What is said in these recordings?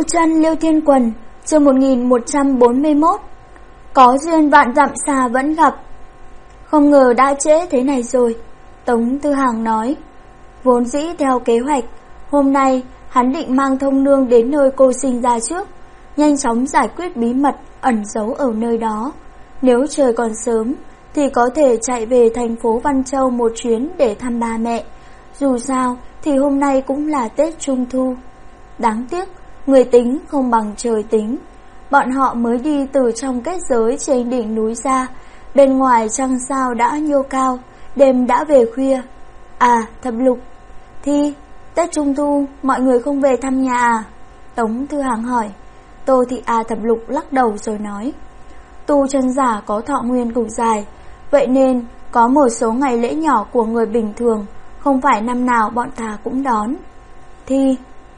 Tu chân Liêu Thiên Quần, chương 1141. Có duyên vạn dặm xa vẫn gặp. Không ngờ đã trễ thế này rồi, Tống Tư Hằng nói. Vốn dĩ theo kế hoạch, hôm nay hắn định mang Thông Nương đến nơi cô sinh ra trước, nhanh chóng giải quyết bí mật ẩn giấu ở nơi đó. Nếu trời còn sớm thì có thể chạy về thành phố Văn Châu một chuyến để thăm ba mẹ. Dù sao thì hôm nay cũng là Tết Trung Thu. Đáng tiếc, người tính không bằng trời tính. Bọn họ mới đi từ trong kết giới trên đỉnh núi ra, bên ngoài trăng sao đã nhô cao, đêm đã về khuya. À, Thập Lục, Thi, Tết Trung Thu mọi người không về thăm nhà à? Tống Tư Hằng hỏi. Tô Thị Thập Lục lắc đầu rồi nói. Tu chân giả có thọ nguyên cực dài, vậy nên có một số ngày lễ nhỏ của người bình thường, không phải năm nào bọn ta cũng đón. Thi,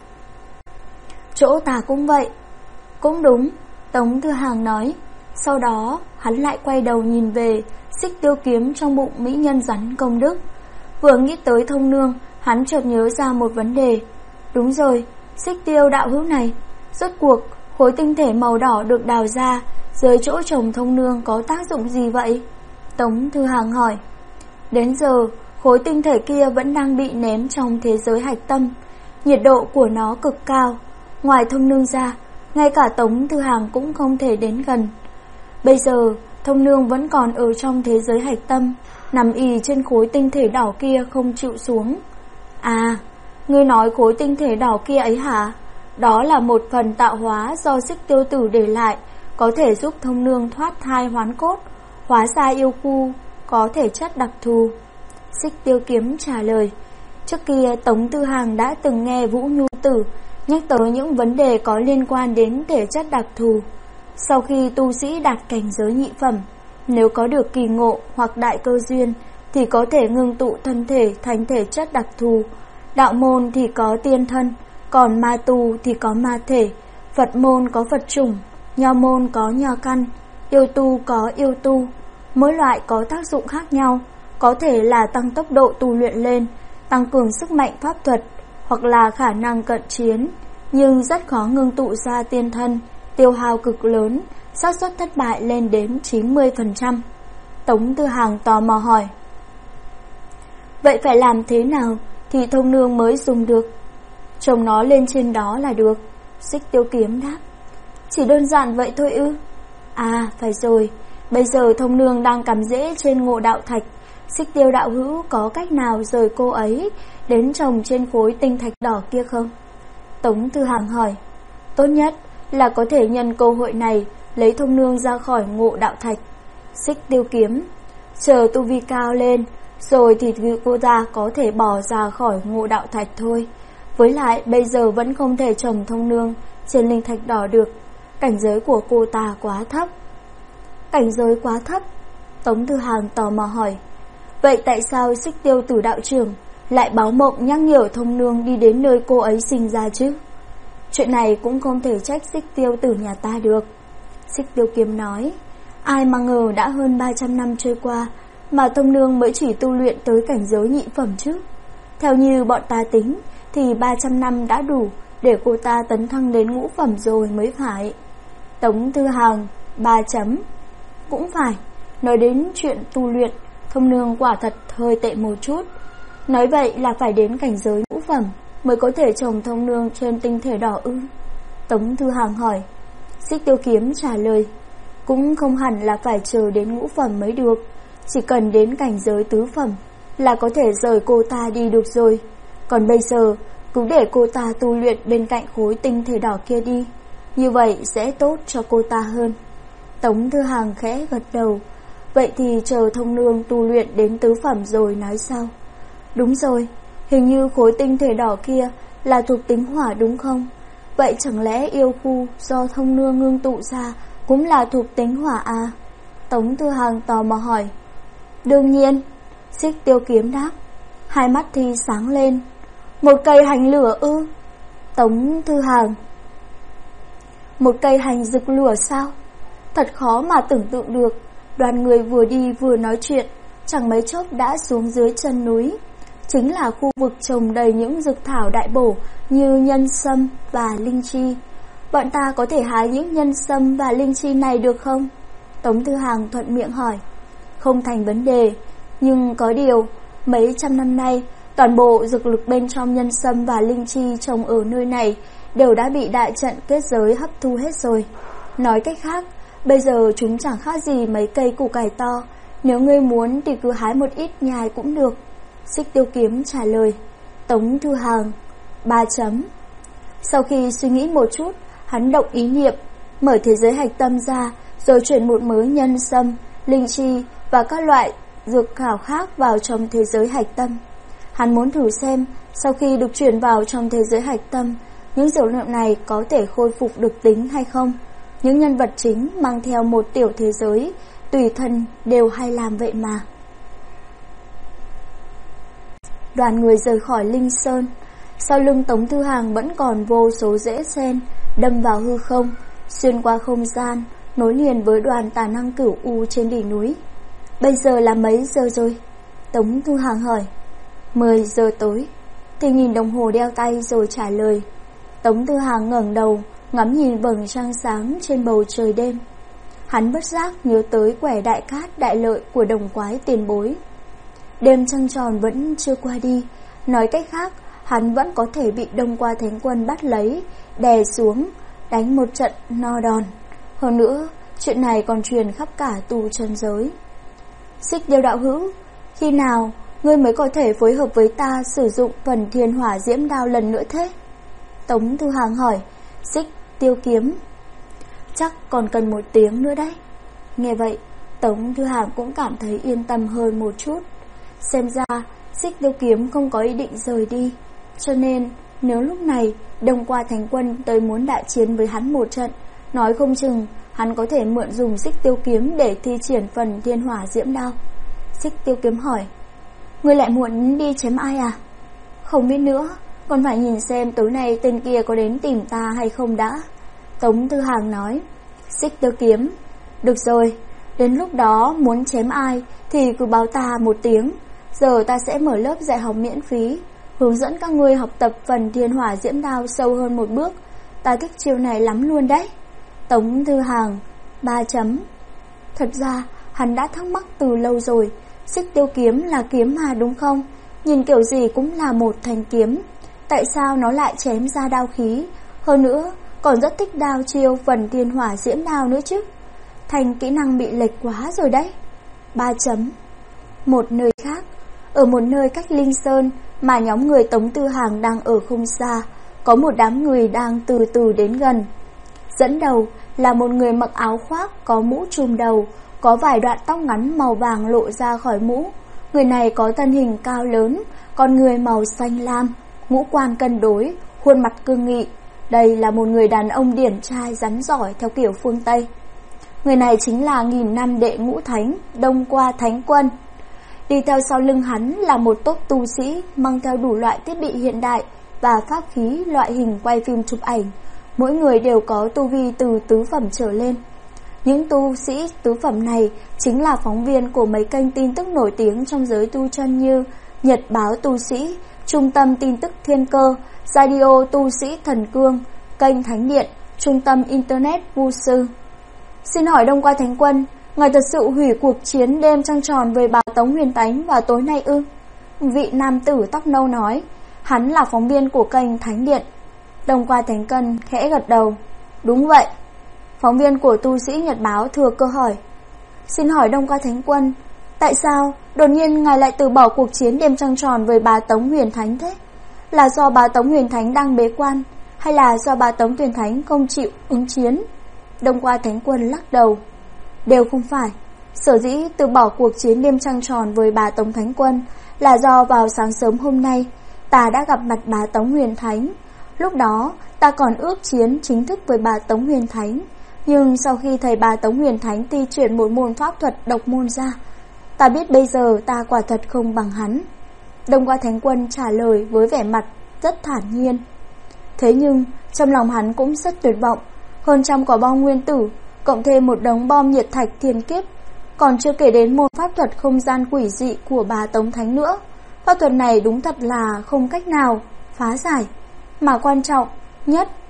chỗ ta cũng vậy. Cũng đúng, Tống Tư Hằng nói. Sau đó hắn lại quay đầu nhìn về xích tiêu kiếm trong bụng mỹ nhân rắn công đức. Vừa nghĩ tới Thông Nương, hắn chợt nhớ ra một vấn đề. Đúng rồi, xích tiêu đạo hữu này, rốt cuộc khối tinh thể màu đỏ được đào ra dưới chỗ trồng Thông Nương có tác dụng gì vậy? Tống Tư Hằng hỏi. Đến giờ khối tinh thể kia vẫn đang bị ném trong thế giới hạch tâm, nhiệt độ của nó cực cao. Ngoài Thông Nương ra, ngay cả Tống Tư Hằng cũng không thể đến gần. Bây giờ Thông Nương vẫn còn ở trong thế giới hạch tâm, nằm ì trên khối tinh thể đỏ kia không chịu xuống. À, ngươi nói khối tinh thể đỏ kia ấy hả? Đó là một phần tạo hóa do xích tiêu tử để lại, có thể giúp Thông Nương thoát thai hoán cốt, hóa ra yêu khu, có thể chất đặc thù. Xích tiêu kiếm trả lời. Trước kia Tống Tư Hằng đã từng nghe Vũ Nhu Tử nhắc tới những vấn đề có liên quan đến thể chất đặc thù. Sau khi tu sĩ đạt cảnh giới nhị phẩm, nếu có được kỳ ngộ hoặc đại cơ duyên thì có thể ngưng tụ thân thể thành thể chất đặc thù. Đạo môn thì có tiên thân, còn ma tu thì có ma thể, Phật môn có Phật chủng, Nho môn có nho căn, yêu tu có yêu tu. Mỗi loại có tác dụng khác nhau, có thể là tăng tốc độ tu luyện lên, tăng cường sức mạnh pháp thuật, hoặc là khả năng cận chiến, nhưng rất khó ngưng tụ ra tiên thân, tiêu hao cực lớn, xác suất thất bại lên đến 90%. Tống Tư Hằng tò mò hỏi. Vậy phải làm thế nào thì Thông Nương mới dùng được? Trồng nó lên trên đó là được, xích tiêu kiếm đáp. Chỉ đơn giản vậy thôi ư? À, phải rồi, bây giờ Thông Nương đang cắm rễ trên Ngộ Đạo Thạch. Xích tiêu đạo hữu có cách nào rời cô ấy đến trồng trên khối tinh thạch đỏ kia không? Tống Tư Hằng hỏi. Tốt nhất là có thể nhân cơ hội này lấy Thông Nương ra khỏi Ngộ Đạo Thạch. Xích tiêu kiếm. Chờ tu vi cao lên rồi thì cô ta có thể bỏ ra khỏi Ngộ Đạo Thạch thôi. Với lại bây giờ vẫn không thể trồng Thông Nương trên linh thạch đỏ được, cảnh giới của cô ta quá thấp. Cảnh giới quá thấp? Tống Tư Hằng tò mò hỏi. Vậy tại sao xích tiêu tử đạo trưởng lại báo mộng nhắc nhở Thông Nương đi đến nơi cô ấy sinh ra chứ? Chuyện này cũng không thể trách xích tiêu tử nhà ta được. Xích tiêu kiếm nói. Ai mà ngờ đã hơn 300 năm trôi qua mà Thông Nương mới chỉ tu luyện tới cảnh giới nhị phẩm chứ. Theo như bọn ta tính thì 300 năm đã đủ để cô ta tấn thăng đến ngũ phẩm rồi mới phải. Tống Tư Hằng 3 chấm. Cũng phải, nói đến chuyện tu luyện, Thông Nương quả thật hơi tệ một chút. Nói vậy là phải đến cảnh giới ngũ phẩm mới có thể trồng Thông Nương trên tinh thể đỏ ư? Tống Tư Hằng hỏi. Xích tiêu kiếm trả lời. Cũng không hẳn là phải chờ đến ngũ phẩm mới được, chỉ cần đến cảnh giới tứ phẩm là có thể rời cô ta đi được rồi. Còn bây giờ cứ để cô ta tu luyện bên cạnh khối tinh thể đỏ kia đi, như vậy sẽ tốt cho cô ta hơn. Tống Tư Hằng khẽ gật đầu. Vậy thì chờ Thông Nương tu luyện đến tứ phẩm rồi nói sau. Đúng rồi, hình như khối tinh thể đỏ kia là thuộc tính hỏa đúng không? Vậy chẳng lẽ yêu khu do Thông Nương ngưng tụ ra cũng là thuộc tính hỏa à? Tống Tư Hằng tò mò hỏi. Đương nhiên, xích tiêu kiếm đáp. Hai mắt Thi sáng lên. Một cây hành lửa ư? Tống Tư Hằng. Một cây hành rực lửa sao? Thật khó mà tưởng tượng được. Đoàn người vừa đi vừa nói chuyện, chẳng mấy chốc đã xuống dưới chân núi. Chính là khu vực trồng đầy những dược thảo đại bổ như nhân sâm và linh chi. bọn ta có thể hái những nhân sâm và linh chi này được không? Tống Tư Hằng thuận miệng hỏi. Không thành vấn đề, nhưng có điều, mấy trăm năm nay, toàn bộ dược lực bên trong nhân sâm và linh chi trồng ở nơi này đều đã bị đại trận kết giới hấp thu hết rồi. Nói cách khác, bây giờ chúng chẳng khác gì mấy cây củ cải to, nếu ngươi muốn thì cứ hái một ít nhài cũng được. Xích Tiêu Kiếm trả lời. Tống Tư Hằng 3 chấm. Sau khi suy nghĩ một chút, hắn động ý niệm, mở thế giới hạch tâm ra, rồi chuyển một mớ nhân sâm, linh chi và các loại dược thảo khác vào trong thế giới hạch tâm. Hắn muốn thử xem, sau khi được chuyển vào trong thế giới hạch tâm, những dược liệu này có thể khôi phục được tính hay không. Những nhân vật chính mang theo một tiểu thế giới, tùy thân đều hay làm vậy mà. Đoàn người rời khỏi Linh Sơn. Sau lưng Tống Tư Hằng vẫn còn vô số rễ sen đâm vào hư không, xuyên qua không gian, nối liền với đoàn tà năng cửu u trên đỉnh núi. Bây giờ là mấy giờ rồi? Tống Tư Hằng hỏi. 10 giờ tối. Thì nhìn đồng hồ đeo tay rồi trả lời. Tống Tư Hằng ngẩng đầu, ngắm nhìn vầng trăng sáng trên bầu trời đêm. Hắn bất giác nhớ tới quẻ đại cát đại lợi của đồng quái tiền bối. Đêm trăng tròn vẫn chưa qua đi, nói cách khác, hắn vẫn có thể bị Đông Qua Thánh Quân bắt lấy, đè xuống, đánh một trận no đòn. Hơn nữa, chuyện này còn truyền khắp cả tu chân giới. Xích Tiêu đạo hữu, khi nào ngươi mới có thể phối hợp với ta sử dụng phần thiên hỏa diễm đao lần nữa thế? Tống Tư Hằng hỏi. Xích Tiêu Kiếm. Chắc còn cần 1 tiếng nữa đấy. Nghe vậy, Tống Tư Hằng cũng cảm thấy yên tâm hơn một chút. Xem ra, Xích Tiêu Kiếm không có ý định rời đi. Cho nên, nếu lúc này Đông Qua Thánh Quân tới muốn đại chiến với hắn một trận, nói không chừng hắn có thể mượn dùng Xích Tiêu Kiếm để thi triển phần thiên hỏa diễm đao. Xích Tiêu Kiếm hỏi. Ngươi lại muốn đi chém ai à? Không biết nữa, còn phải nhìn xem tối nay tên kia có đến tìm ta hay không đã. Tống Tư Hằng nói. Xích Tiêu Kiếm. Được rồi, đến lúc đó muốn chém ai thì cứ báo ta 1 tiếng. Giờ ta sẽ mở lớp dạy học miễn phí, hướng dẫn các ngươi học tập phần thiên hỏa diễm đao sâu hơn một bước. Ta thích chiêu này lắm luôn đấy. Tống Tư Hằng 3 chấm. Thật ra hắn đã thắc mắc từ lâu rồi. Xích Tiêu Kiếm là kiếm mà đúng không? Nhìn kiểu gì cũng là một thanh kiếm, tại sao nó lại chém ra đao khí? Hơn nữa còn rất thích đao chiêu phần thiên hỏa diễm đao nữa chứ. Thành kỹ năng bị lệch quá rồi đấy. 3 chấm. Một nơi khác, ở một nơi cách Linh Sơn mà nhóm người Tống Tư Hằng đang ở không xa, có một đám người đang từ từ đến gần. Dẫn đầu là một người mặc áo khoác có mũ trùm đầu, có vài đoạn tóc ngắn màu vàng lộ ra khỏi mũ. Người này có thân hình cao lớn, con người màu xanh lam, ngũ quan cân đối, khuôn mặt cương nghị. Đây là một người đàn ông điển trai rắn giỏi theo kiểu phương Tây. Người này chính là 1000 năm đệ ngũ thánh Đông Qua Thánh Quân. Đi theo sau lưng hắn là một tốp tu sĩ mang theo đủ loại thiết bị hiện đại và pháp khí loại hình quay phim chụp ảnh. Mỗi người đều có tu vi từ tứ phẩm trở lên. Những tu sĩ tứ phẩm này chính là phóng viên của mấy kênh tin tức nổi tiếng trong giới tu chân như Nhật báo tu sĩ, Trung tâm tin tức Thiên Cơ, Radio tu sĩ Thần Cương, kênh Thánh Điện, Trung tâm Internet Vu Sư. Xin hỏi Đông Qua Thánh Quân, ngài thật sự hủy cuộc chiến đêm trăng tròn với bà Tống Huyền Thánh vào tối nay ư? Vị nam tử tóc nâu nói. Hắn là phóng viên của kênh Thánh Điện. Đông Qua Thánh Quân khẽ gật đầu. Đúng vậy. Phóng viên của tu sĩ Nhật báo thừa cơ hỏi. Xin hỏi Đông Qua Thánh Quân, tại sao đột nhiên ngài lại từ bỏ cuộc chiến đêm trăng tròn với bà Tống Huyền Thánh thế? Là do bà Tống Huyền Thánh đang bế quan, hay là do bà Tống Huyền Thánh không chịu ứng chiến? Đông Qua Thánh Quân lắc đầu. Đều không phải. Sở dĩ từ bỏ cuộc chiến đêm trăng tròn với bà Tống Thánh Quân là do vào sáng sớm hôm nay ta đã gặp mặt bà Tống Huyền Thánh. Lúc đó ta còn ước chiến chính thức với bà Tống Huyền Thánh, nhưng sau khi thầy bà Tống Huyền Thánh thi triển một môn pháp thuật độc môn ra, ta biết bây giờ ta quả thật không bằng hắn. Đông Qua Thánh Quân trả lời với vẻ mặt rất thản nhiên. Thế nhưng trong lòng hắn cũng rất tuyệt vọng. Hơn trăm quả bom nguyên tử, cộng thêm một đống bom nhiệt thạch thiên kiếp, còn chưa kể đến môn pháp thuật không gian quỷ dị của bà Tống Thánh nữa. Pháp thuật này đúng thật là không cách nào phá giải. Mà quan trọng nhất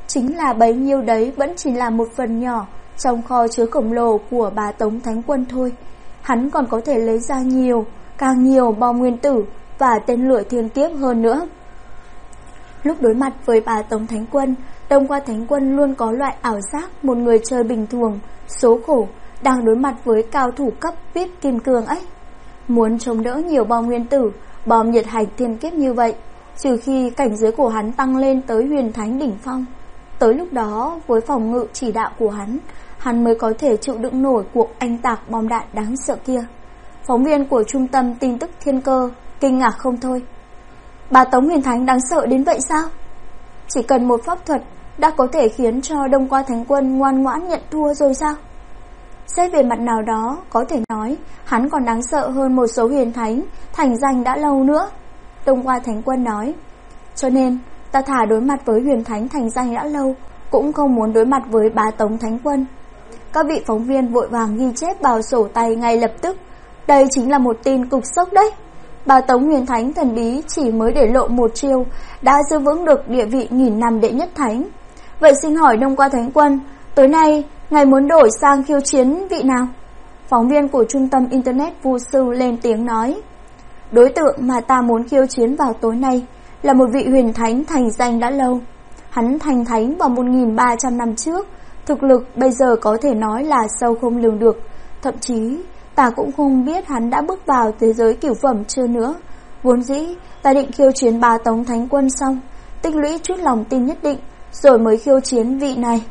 chính là bấy nhiêu đấy vẫn chỉ là một phần nhỏ trong kho chứa khổng lồ của bà Tống Thánh Quân thôi. Hắn còn có thể lấy ra nhiều, càng nhiều bom nguyên tử và tên lửa thiên kiếp hơn nữa. Lúc đối mặt với bà Tống Thánh Quân, Đông Qua Thánh Quân luôn có loại ảo giác một người chơi bình thường, số khổ, đang đối mặt với cao thủ cấp VIP kim cương ấy. Muốn chống đỡ nhiều bom nguyên tử, bom nhiệt hạch thiên kiếp như vậy, trừ khi cảnh giới của hắn tăng lên tới huyền thánh đỉnh phong. Tới lúc đó, với phòng ngự chỉ đạo của hắn mới có thể chịu đựng nổi cuộc oanh tạc bom đạn đáng sợ kia. Phóng viên của trung tâm tin tức Thiên Cơ kinh ngạc không thôi. Bà Tống huyền thánh đáng sợ đến vậy sao? Chỉ cần một pháp thuật đã có thể khiến cho Đông Qua Thánh Quân ngoan ngoãn nhận thua rồi sao? Xét về mặt nào đó, có thể nói hắn còn đáng sợ hơn một số huyền thánh thành danh đã lâu nữa. Đông Qua Thánh Quân nói, cho nên ta thà đối mặt với huyền thánh thành danh đã lâu, cũng không muốn đối mặt với bà Tống Thánh Quân. Các vị phóng viên vội vàng ghi chép vào sổ tay ngay lập tức. Đây chính là một tin cực sốc đấy. Bà Tống huyền thánh thần bí chỉ mới để lộ một chiêu đã giữ vững được địa vị nghìn năm đệ nhất thánh. Vậy xin hỏi Đông Qua Thánh Quân, tối nay ngài muốn đổi sang khiêu chiến vị nào? Phóng viên của trung tâm Internet Vu Sư lên tiếng nói, đối tượng mà ta muốn khiêu chiến vào tối nay là một vị huyền thánh thành danh đã lâu. Hắn thành thánh vào 1300 năm trước, thực lực bây giờ có thể nói là sâu không lường được. Thậm chí ta cũng không biết hắn đã bước vào thế giới cửu phẩm chưa nữa. Vốn dĩ ta định khiêu chiến bà Tống Thánh Quân xong, tích lũy chút lòng tin nhất định, rồi mới khiêu chiến vị này.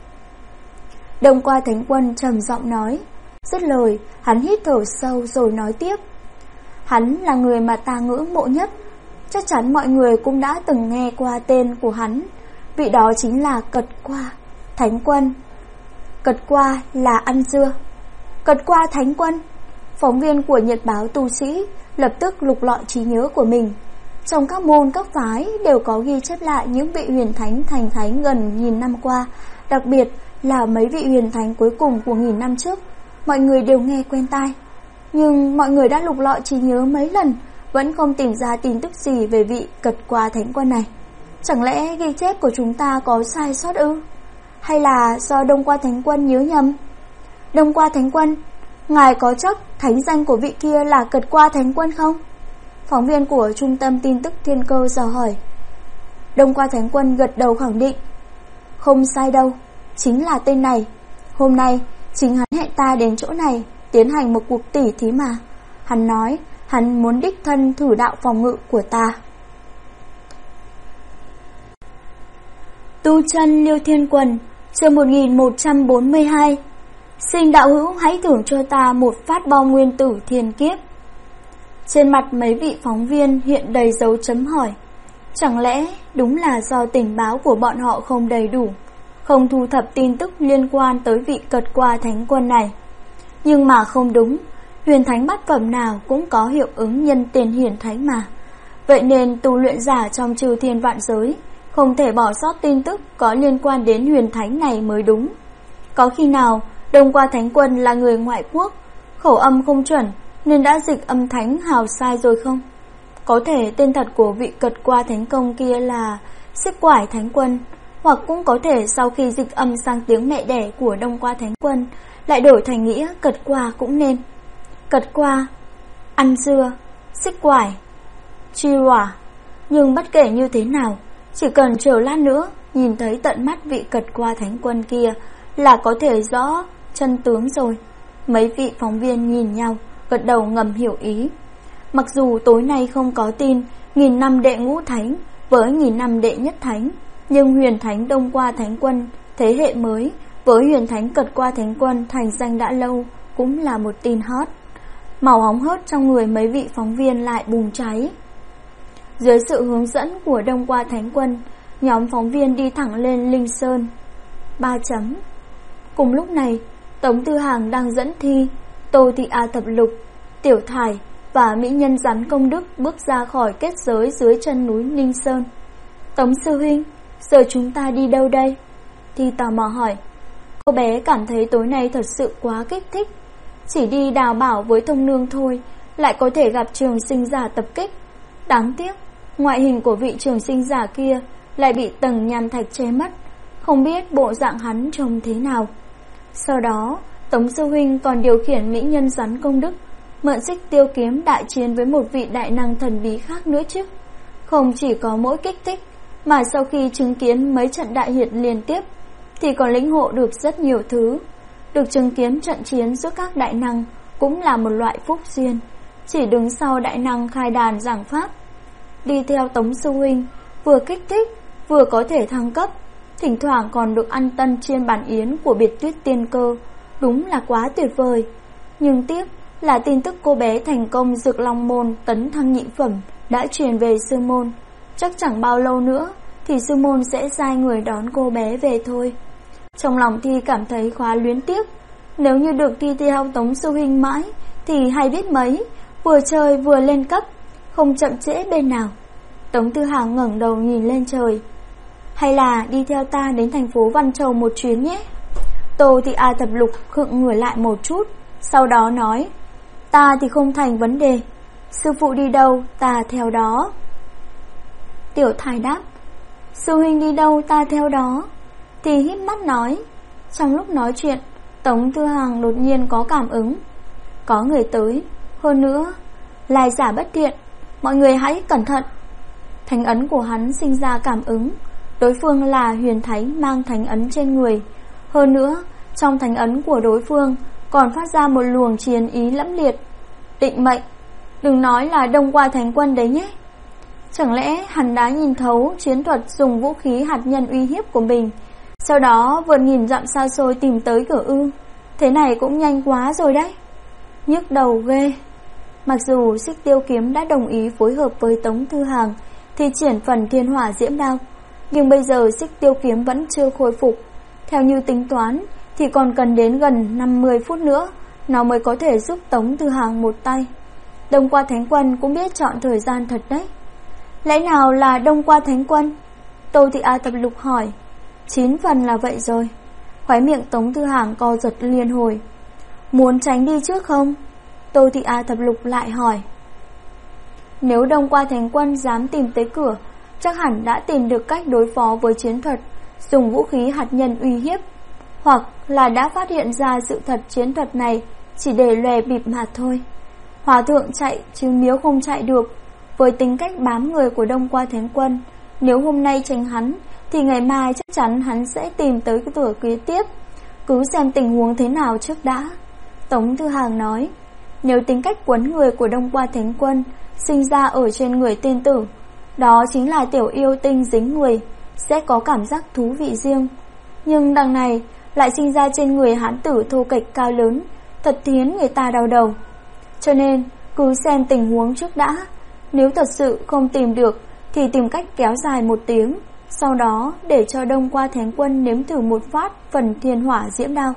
Đông Qua Thánh Quân trầm giọng nói. Dứt lời, hắn hít thở sâu rồi nói tiếp. Hắn là người mà ta ngưỡng mộ nhất. Chắc chắn mọi người cũng đã từng nghe qua tên của hắn. Vị đó chính là Cật Qua Thánh Quân. Cật Qua là ăn dưa. Cật Qua Thánh Quân. Phóng viên của Nhật báo Tu Sĩ lập tức lục lọi trí nhớ của mình. Trong các môn các phái đều có ghi chép lại những vị huyền thánh thành thánh gần nghìn năm qua, đặc biệt là mấy vị huyền thánh cuối cùng của nghìn năm trước. Mọi người đều nghe quen tai. Nhưng mọi người đã lục lọi trí nhớ mấy lần, vẫn không tìm ra tin tức gì về vị Cật Qua Thánh Quân này. Chẳng lẽ ghi chép của chúng ta có sai sót ư? Hay là do Đông Qua Thánh Quân nhớ nhầm? Đông Qua Thánh Quân, ngài có chắc thánh danh của vị kia là Cật Qua Thánh Quân không? Phóng viên của trung tâm tin tức Thiên Cơ dò hỏi. Đông Qua Thánh Quân gật đầu khẳng định. Không sai đâu, chính là tên này. Hôm nay chính hắn hẹn ta đến chỗ này tiến hành một cuộc tỉ thí mà. Hắn nói hắn muốn đích thân thử đạo phòng ngự của ta. Tu chân Liêu Thiên Quần, chương 1142. Xin đạo hữu hãy thưởng cho ta một phát bom nguyên tử thiên kiếp. Trên mặt mấy vị phóng viên hiện đầy dấu chấm hỏi. Chẳng lẽ đúng là do tình báo của bọn họ không đầy đủ, không thu thập tin tức liên quan tới vị Cật Qua Thánh Quân này? Nhưng mà không đúng, huyền thánh bát phẩm nào cũng có hiệu ứng nhân tiền hiển thánh mà. Vậy nên tu luyện giả trong chư thiên vạn giới không thể bỏ sót tin tức có liên quan đến huyền thánh này mới đúng. Có khi nào Đông Qua Thánh Quân là người ngoại quốc, khẩu âm không chuẩn nên đã dịch âm thánh hào sai rồi không? Có thể tên thật của vị Cật Qua Thánh Công kia là Xích Quải Thánh Quân, hoặc cũng có thể sau khi dịch âm sang tiếng mẹ đẻ của Đông Qua Thánh Quân lại đổi thành nghĩa Cật Qua cũng nên. Cật Qua, ăn dưa, Xích Quải, truy hỏa. Nhưng bất kể như thế nào, chỉ cần chờ lát nữa nhìn thấy tận mắt vị Cật Qua Thánh Quân kia là có thể rõ chân tướng rồi. Mấy vị phóng viên nhìn nhau, gật đầu ngầm hiểu ý. Mặc dù tối nay không có tin nghìn năm đệ ngũ thánh với nghìn năm đệ nhất thánh, nhưng huyền thánh Đông Qua Thánh Quân thế hệ mới với huyền thánh Cật Qua Thánh Quân thành danh đã lâu cũng là một tin hot. Màu hóng hớt trong người mấy vị phóng viên lại bùng cháy. Dưới sự hướng dẫn của Đông Qua Thánh Quân, nhóm phóng viên đi thẳng lên Linh Sơn. 3 chấm. Cùng lúc này, Tống Tư Hàng đang dẫn thi, Tô Thị A Thập Lục, Tiểu Thải và mỹ nhân rắn Công Đức bước ra khỏi kết giới dưới chân núi Linh Sơn. Tống sư huynh, giờ chúng ta đi đâu đây? Thi tò mò hỏi. Cô bé cảm thấy tối nay thật sự quá kích thích. Chỉ đi đào bảo với thông nương thôi, lại có thể gặp trường sinh giả tập kích. Đáng tiếc, ngoại hình của vị trường sinh giả kia lại bị tầng nham thạch che mất, không biết bộ dạng hắn trông thế nào. Sau đó, Tống sư huynh còn điều khiển mỹ nhân rắn công đức, mượn Xích Tiêu kiếm đại chiến với một vị đại năng thần bí khác nữa chứ. Không chỉ có mỗi kích thích, mà sau khi chứng kiến mấy trận đại hiển liên tiếp, thì còn lĩnh ngộ được rất nhiều thứ. Được chứng kiến trận chiến giữa các đại năng cũng là một loại phúc duyên, chỉ đứng sau đại năng khai đàn giảng pháp. Đi theo Tống sư huynh, vừa kích thích, vừa có thể thăng cấp, thỉnh thoảng còn được ăn tân trên bàn yến của Biệt Tuyết Tiên Cơ, đúng là quá tuyệt vời. Nhưng tiếc là tin tức cô bé thành công Dược Long môn tấn thăng nhị phẩm đã truyền về sư môn. Chắc chẳng bao lâu nữa thì sư môn sẽ sai người đón cô bé về thôi. Trong lòng thì cảm thấy khá luyến tiếc. Nếu như được đi theo Tống sư huynh mãi thì hay biết mấy, vừa chơi vừa lên cấp, không chậm trễ bên nào. Tống Tư Hằng ngẩng đầu nhìn lên trời. Hay là đi theo ta đến thành phố Văn Châu một chuyến nhé. Tô Thị A Thập Lục khựng người lại một chút, sau đó nói, ta thì không thành vấn đề, sư phụ đi đâu ta theo đó. Tiểu Thải đáp, sư huynh đi đâu ta theo đó. Thì híp mắt nói. Trong lúc nói chuyện, Tống Tư Hằng đột nhiên có cảm ứng, có người tới. Hơn nữa, lai giả bất thiện, mọi người hãy cẩn thận. Thánh ấn của hắn sinh ra cảm ứng, đối phương là huyền thánh mang thánh ấn trên người. Hơn nữa, trong thánh ấn của đối phương còn phát ra một luồng chiến ý lẫm liệt. Định mệnh, đừng nói là Đông Qua Thánh Quân đấy nhé. Chẳng lẽ hắn đã nhìn thấu chiến thuật dùng vũ khí hạt nhân uy hiếp của mình, sau đó vượt nghìn dặm xa xôi tìm tới cửa ư? Thế này cũng nhanh quá rồi đấy. Nhức đầu ghê. Mặc dù Xích Tiêu kiếm đã đồng ý phối hợp với Tống Thư Hàng thi triển phần thiên hỏa diễm đao, nhưng bây giờ Xích Tiêu kiếm vẫn chưa khôi phục. Theo như tính toán thì còn cần đến gần 50 phút nữa nó mới có thể giúp Tống Thư Hàng một tay. Đông Qua Thánh Quân cũng biết chọn thời gian thật đấy. Lẽ nào là Đông Qua Thánh Quân? Tô Thị A Thập Lục hỏi. 9 phần là vậy rồi. Khóe miệng Tống Thư Hàng co giật liên hồi. Muốn tránh đi trước không? Tô Thị A Thập Lục lại hỏi. Nếu Đông Qua Thánh Quân dám tìm tới cửa, chắc hẳn đã tìm được cách đối phó với chiến thuật dùng vũ khí hạt nhân uy hiếp, hoặc là đã phát hiện ra sự thật chiến thuật này chỉ để lòe bịp mà thôi. Hòa thượng chạy chứ miếu không chạy được. Với tính cách bám người của Đông Qua Thánh Quân, nếu hôm nay tránh hắn thì ngày mai chắc chắn hắn sẽ tìm tới cái cửa kế tiếp. Cứ xem tình huống thế nào trước đã. Tống Thư Hàng nói, nếu tính cách quấn người của Đông Qua Thánh Quân sinh ra ở trên người tiên tử, đó chính là tiểu yêu tinh dính người, sẽ có cảm giác thú vị riêng. Nhưng đằng này lại sinh ra trên người hán tử thô kệch cao lớn, thật khiến người ta đau đầu. Cho nên cứ xem tình huống trước đã. Nếu thật sự không tìm được thì tìm cách kéo dài 1 tiếng, sau đó để cho Đông Qua Thánh Quân nếm thử một phát phần thiên hỏa diễm đao.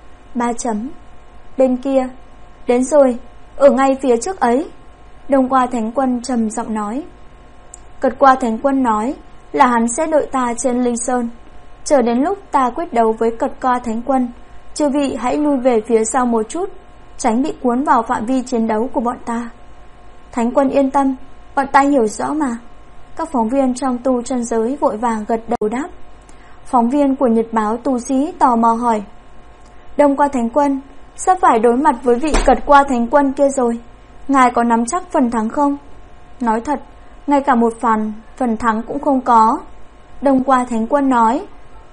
3 chấm. Bên kia, đến rồi, ở ngay phía trước ấy. Đông Qua Thánh Quân trầm giọng nói. Cật Qua Thánh Quân nói là hắn sẽ đợi ta trên Linh Sơn. Chờ đến lúc ta quyết đấu với Cật Qua Thánh Quân, chư vị hãy lui về phía sau một chút, tránh bị cuốn vào phạm vi chiến đấu của bọn ta. Thánh Quân yên tâm, bọn ta hiểu rõ mà. Các phóng viên trong tu chân giới vội vàng gật đầu đáp. Phóng viên của Nhật báo Tu Sĩ tò mò hỏi, Đông Qua Thánh Quân sắp phải đối mặt với vị Cật Qua Thánh Quân kia rồi, ngài có nắm chắc phần thắng không? Nói thật, ngay cả một phần thắng cũng không có. Đông Qua Thánh Quân nói.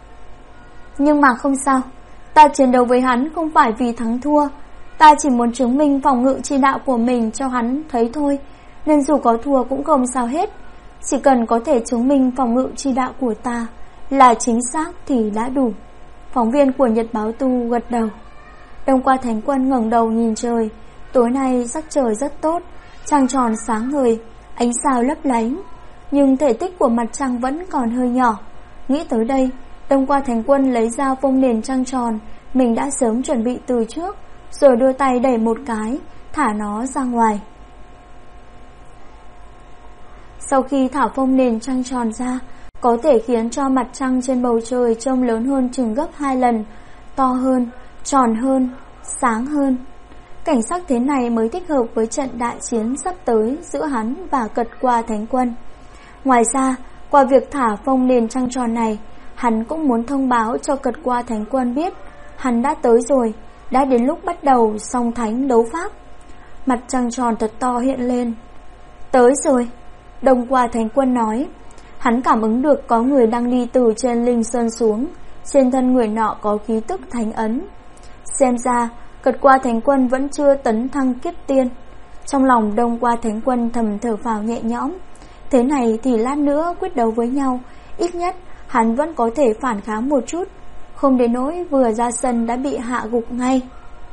Nhưng mà không sao, ta chiến đấu với hắn không phải vì thắng thua, ta chỉ muốn chứng minh phòng ngự chi đạo của mình cho hắn thấy thôi, nên dù có thua cũng không sao hết. Chỉ cần có thể chứng minh phòng ngự chi đạo của ta là chính xác thì đã đủ. Phóng viên của Nhật báo Tu gật đầu. Đông Qua Thánh Quân ngẩng đầu nhìn trời. Tối nay sắc trời rất tốt, trăng tròn sáng ngời, ánh sao lấp lánh, nhưng thể tích của mặt trăng vẫn còn hơi nhỏ. Nghĩ tới đây, Đông Qua Thánh Quân lấy ra phông nền trăng tròn mình đã sớm chuẩn bị từ trước, rồi đưa tay đẩy một cái, thả nó ra ngoài. Sau khi thả phông nền trăng tròn ra, có thể khiến cho mặt trăng trên bầu trời trông lớn hơn chừng gấp 2 lần, to hơn, tròn hơn, sáng hơn. Cảnh sắc thế này mới thích hợp với trận đại chiến sắp tới giữa hắn và Cật Qua Thánh Quân. Ngoài ra, qua việc thả phông nền trăng tròn này, hắn cũng muốn thông báo cho Cật Qua Thánh Quân biết hắn đã tới rồi, đã đến lúc bắt đầu song thánh đấu pháp. Mặt trăng tròn thật to hiện lên. Tới rồi, Đông Qua Thánh Quân nói. Hắn cảm ứng được có người đang đi từ trên linh sơn xuống, trên thân người nọ có khí tức thánh ấn. Xem ra Cật Qua Thánh Quân vẫn chưa tấn thăng kiếp tiên. Trong lòng Đông Qua Thánh Quân thầm thở phào nhẹ nhõm. Thế này thì lát nữa quyết đấu với nhau, ít nhất hắn vẫn có thể phản kháng một chút, không đến nỗi vừa ra sân đã bị hạ gục ngay.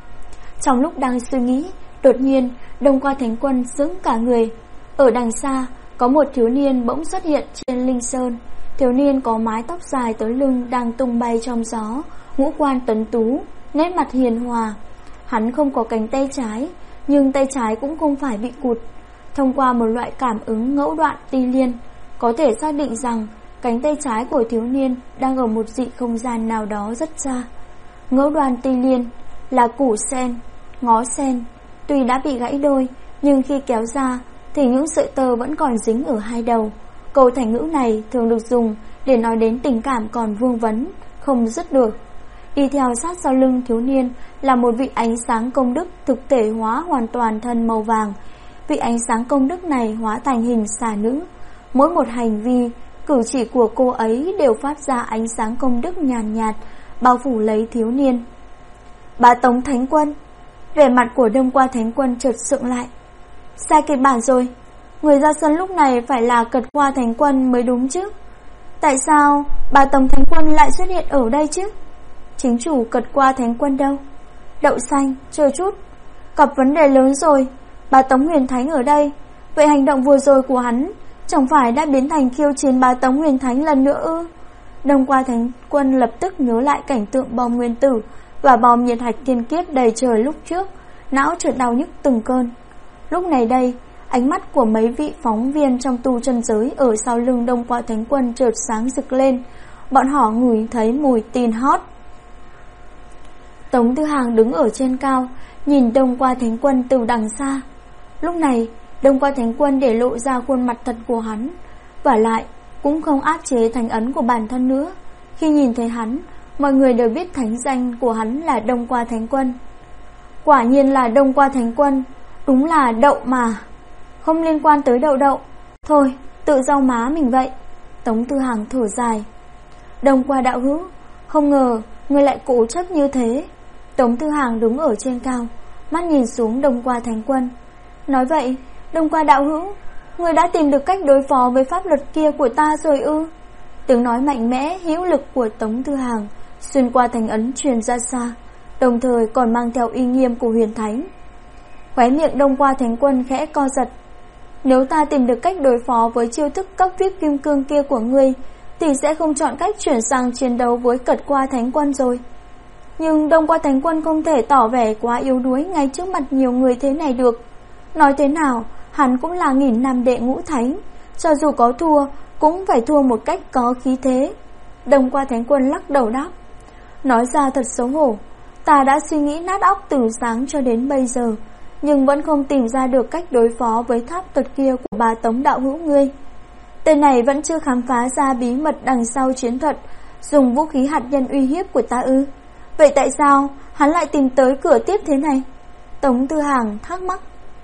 Trong lúc đang suy nghĩ, đột nhiên Đông Qua Thánh Quân sững cả người. Ở đằng xa có một thiếu niên bỗng xuất hiện trên linh sơn. Thiếu niên có mái tóc dài tới lưng đang tung bay trong gió, ngũ quan tuấn tú, nét mặt hiền hòa. Hắn không có cánh tay trái, nhưng tay trái cũng không phải bị cụt. Thông qua một loại cảm ứng ngẫu đoạn ti liên, có thể xác định rằng cánh tay trái của thiếu niên đang ở một dị không gian nào đó rất xa. Ngẫu đoạn ti liên là củ sen, ngó sen, tuy đã bị gãy đôi, nhưng khi kéo ra thì những sợi tơ vẫn còn dính ở hai đầu. Câu thành ngữ này thường được dùng để nói đến tình cảm còn vương vấn, không dứt được. Đi theo sát sau lưng thiếu niên là một vị ánh sáng công đức thực thể hóa hoàn toàn thân màu vàng. Vị ánh sáng công đức này hóa thành hình xà nữ. Mỗi một hành vi, cử chỉ của cô ấy đều phát ra ánh sáng công đức nhàn nhạt, bao phủ lấy thiếu niên. Bá Tống Thánh Quân. Vẻ mặt của Đông Qua Thánh Quân chợt sượng lại. Sai kịch bản rồi, người ra sân lúc này phải là Cật Qua Thánh Quân mới đúng chứ. Tại sao Bá Tống Thánh Quân lại xuất hiện ở đây chứ? Chính chủ Cật Qua Thánh Quân đâu? Đậu xanh, chờ chút, gặp vấn đề lớn rồi. Bá Tống Huyền Thánh ở đây, vậy hành động vừa rồi của hắn chẳng phải đã biến thành khiêu chiến Bá Tống Huyền Thánh lần nữa ư? Đông Qua Thánh Quân lập tức nhớ lại cảnh tượng bom nguyên tử và bom nhiệt hạch thiên kiếp đầy trời lúc trước, não chợt đau nhức từng cơn. Lúc này đây, ánh mắt của mấy vị phóng viên trong tu chân giới ở sau lưng Đông Qua Thánh Quân chợt sáng rực lên. Bọn họ ngửi thấy mùi tin hot. Tống Tư Hàng đứng ở trên cao, nhìn Đông Qua Thánh Quân từ đằng xa. Lúc này, Đông Qua Thánh Quân để lộ ra khuôn mặt thật của hắn, và lại cũng không áp chế thánh ấn của bản thân nữa. Khi nhìn thấy hắn, mọi người đều biết thánh danh của hắn là Đông Qua Thánh Quân. Quả nhiên là Đông Qua Thánh Quân, đúng là đậu mà. Không liên quan tới đậu đậu, thôi, tự rau má mình vậy. Tống Tư Hàng thở dài. Đông Qua đạo hữu, không ngờ ngươi lại cố chấp như thế. Tống Tư Hàng đứng ở trên cao, mắt nhìn xuống Đông Qua Thánh Quân. Nói vậy, Đông Qua đạo hữu, ngươi đã tìm được cách đối phó với pháp luật kia của ta rồi ư? Tiếng nói mạnh mẽ, hữu lực của Tống Tư Hàng xuyên qua thành ấn truyền ra xa, đồng thời còn mang theo uy nghiêm của Huyền Thánh. Khóe miệng Đông Qua Thánh Quân khẽ co giật. Nếu ta tìm được cách đối phó với chiêu thức cấp viết kim cương kia của ngươi, thì sẽ không chọn cách chuyển sang chiến đấu với Cật Qua Thánh Quân rồi. Nhưng Đông Qua Thánh Quân không thể tỏ vẻ quá yếu đuối ngay trước mặt nhiều người thế này được. Nói thế nào, hắn cũng là 1000 năm đệ ngũ thánh, cho dù có thua, cũng phải thua một cách có khí thế. Đông Qua Thánh Quân lắc đầu đáp. Nói ra thật xấu hổ, ta đã suy nghĩ nát óc từ sáng cho đến bây giờ, nhưng vẫn không tìm ra được cách đối phó với tháp thuật kia của Bá Tống đạo hữu ngươi. Tên này vẫn chưa khám phá ra bí mật đằng sau chiến thuật dùng vũ khí hạt nhân uy hiếp của ta ư? Vậy tại sao hắn lại tìm tới cửa tiếp thế này? Tống Tư Hàng thắc mắc.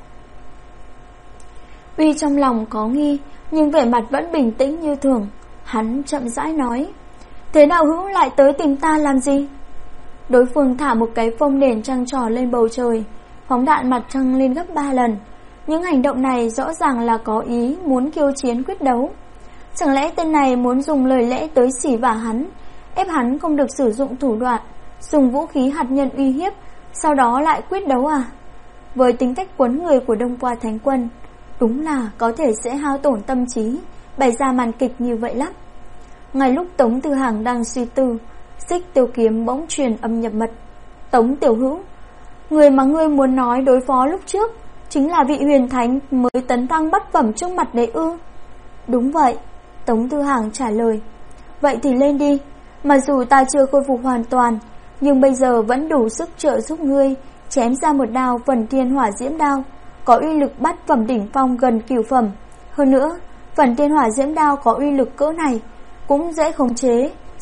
Tuy trong lòng có nghi, nhưng vẻ mặt vẫn bình tĩnh như thường. Hắn chậm rãi nói. Thế đạo hữu lại tới tìm ta làm gì? Đối phương thả một cái phông nền trăng tròn lên bầu trời, phóng đạn mặt trăng lên gấp 3 lần. Những hành động này rõ ràng là có ý muốn khiêu chiến quyết đấu. Chẳng lẽ tên này muốn dùng lời lẽ tới xỉ vả hắn, ép hắn không được sử dụng thủ đoạn, dùng vũ khí hạt nhân uy hiếp, sau đó lại quyết đấu à? Với tính cách quấn người của Đông Qua Thánh Quân, đúng là có thể sẽ hao tổn tâm trí, bày ra màn kịch như vậy lắm. Ngay lúc Tống Tư Hàng đang suy tư, Xích Tiêu Kiếm bỗng truyền âm nhập mật. Tống tiểu hữu, người mà ngươi muốn nói đối phó lúc trước chính là vị Huyền Thánh mới tấn thăng bát phẩm trước mặt đấy ư? Đúng vậy, Tống Tư Hàng trả lời. Vậy thì lên đi, mặc dù ta chưa khôi phục hoàn toàn, nhưng bây giờ vẫn đủ sức trợ giúp ngươi chém ra một đao Phần Thiên Hỏa Diễm Đao, có uy lực bát phẩm đỉnh phong gần cửu phẩm. Hơn nữa, Phần Thiên Hỏa Diễm Đao có uy lực cỡ này cũng dễ khống chế,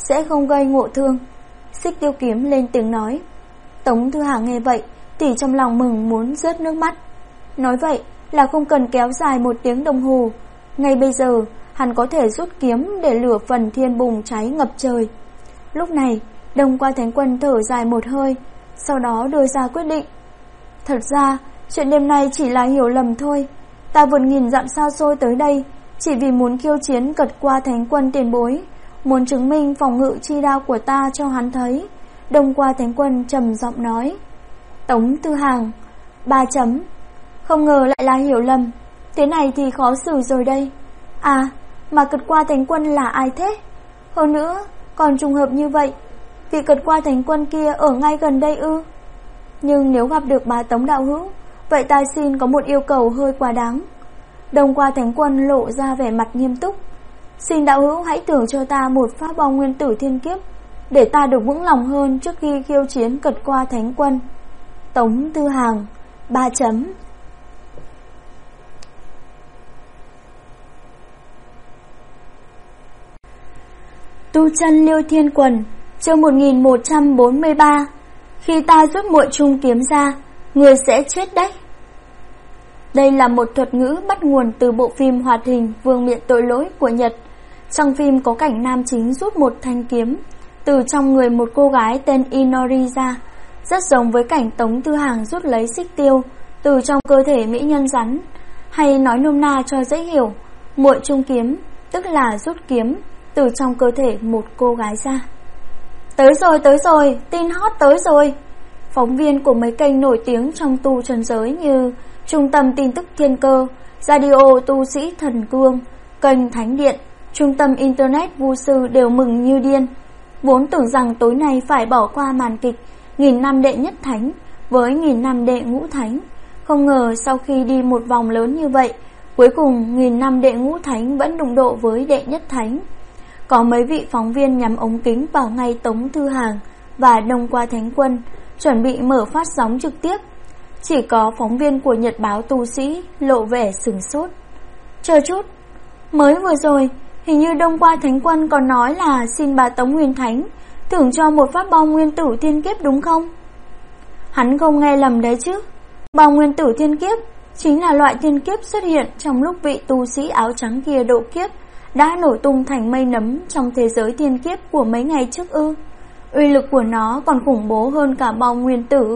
sẽ không gây ngộ thương. Xích Tiêu Kiếm lên tiếng nói. Tống Thư Hàng nghe vậy thì trong lòng mừng muốn rớt nước mắt. Nói vậy là không cần kéo dài 1 tiếng đồng hồ. Ngay bây giờ hắn có thể rút kiếm để lửa phần thiên bùng cháy ngập trời. Lúc này Đông Qua Thánh Quân thở dài một hơi, sau đó đưa ra quyết định. Thật ra chuyện đêm nay chỉ là hiểu lầm thôi. Ta vượt nghìn dặm xa xôi tới đây chỉ vì muốn khiêu chiến Cật Qua Thánh Quân tiền bối, muốn chứng minh phòng ngự chi đao của ta cho hắn thấy. Đông Qua Thánh Quân trầm giọng nói. Tống Thư Hàng 3 chấm. Không ngờ lại là hiểu lầm. Thế này thì khó xử rồi đây. À, mà Cật Qua Thánh Quân là ai thế? Hơn nữa còn trùng hợp như vậy, vị Cật Qua Thánh Quân kia ở ngay gần đây ư? Nhưng nếu gặp được bà Tống đạo hữu, vậy ta xin có một yêu cầu hơi quá đáng. Đông Qua Thánh Quân lộ ra vẻ mặt nghiêm túc. Xin đạo hữu hãy thưởng cho ta một pháp bom nguyên tử thiên kiếp, để ta được vững lòng hơn trước khi khiêu chiến Cật Qua Thánh Quân. Tống Thư Hàng 3 chấm. Tu chân Liêu Thiên Quần, chương 1143. Khi ta rút muội trung kiếm ra, người sẽ chết đấy. Đây là một thuật ngữ bắt nguồn từ bộ phim hoạt hình Vương miện tội lỗi của Nhật. Trong phim có cảnh nam chính rút một thanh kiếm từ trong người một cô gái tên Inori ra, rất giống với cảnh Tống Thư Hàng rút lấy xích tiêu từ trong cơ thể mỹ nhân rắn. Hay nói nôm na cho dễ hiểu, muội trung kiếm tức là rút kiếm từ trong cơ thể một cô gái ra. Tới rồi, tin hot tới rồi. Phóng viên của mấy kênh nổi tiếng trong tu trần giới như Trung tâm tin tức Thiên Cơ, Radio Tu sĩ Thần Cương, kênh Thánh Điện, Trung tâm Internet Vu Sư đều mừng như điên. Vốn tưởng rằng tối nay phải bỏ qua màn kịch 1000 năm đệ nhất thánh với 1000 năm đệ ngũ thánh. Không ngờ sau khi đi một vòng lớn như vậy, cuối cùng 1000 năm đệ ngũ thánh vẫn đụng độ với đệ nhất thánh. Có mấy vị phóng viên nhắm ống kính vào ngay Tống Thư Hàng và Đông Qua Thánh Quân, chuẩn bị mở phát sóng trực tiếp. Chỉ có phóng viên của Nhật báo Tu Sĩ lộ vẻ sửng sốt. Chờ chút, mới vừa rồi hình như Đông Qua Thánh Quân còn nói là xin bà Tống Nguyên Thánh thưởng cho một phát bom nguyên tử thiên kiếp đúng không? Hắn không nghe lầm đấy chứ. Bom nguyên tử thiên kiếp chính là loại thiên kiếp xuất hiện trong lúc vị tu sĩ áo trắng kia độ kiếp đã nổ tung thành mây nấm trong thế giới thiên kiếp của mấy ngày trước ư? Uy lực của nó còn khủng bố hơn cả bom nguyên tử.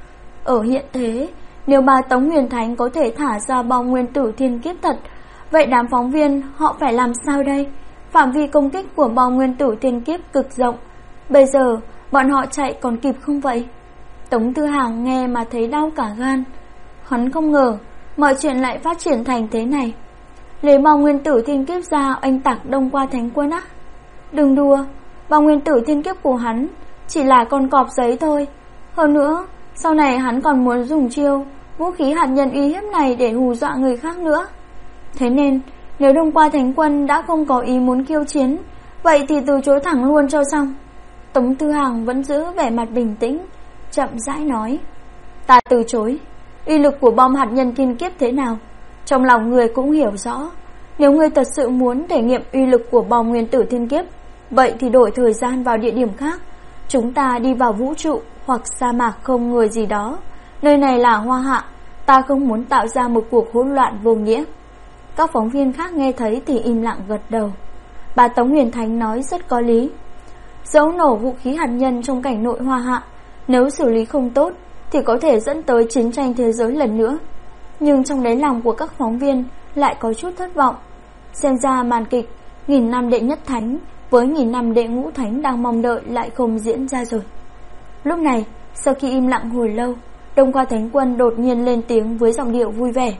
Ở hiện thế, nếu bà Tống Huyền Thánh có thể thả ra bom nguyên tử thiên kiếp thật, vậy đám phóng viên họ phải làm sao đây? Phạm vi công kích của bom nguyên tử thiên kiếp cực rộng, bây giờ bọn họ chạy còn kịp không vậy? Tống Thư Hàng nghe mà thấy đau cả gan. Hắn không ngờ mọi chuyện lại phát triển thành thế này. Lấy bom nguyên tử thiên kiếp ra oanh tạc Đông Qua Thánh Quân á? Đừng đùa, bom nguyên tử thiên kiếp của hắn chỉ là con cọp giấy thôi. Hơn nữa, sau này hắn còn muốn dùng chiêu vũ khí hạt nhân uy hiếp này để hù dọa người khác nữa. Thế nên, nếu Đông Qua Thánh Quân đã không có ý muốn khiêu chiến, vậy thì từ chối thẳng luôn cho xong. Tống Thư Hàng vẫn giữ vẻ mặt bình tĩnh, chậm rãi nói. Ta từ chối. Uy lực của bom hạt nhân thiên kiếp thế nào, trong lòng người cũng hiểu rõ. Nếu người thật sự muốn trải nghiệm uy lực của bom nguyên tử thiên kiếp, vậy thì đổi thời gian vào địa điểm khác. Chúng ta đi vào vũ trụ hoặc sa mạc không người gì đó. Nơi này là Hoa Hạ, ta không muốn tạo ra một cuộc hỗn loạn vô nghĩa. Các phóng viên khác nghe thấy thì im lặng gật đầu. Bà Tống Huyền Thánh nói rất có lý. Dẫu nổ vũ khí hạt nhân trong cảnh nội Hoa Hạ, nếu xử lý không tốt thì có thể dẫn tới chiến tranh thế giới lần nữa. Nhưng trong đáy lòng của các phóng viên lại có chút thất vọng. Xem ra màn kịch 1000 năm đệ nhất thánh với 1000 năm đệ ngũ thánh đang mong đợi lại không diễn ra rồi. Lúc này, sau khi im lặng hồi lâu, Đông Qua Thánh Quân đột nhiên lên tiếng với giọng điệu vui vẻ.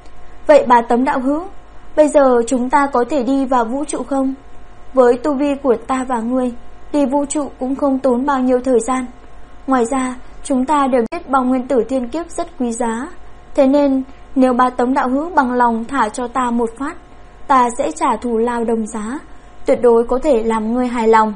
Vậy bà Tống đạo hữu, bây giờ chúng ta có thể đi vào vũ trụ không? Với tu vi của ta và ngươi, đi vũ trụ cũng không tốn bao nhiêu thời gian. Ngoài ra, chúng ta đều biết bom nguyên tử thiên kiếp rất quý giá. Thế nên, nếu bà Tống đạo hữu bằng lòng thả cho ta một phát, ta sẽ trả thù lao đồng giá, tuyệt đối có thể làm ngươi hài lòng.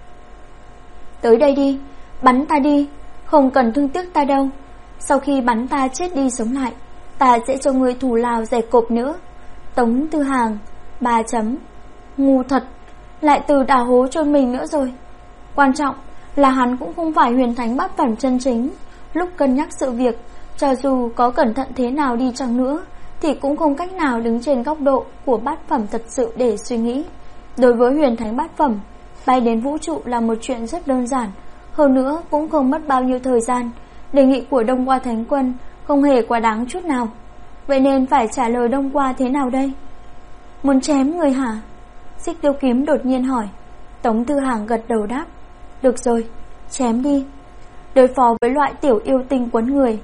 Tới đây đi, bắn ta đi, không cần thương tiếc ta đâu. Sau khi bắn ta chết đi sống lại, ta sẽ cho ngươi thù lao rẻ cộp nữa. Tống Thư Hàng 3 chấm. Ngu thật. lại từ đào hố chôn mình nữa rồi. Quan trọng là hắn cũng không phải huyền thánh bát phẩm chân chính. Lúc cân nhắc sự việc, cho dù có cẩn thận thế nào đi chăng nữa thì cũng không cách nào đứng trên góc độ của bát phẩm thật sự để suy nghĩ. Đối với huyền thánh bát phẩm, bay đến vũ trụ là một chuyện rất đơn giản, hơn nữa cũng không mất bao nhiêu thời gian. Đề nghị của Đông Qua Thánh Quân không hề quá đáng chút nào. Vậy nên phải trả lời Đông Qua thế nào đây? Muốn chém người hả? Xích Tiêu Kiếm đột nhiên hỏi. Tống Tư Hàng gật đầu đáp. Được rồi, chém đi. Đối phó với loại tiểu yêu tinh quấn người,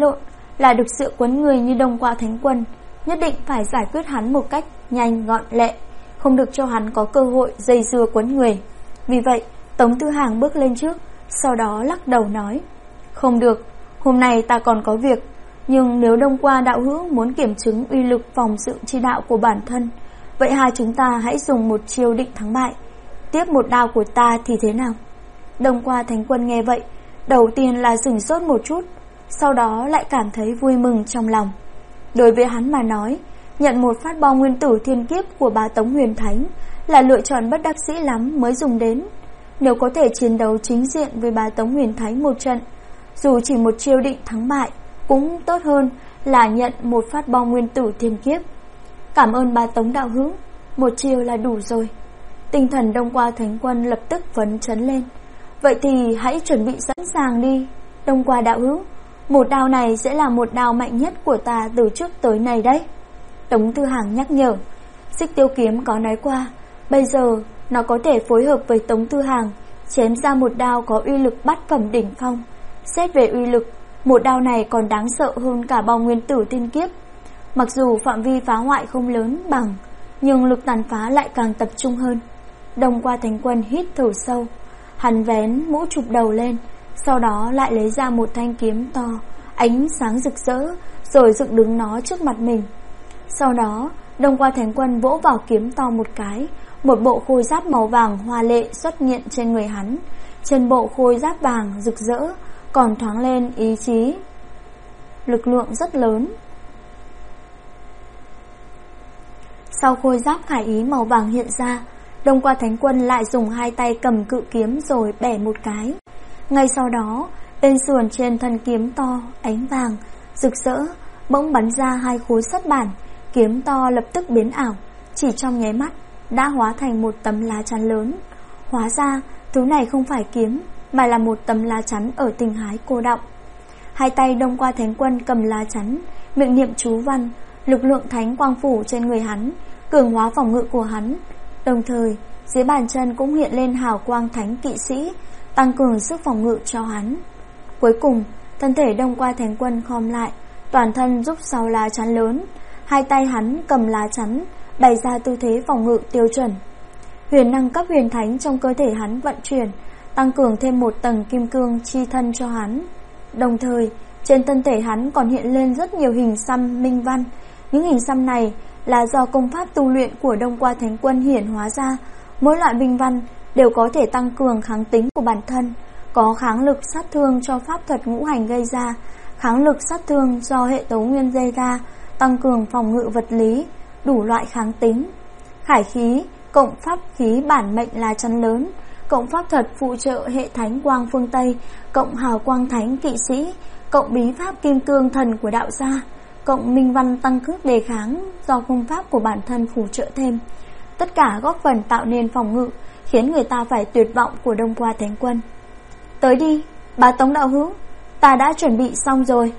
là được sự quấn người như Đông Qua Thánh Quân, nhất định phải giải quyết hắn một cách nhanh gọn lẹ, không được cho hắn có cơ hội dây dưa quấn người. Vì vậy Tống Tư Hàng bước lên trước, sau đó lắc đầu nói. Không được, hôm nay ta còn có việc. Nhưng nếu Đông Qua đạo hữu muốn kiểm chứng uy lực phòng sự chi đạo của bản thân, vậy hai chúng ta hãy dùng một chiêu định thắng bại. Tiếp một đao của ta thì thế nào? Đông Qua Thánh Quân nghe vậy, đầu tiên là sửng sốt một chút, sau đó lại cảm thấy vui mừng trong lòng. Đối với hắn mà nói, nhận một phát bom nguyên tử thiên kiếp của bá Tống Huyền Thánh là lựa chọn bất đắc dĩ lắm mới dùng đến. Nếu có thể chiến đấu chính diện với bá Tống Huyền Thánh một trận, dù chỉ một chiêu định thắng bại, cũng tốt hơn là nhận một phát bom nguyên tử thiên kiếp. Cảm ơn bá Tống đạo hữu, một chiêu là đủ rồi. Tinh thần Đông Qua Thánh Quân lập tức phấn chấn lên. Vậy thì hãy chuẩn bị sẵn sàng đi, Đông Qua đạo hữu. Một đao này sẽ là một đao mạnh nhất của ta từ trước tới nay đấy. Tống Tư Hàng nhắc nhở. Xích Tiêu Kiếm có nói qua, bây giờ nó có thể phối hợp với Tống Tư Hàng, chém ra một đao có uy lực bát phẩm đỉnh phong. Xét về uy lực, một đao này còn đáng sợ hơn cả bom nguyên tử thiên kiếp. Mặc dù phạm vi phá hoại không lớn bằng, nhưng lực tàn phá lại càng tập trung hơn. Đông Qua Thánh Quân hít thở sâu, hắn vén mũ chụp đầu lên, sau đó lại lấy ra một thanh kiếm to, ánh sáng rực rỡ, rồi dựng đứng nó trước mặt mình. Sau đó, Đông Qua Thánh Quân vỗ vào kiếm to một cái, một bộ khôi giáp màu vàng hoa lệ xuất hiện trên người hắn. Trên bộ khôi giáp vàng rực rỡ còn thoáng lên ý chí, lực lượng rất lớn. Sau khôi giáp khải ý màu vàng hiện ra, Đông Qua Thánh Quân lại dùng hai tay cầm cự kiếm rồi bẻ một cái. Ngay sau đó, bên sườn trên thân kiếm to, ánh vàng, rực rỡ, bỗng bắn ra hai khối sắt bản. Kiếm to lập tức biến ảo, chỉ trong nháy mắt đã hóa thành một tấm lá chắn lớn. Hóa ra, thứ này không phải kiếm, mà là một tấm lá chắn ở Tình Hái cô đọng. Hai tay Đông Qua Thánh Quân cầm lá chắn, miệng niệm chú văn, lực lượng thánh quang phủ trên người hắn, cường hóa phòng ngự của hắn. Đồng thời, dưới bàn chân cũng hiện lên hào quang thánh kỵ sĩ, tăng cường sức phòng ngự cho hắn. Cuối cùng, thân thể Đông Qua Thánh Quân khom lại, toàn thân giúp sau lá chắn lớn. Hai tay hắn cầm lá chắn, bày ra tư thế phòng ngự tiêu chuẩn. Huyền năng cấp huyền thánh trong cơ thể hắn vận chuyển, tăng cường thêm một tầng kim cương chi thân cho hắn. Đồng thời, trên thân thể hắn còn hiện lên rất nhiều hình xăm minh văn. Những hình xăm này là do công pháp tu luyện của Đông Qua Thánh Quân hiển hóa ra. Mỗi loại minh văn đều có thể tăng cường kháng tính của bản thân, có kháng lực sát thương cho pháp thuật ngũ hành gây ra, kháng lực sát thương do hệ tấu nguyên gây ra, tăng cường phòng ngự vật lý, đủ loại kháng tính. Khải khí cộng pháp khí bản mệnh là chắn lớn, cộng pháp thuật phụ trợ hệ thánh quang phương Tây, cộng hào quang thánh kỵ sĩ, cộng bí pháp kim cương thần của đạo gia, cộng minh văn tăng cước đề kháng do công pháp của bản thân phụ trợ thêm. Tất cả góp phần tạo nên phòng ngự, khiến người ta phải tuyệt vọng của Đông Qua Thánh Quân. Tới đi, bá Tống đạo hữu, ta đã chuẩn bị xong rồi.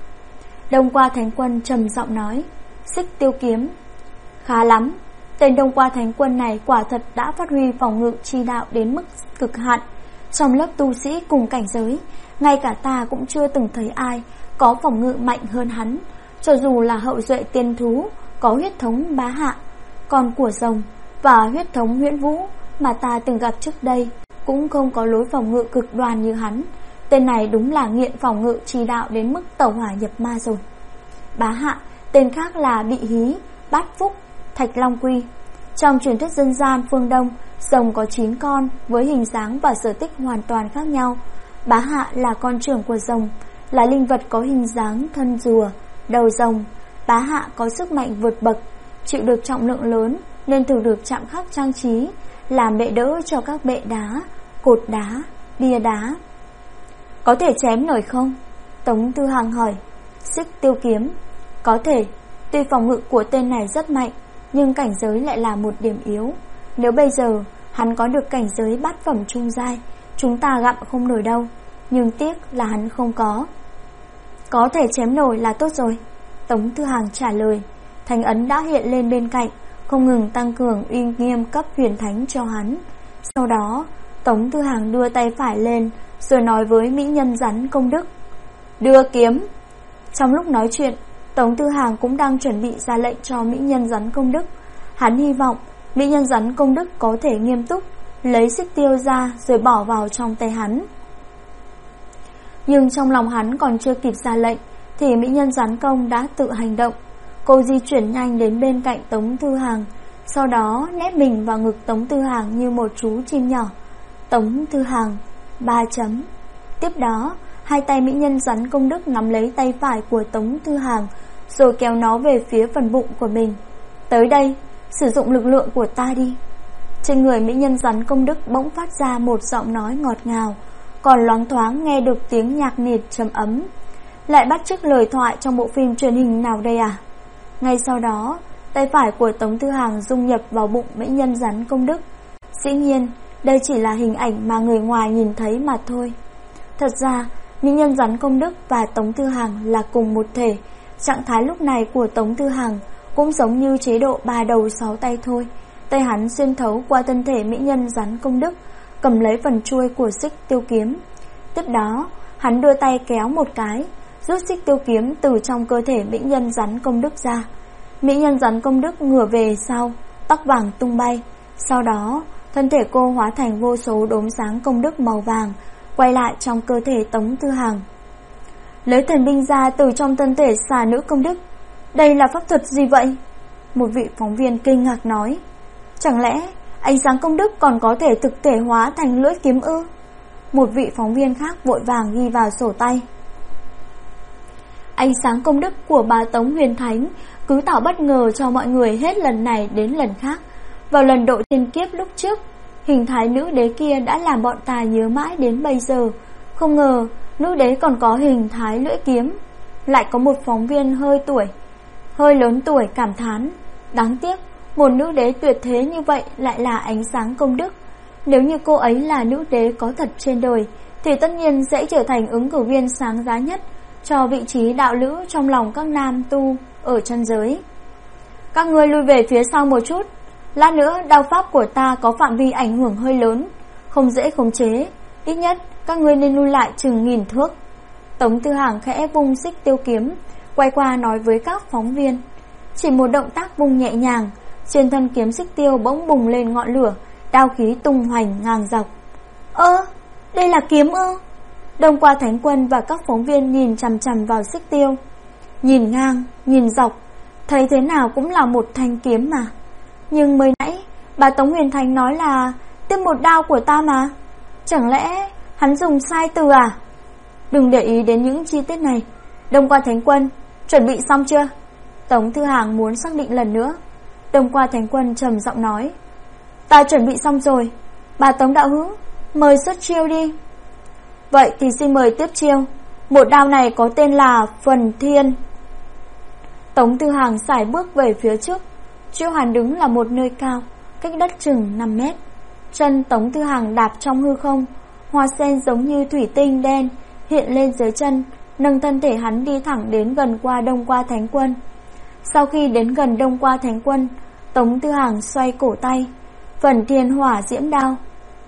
Đông Qua Thánh Quân trầm giọng nói. Xích Tiêu Kiếm. Khá lắm, tên Đông Qua Thánh Quân này quả thật đã phát huy phòng ngự chi đạo đến mức cực hạn. Trong lớp tu sĩ cùng cảnh giới, ngay cả ta cũng chưa từng thấy ai có phòng ngự mạnh hơn hắn. Cho dù là hậu duệ tiên thú, có huyết thống Bá Hạ, con của rồng và huyết thống Huyễn Vũ mà ta từng gặp trước đây, cũng không có lối phòng ngự cực đoan như hắn. Tên này đúng là nghiện phòng ngự chi đạo đến mức tẩu hỏa nhập ma rồi. Bá Hạ, tên khác là Bị Hí, Bát Phúc, Thạch Long Quy. Trong truyền thuyết dân gian phương Đông, rồng có 9 con với hình dáng và sở thích hoàn toàn khác nhau. Bá Hạ là con trưởng của rồng, là linh vật có hình dáng thân rùa, đầu rồng. Bá Hạ có sức mạnh vượt bậc, chịu được trọng lượng lớn nên thường được chạm khắc trang trí, làm bệ đỡ cho các bệ đá, cột đá, bia đá. Có thể chém nổi không? Tống Tư Hằng hỏi. Xích Tiêu Kiếm. Có thể. Tuy phòng ngự của tên này rất mạnh, nhưng cảnh giới lại là một điểm yếu. Nếu bây giờ hắn có được cảnh giới bát phẩm trung giai, chúng ta gặm không nổi đâu. Nhưng tiếc là hắn không có. Có thể chém nổi là tốt rồi, Tống Tư Hằng trả lời. Thánh ấn đã hiện lên bên cạnh, không ngừng tăng cường uy nghiêm cấp huyền thánh cho hắn. Sau đó Tống Tư Hằng đưa tay phải lên, rồi nói với mỹ nhân rắn công đức. Đưa kiếm. Trong lúc nói chuyện, Tống Tư Hằng cũng đang chuẩn bị ra lệnh cho mỹ nhân rắn công đức. Hắn hy vọng mỹ nhân rắn công đức có thể nghiêm túc lấy xích tiêu ra rồi bỏ vào trong tay hắn. Nhưng trong lòng hắn còn chưa kịp ra lệnh thì mỹ nhân rắn công đã tự hành động. Cô di chuyển nhanh đến bên cạnh Tống Tư Hằng, sau đó nép mình vào ngực Tống Tư Hằng như một chú chim nhỏ. Tống Tư Hằng 3 chấm. Tiếp đó hai tay mỹ nhân rắn công đức nắm lấy tay phải của Tống Tư Hằng, rồi kéo nó về phía phần bụng của mình. Tới đây, sử dụng lực lượng của ta đi. Trên người mỹ nhân rắn công đức bỗng phát ra một giọng nói ngọt ngào, còn loáng thoáng nghe được tiếng nhạc nịt trầm ấm. Lại bắt chước lời thoại trong bộ phim truyền hình nào đây à? Ngay sau đó, tay phải của Tống Tư Hằng dung nhập vào bụng mỹ nhân rắn công đức. Dĩ nhiên, đây chỉ là hình ảnh mà người ngoài nhìn thấy mà thôi. Thật ra, mỹ nhân rắn công đức và Tống Tư Hằng là cùng một thể. Trạng thái lúc này của Tống Tư Hằng cũng giống như chế độ 3 đầu 6 tay thôi. Tay hắn xuyên thấu qua thân thể mỹ nhân rắn công đức, cầm lấy phần chuôi của xích tiêu kiếm. Tiếp đó, hắn đưa tay kéo một cái, rút xích tiêu kiếm từ trong cơ thể mỹ nhân rắn công đức ra. Mỹ nhân rắn công đức ngửa về sau, tóc vàng tung bay. Sau đó, thân thể cô hóa thành vô số đốm sáng công đức màu vàng, quay lại trong cơ thể Tống Tư Hằng. Lấy thần binh ra từ trong thân thể xà nữ công đức. Đây là pháp thuật gì vậy? Một vị phóng viên kinh ngạc nói. Chẳng lẽ ánh sáng công đức còn có thể thực thể hóa thành lưỡi kiếm ư? Một vị phóng viên khác vội vàng ghi vào sổ tay. Ánh sáng công đức của bà Tống Huyền Thánh cứ tạo bất ngờ cho mọi người hết lần này đến lần khác. Vào lần độ thiên kiếp lúc trước, hình thái nữ đế kia đã làm bọn ta nhớ mãi đến bây giờ. Không ngờ nữ đế còn có hình thái lưỡi kiếm. Lại có một phóng viên hơi lớn tuổi cảm thán. Đáng tiếc, một nữ đế tuyệt thế như vậy lại là ánh sáng công đức. Nếu như cô ấy là nữ đế có thật trên đời, thì tất nhiên sẽ trở thành ứng cử viên sáng giá nhất cho vị trí đạo lữ trong lòng các nam tu ở chân giới. Các ngươi lui về phía sau một chút. Lát nữa đao pháp của ta có phạm vi ảnh hưởng hơi lớn, không dễ khống chế. Ít nhất các ngươi nên lui lại chừng 1000 thước. Tống Tư Hằng khẽ vung xích tiêu kiếm, quay qua nói với các phóng viên. Chỉ một động tác vung nhẹ nhàng, trên thân kiếm xích tiêu bỗng bùng lên ngọn lửa, đao khí tung hoành ngang dọc. Đây là kiếm ư? Đông Qua Thánh Quân và các phóng viên nhìn chằm chằm vào xích tiêu. Nhìn ngang, nhìn dọc, thấy thế nào cũng là một thanh kiếm mà. Nhưng mới nãy bà Tống Huyền Thánh nói là tiếp một đao của ta mà. Chẳng lẽ hắn dùng sai từ à? Đừng để ý đến những chi tiết này. Đông Qua Thánh Quân, chuẩn bị xong chưa? Tống Tư Hằng muốn xác định lần nữa. Đông Qua Thánh Quân trầm giọng nói. Ta chuẩn bị xong rồi. Bà Tống đạo hữu, mời xuất chiêu đi. Vậy thì xin mời tiếp chiêu. Một đao này có tên là Phần Thiên. Tống Tư Hằng sải bước về phía trước. Chiêu hắn đứng là một nơi cao, cách đất chừng 5 mét. Chân Tống Tư Hằng đạp trong hư không, hoa sen giống như thủy tinh đen hiện lên dưới chân, nâng thân thể hắn đi thẳng đến gần qua Đông Qua Thánh Quân. Sau khi đến gần Đông Qua Thánh Quân, Tống Tư Hằng xoay cổ tay, Phần Thiên hỏa diễm đao.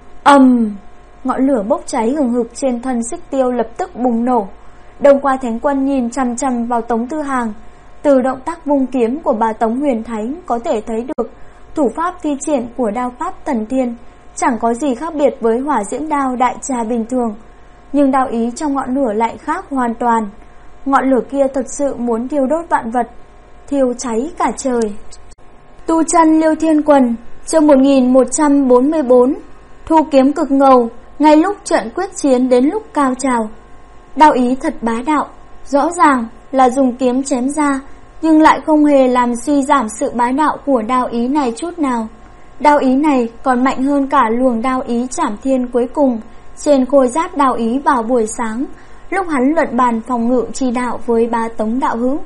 Ngọn lửa bốc cháy hừng hực trên thân xích tiêu lập tức bùng nổ. Đông Qua Thánh Quân nhìn chằm chằm vào Tống Tư Hằng. Từ động tác vung kiếm của bà Tống Huyền Thánh có thể thấy được thủ pháp thi triển của đao pháp Thần Thiên chẳng có gì khác biệt với hỏa diễm đao đại trà bình thường. Nhưng đao ý trong ngọn lửa lại khác hoàn toàn. Ngọn lửa kia thật sự muốn thiêu đốt vạn vật, thiêu cháy cả trời. Tu chân Liêu Thiên Quần, chương 1144. Thu kiếm cực ngầu, ngay lúc trận quyết chiến đến lúc cao trào. Đao ý thật bá đạo, rõ ràng là dùng kiếm chém ra, nhưng lại không hề làm suy giảm sự bá đạo của đao ý này chút nào. Đao ý này còn mạnh hơn cả luồng đao ý trảm thiên cuối cùng trên khôi giáp đao ý vào buổi sáng, lúc hắn luận bàn phòng ngự chi đạo với Bá Tống đạo hữu.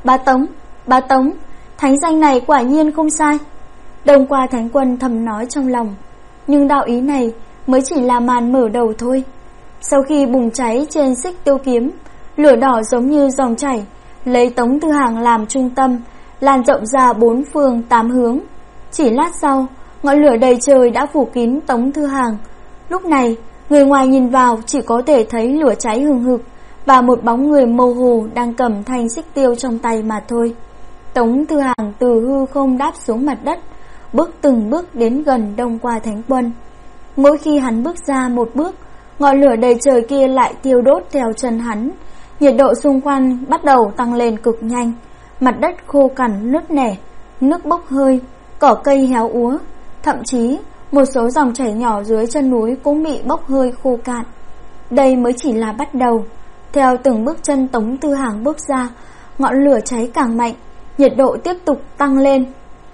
Bá Tống, thánh danh này quả nhiên không sai. Đông Qua Thánh Quân thầm nói trong lòng. Nhưng đạo ý này mới chỉ là màn mở đầu thôi. Sau khi bùng cháy trên xích tiêu kiếm, lửa đỏ giống như dòng chảy, lấy Tống Tư Hàng làm trung tâm, lan rộng ra 4 phương 8 hướng. Chỉ lát sau, ngọn lửa đầy trời đã phủ kín Tống Tư Hàng. Lúc này, người ngoài nhìn vào chỉ có thể thấy lửa cháy hừng hực và một bóng người mơ hồ đang cầm thanh xích tiêu trong tay mà thôi. Tống Tư Hàng từ hư không đáp xuống mặt đất, bước từng bước đến gần Đông Qua Thánh Quân. Mỗi khi hắn bước ra một bước, ngọn lửa đầy trời kia lại thiêu đốt theo chân hắn. Nhiệt độ xung quanh bắt đầu tăng lên cực nhanh, mặt đất khô cằn nứt nẻ, nước bốc hơi, cỏ cây héo úa, thậm chí một số dòng chảy nhỏ dưới chân núi cũng bị bốc hơi khô cạn. Đây mới chỉ là bắt đầu. Theo từng bước chân Tống Tư Hàng bước ra, ngọn lửa cháy càng mạnh, nhiệt độ tiếp tục tăng lên.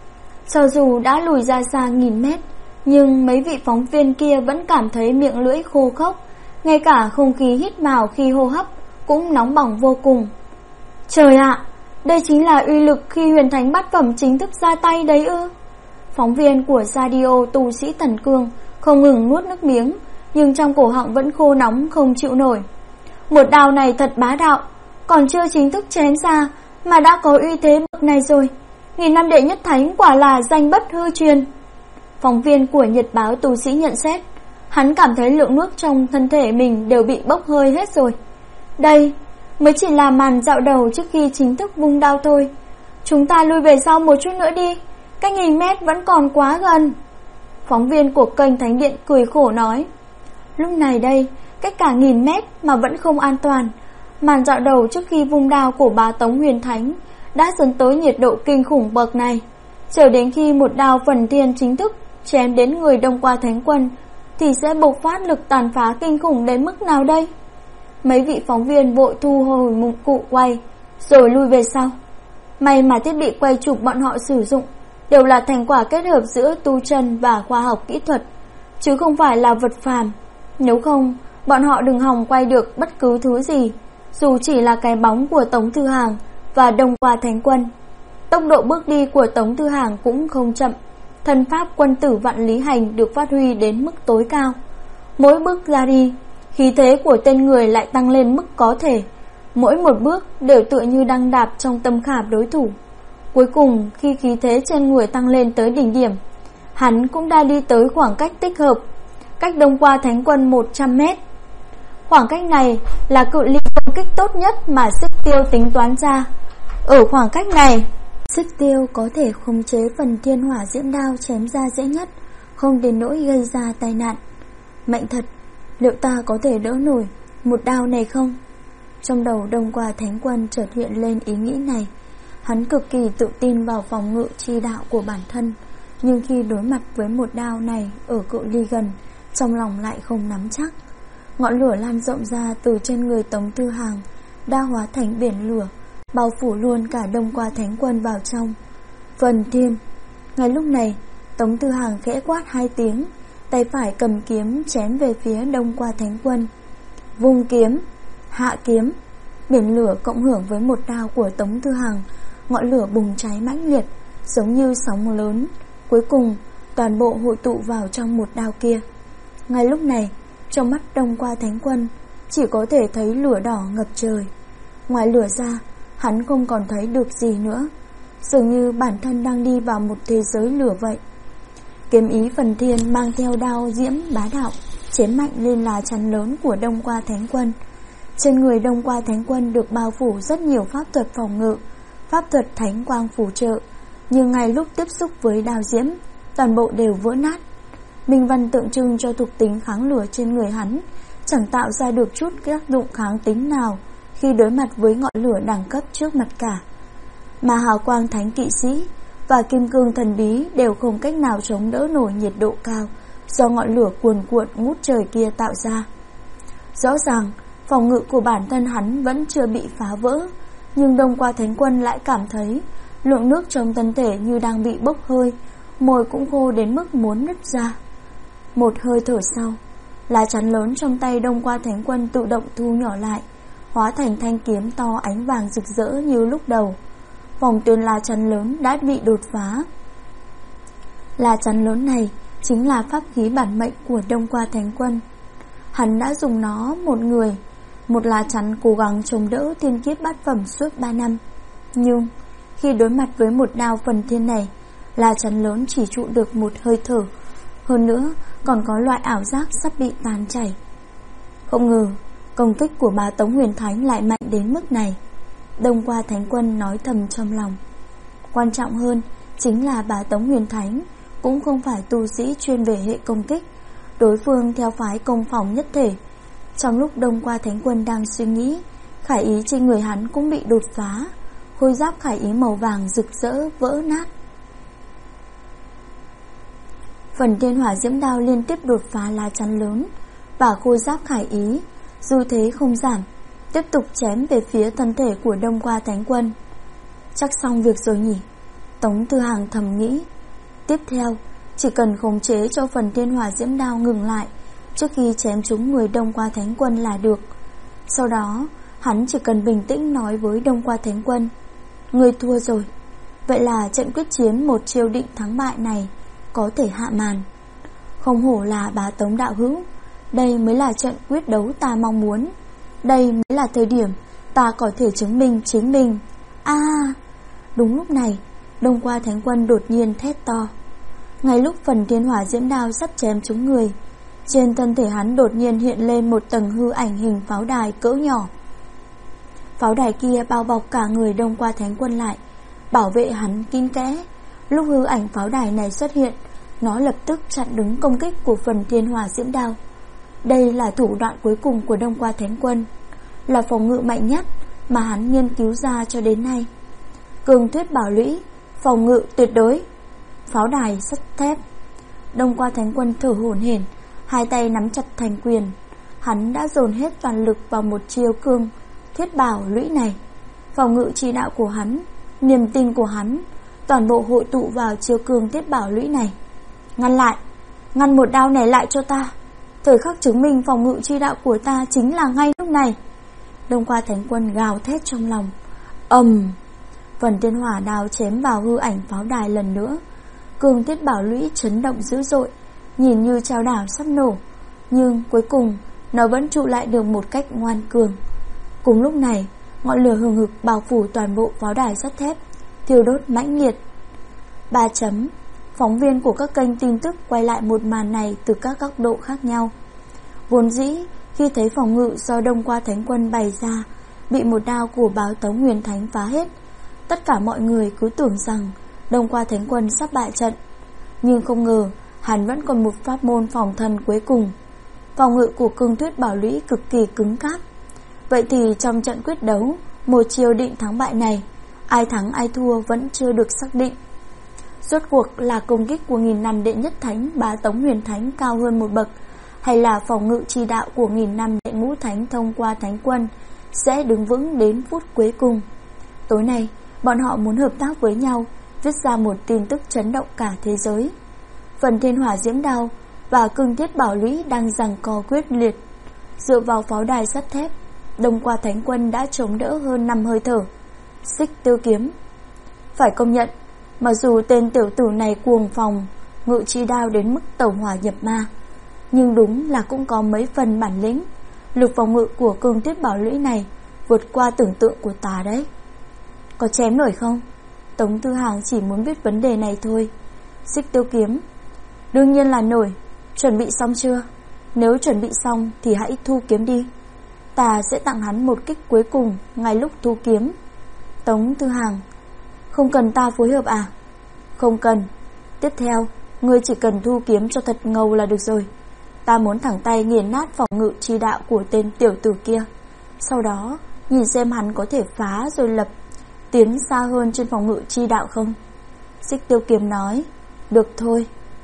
Cho dù đã lùi ra xa nghìn mét, nhưng mấy vị phóng viên kia vẫn cảm thấy miệng lưỡi khô khốc, ngay cả không khí hít vào khi hô hấp cũng nóng bỏng vô cùng. Trời ạ, đây chính là uy lực khi huyền thánh bát phẩm chính thức ra tay đấy ư? Phóng viên của radio Tu Sĩ Thần Cương không ngừng nuốt nước miếng, nhưng trong cổ họng vẫn khô nóng không chịu nổi. Một đao này thật bá đạo, còn chưa chính thức chém ra mà đã có uy thế bậc này rồi. Nghìn năm đệ nhất thánh quả là danh bất hư truyền. Phóng viên của Nhật báo Tu Sĩ nhận xét. Hắn cảm thấy lượng nước trong thân thể mình đều bị bốc hơi hết rồi. Đây mới chỉ là màn dạo đầu trước khi chính thức vung đao thôi. Chúng ta lui về sau một chút nữa đi, cách 1000 mét vẫn còn quá gần. Phóng viên của kênh Thánh Điện cười khổ nói. Lúc này đây, cách cả 1000 mét mà vẫn không an toàn. Màn dạo đầu trước khi vung đao của Bá Tống Huyền Thánh đã dẫn tới nhiệt độ kinh khủng bậc này. Chờ đến khi một đao phần thiên chính thức chém đến người Đông Qua Thánh Quân thì sẽ bộc phát lực tàn phá kinh khủng đến mức nào đây? Mấy vị phóng viên vội thu hồi mục cụ quay rồi lui về sau. May mà thiết bị quay chụp bọn họ sử dụng đều là thành quả kết hợp giữa tu chân và khoa học kỹ thuật, chứ không phải là vật phàm. Nếu không, bọn họ đừng hòng quay được bất cứ thứ gì, dù chỉ là cái bóng của Tống Tư Hàng và Đông Qua Thánh Quân. Tốc độ bước đi của Tống Tư Hàng cũng không chậm, thân pháp quân tử vạn lý hành được phát huy đến mức tối cao. Mỗi bước ra đi, khí thế của tên người lại tăng lên mức có thể. Mỗi một bước đều tựa như đang đạp trong tâm khảm đối thủ. Cuối cùng, khi khí thế trên người tăng lên tới đỉnh điểm, hắn cũng đã đi tới khoảng cách thích hợp, cách Đông Qua Thánh Quân 100 mét. Khoảng cách này là cự ly công kích tốt nhất mà Xích Tiêu tính toán ra. Ở khoảng cách này, Xích Tiêu có thể khống chế phần thiên hỏa diễm đao chém ra dễ nhất, không đến nỗi gây ra tai nạn. Mạnh thật, liệu ta có thể đỡ nổi một đao này không? Trong đầu Đông Qua Thánh Quân chợt hiện lên ý nghĩ này. Hắn cực kỳ tự tin vào phòng ngự chi đạo của bản thân, nhưng khi đối mặt với một đao này ở cự ly gần, trong lòng lại không nắm chắc. Ngọn lửa lan rộng ra từ trên người Tống Tư Hàng, đã hóa thành biển lửa, bao phủ luôn cả Đông Qua Thánh Quân vào trong. Phần thiên. Ngay lúc này, Tống Tư Hàng khẽ quát 2 tiếng, tay phải cầm kiếm chém về phía Đông Qua Thánh Quân. Vung kiếm, hạ kiếm. Biển lửa cộng hưởng với một đao của Tống Tư Hàng, ngọn lửa bùng cháy mãnh liệt, giống như sóng lớn. Cuối cùng, toàn bộ hội tụ vào trong một đao kia. Ngay lúc này, trong mắt Đông Qua Thánh Quân chỉ có thể thấy lửa đỏ ngập trời. Ngoài lửa ra, hắn không còn thấy được gì nữa, dường như bản thân đang đi vào một thế giới lửa vậy. Kiếm ý phần thiên mang theo đao diễm bá đạo, chém mạnh lên lá chắn lớn của Đông Qua Thánh Quân. Trên người Đông Qua Thánh Quân được bao phủ rất nhiều pháp thuật phòng ngự, pháp thuật thánh quang phù trợ, nhưng ngay lúc tiếp xúc với đao diễm, toàn bộ đều vỡ nát. Minh văn tượng trưng cho thuộc tính kháng lửa trên người hắn chẳng tạo ra được chút tác dụng kháng tính nào khi đối mặt với ngọn lửa đẳng cấp trước mặt cả. Mà hào quang thánh kỵ sĩ và kim cương thần bí đều không cách nào chống đỡ nổi nhiệt độ cao do ngọn lửa cuồn cuộn ngút trời kia tạo ra. Rõ ràng, phòng ngự của bản thân hắn vẫn chưa bị phá vỡ, nhưng Đông Qua Thánh Quân lại cảm thấy lượng nước trong thân thể như đang bị bốc hơi, môi cũng khô đến mức muốn nứt ra. Một hơi thở sau, lá chắn lớn trong tay Đông Qua Thánh Quân tự động thu nhỏ lại, hóa thành thanh kiếm to ánh vàng rực rỡ như lúc đầu. Vòng tuyến lá chắn lớn đã bị đột phá. Lá chắn lớn này chính là pháp khí bản mệnh của Đông Qua Thánh Quân. Hắn đã dùng nó một lá chắn cố gắng chống đỡ thiên kiếp bát phẩm suốt 3 năm. Nhưng khi đối mặt với một đao phần thiên này, lá chắn lớn chỉ trụ được một hơi thở. Hơn nữa còn có loại ảo giác sắp bị tan chảy. Không ngờ công kích của bá Tống Huyền Thánh lại mạnh đến mức này. Đông Qua Thánh Quân nói thầm trong lòng. Quan trọng hơn chính là bá Tống Huyền Thánh cũng không phải tu sĩ chuyên về hệ công kích, đối phương theo phái công phòng nhất thể. Trong lúc Đông Qua Thánh Quân đang suy nghĩ, khải ý trên người hắn cũng bị đột phá, khôi giáp khải ý màu vàng rực rỡ vỡ nát. Phần thiên hỏa diễm đao liên tiếp đột phá lá chắn lớn và khôi giáp khải ý, dư thế không giảm, tiếp tục chém về phía thân thể của Đông Qua Thánh Quân. Chắc xong việc rồi nhỉ? Tống Tư Hàng thầm nghĩ. Tiếp theo, chỉ cần khống chế cho phần thiên hỏa diễm đao ngừng lại trước khi chém trúng người Đông Qua Thánh Quân là được. Sau đó, hắn chỉ cần bình tĩnh nói với Đông Qua Thánh Quân: "Ngươi thua rồi." Vậy là trận quyết chiến một chiêu định thắng bại này có thể hạ màn. Không hổ là bá Tống đạo hữu, đây mới là trận quyết đấu ta mong muốn. Đây mới là thời điểm ta có thể chứng minh chính mình. Đúng lúc này, Đông Qua Thánh Quân đột nhiên thét to. Ngay lúc phần thiên hỏa diễm đao sắp chém trúng người, trên thân thể hắn đột nhiên hiện lên một tầng hư ảnh hình pháo đài cỡ nhỏ. Pháo đài kia bao bọc cả người Đông Qua Thánh Quân lại, bảo vệ hắn kín kẽ. Lúc hư ảnh pháo đài này xuất hiện, nó lập tức chặn đứng công kích của phần thiên hỏa diễm đao. Đây là thủ đoạn cuối cùng của Đông Qua Thánh Quân, là phòng ngự mạnh nhất mà hắn nghiên cứu ra cho đến nay. Cường thuyết bảo lũy, phòng ngự tuyệt đối, pháo đài sắt thép. Đông Qua Thánh Quân thở hổn hển, hai tay nắm chặt thành quyền. Hắn đã dồn hết toàn lực vào một chiêu cương thiết bảo lũy này. Phòng ngự chỉ đạo của hắn, niềm tin của hắn, toàn bộ hội tụ vào chiêu cương thiết bảo lũy này. Ngăn lại, ngăn một đao này lại cho ta. Thời khắc chứng minh phòng ngự chi đạo của ta chính là ngay lúc này. Đông Qua Thánh Quân gào thét trong lòng. Phần thiên hỏa đao chém vào hư ảnh pháo đài lần nữa. Cương thiết bảo lũy chấn động dữ dội, nhìn như trao đảo sắp nổ, nhưng cuối cùng nó vẫn trụ lại được một cách ngoan cường. Cùng lúc này, ngọn lửa hừng hực bao phủ toàn bộ pháo đài sắt thép, thiêu đốt mãnh liệt. Phóng viên của các kênh tin tức quay lại một màn này từ các góc độ khác nhau. Vốn dĩ khi thấy phòng ngự do Đông Qua Thánh Quân bày ra bị một đao của bá Tống Huyền Thánh phá hết, tất cả mọi người cứ tưởng rằng Đông Qua Thánh Quân sắp bại trận. Nhưng không ngờ hắn vẫn còn một pháp môn phòng thân cuối cùng. Phòng ngự của cương thuyết bảo lũy cực kỳ cứng cáp. Vậy thì trong trận quyết đấu một chiêu định thắng bại này, ai thắng ai thua vẫn chưa được xác định. Rốt cuộc là công kích của nghìn năm đệ nhất thánh bá Tống Huyền Thánh cao hơn một bậc, hay là phòng ngự chi đạo của nghìn năm đệ ngũ thánh Thông Qua Thánh Quân sẽ đứng vững đến phút cuối cùng. Tối nay bọn họ muốn hợp tác với nhau, viết ra một tin tức chấn động cả thế giới. Phần thiên hỏa diễm đao và cương thiết bảo lũy đang giằng co quyết liệt. Dựa vào pháo đài sắt thép, Đông Qua Thánh Quân đã chống đỡ hơn 5 hơi thở. Xích Tiêu Kiếm. Phải công nhận, mặc dù tên tiểu tử này cuồng phòng ngự chi đao đến mức tẩu hỏa nhập ma, nhưng đúng là cũng có mấy phần bản lĩnh. Lực phòng ngự của cương thiết bảo lũy này vượt qua tưởng tượng của ta đấy. Có chém nổi không? Tống Tư Hàng chỉ muốn biết vấn đề này thôi. Xích Tiêu Kiếm. Đương nhiên là nổi. Chuẩn bị xong chưa? Nếu chuẩn bị xong thì hãy thu kiếm đi. Ta sẽ tặng hắn một kích cuối cùng ngay lúc thu kiếm. Tống Tư Hàng. Không cần ta phối hợp à? Không cần. Tiếp theo, ngươi chỉ cần thu kiếm cho thật ngầu là được rồi. Ta muốn thẳng tay nghiền nát phòng ngự chi đạo của tên tiểu tử kia. Sau đó, nhìn xem hắn có thể phá rồi lập tiến xa hơn trên phòng ngự chi đạo không? Xích Tiêu Kiếm nói. Được thôi.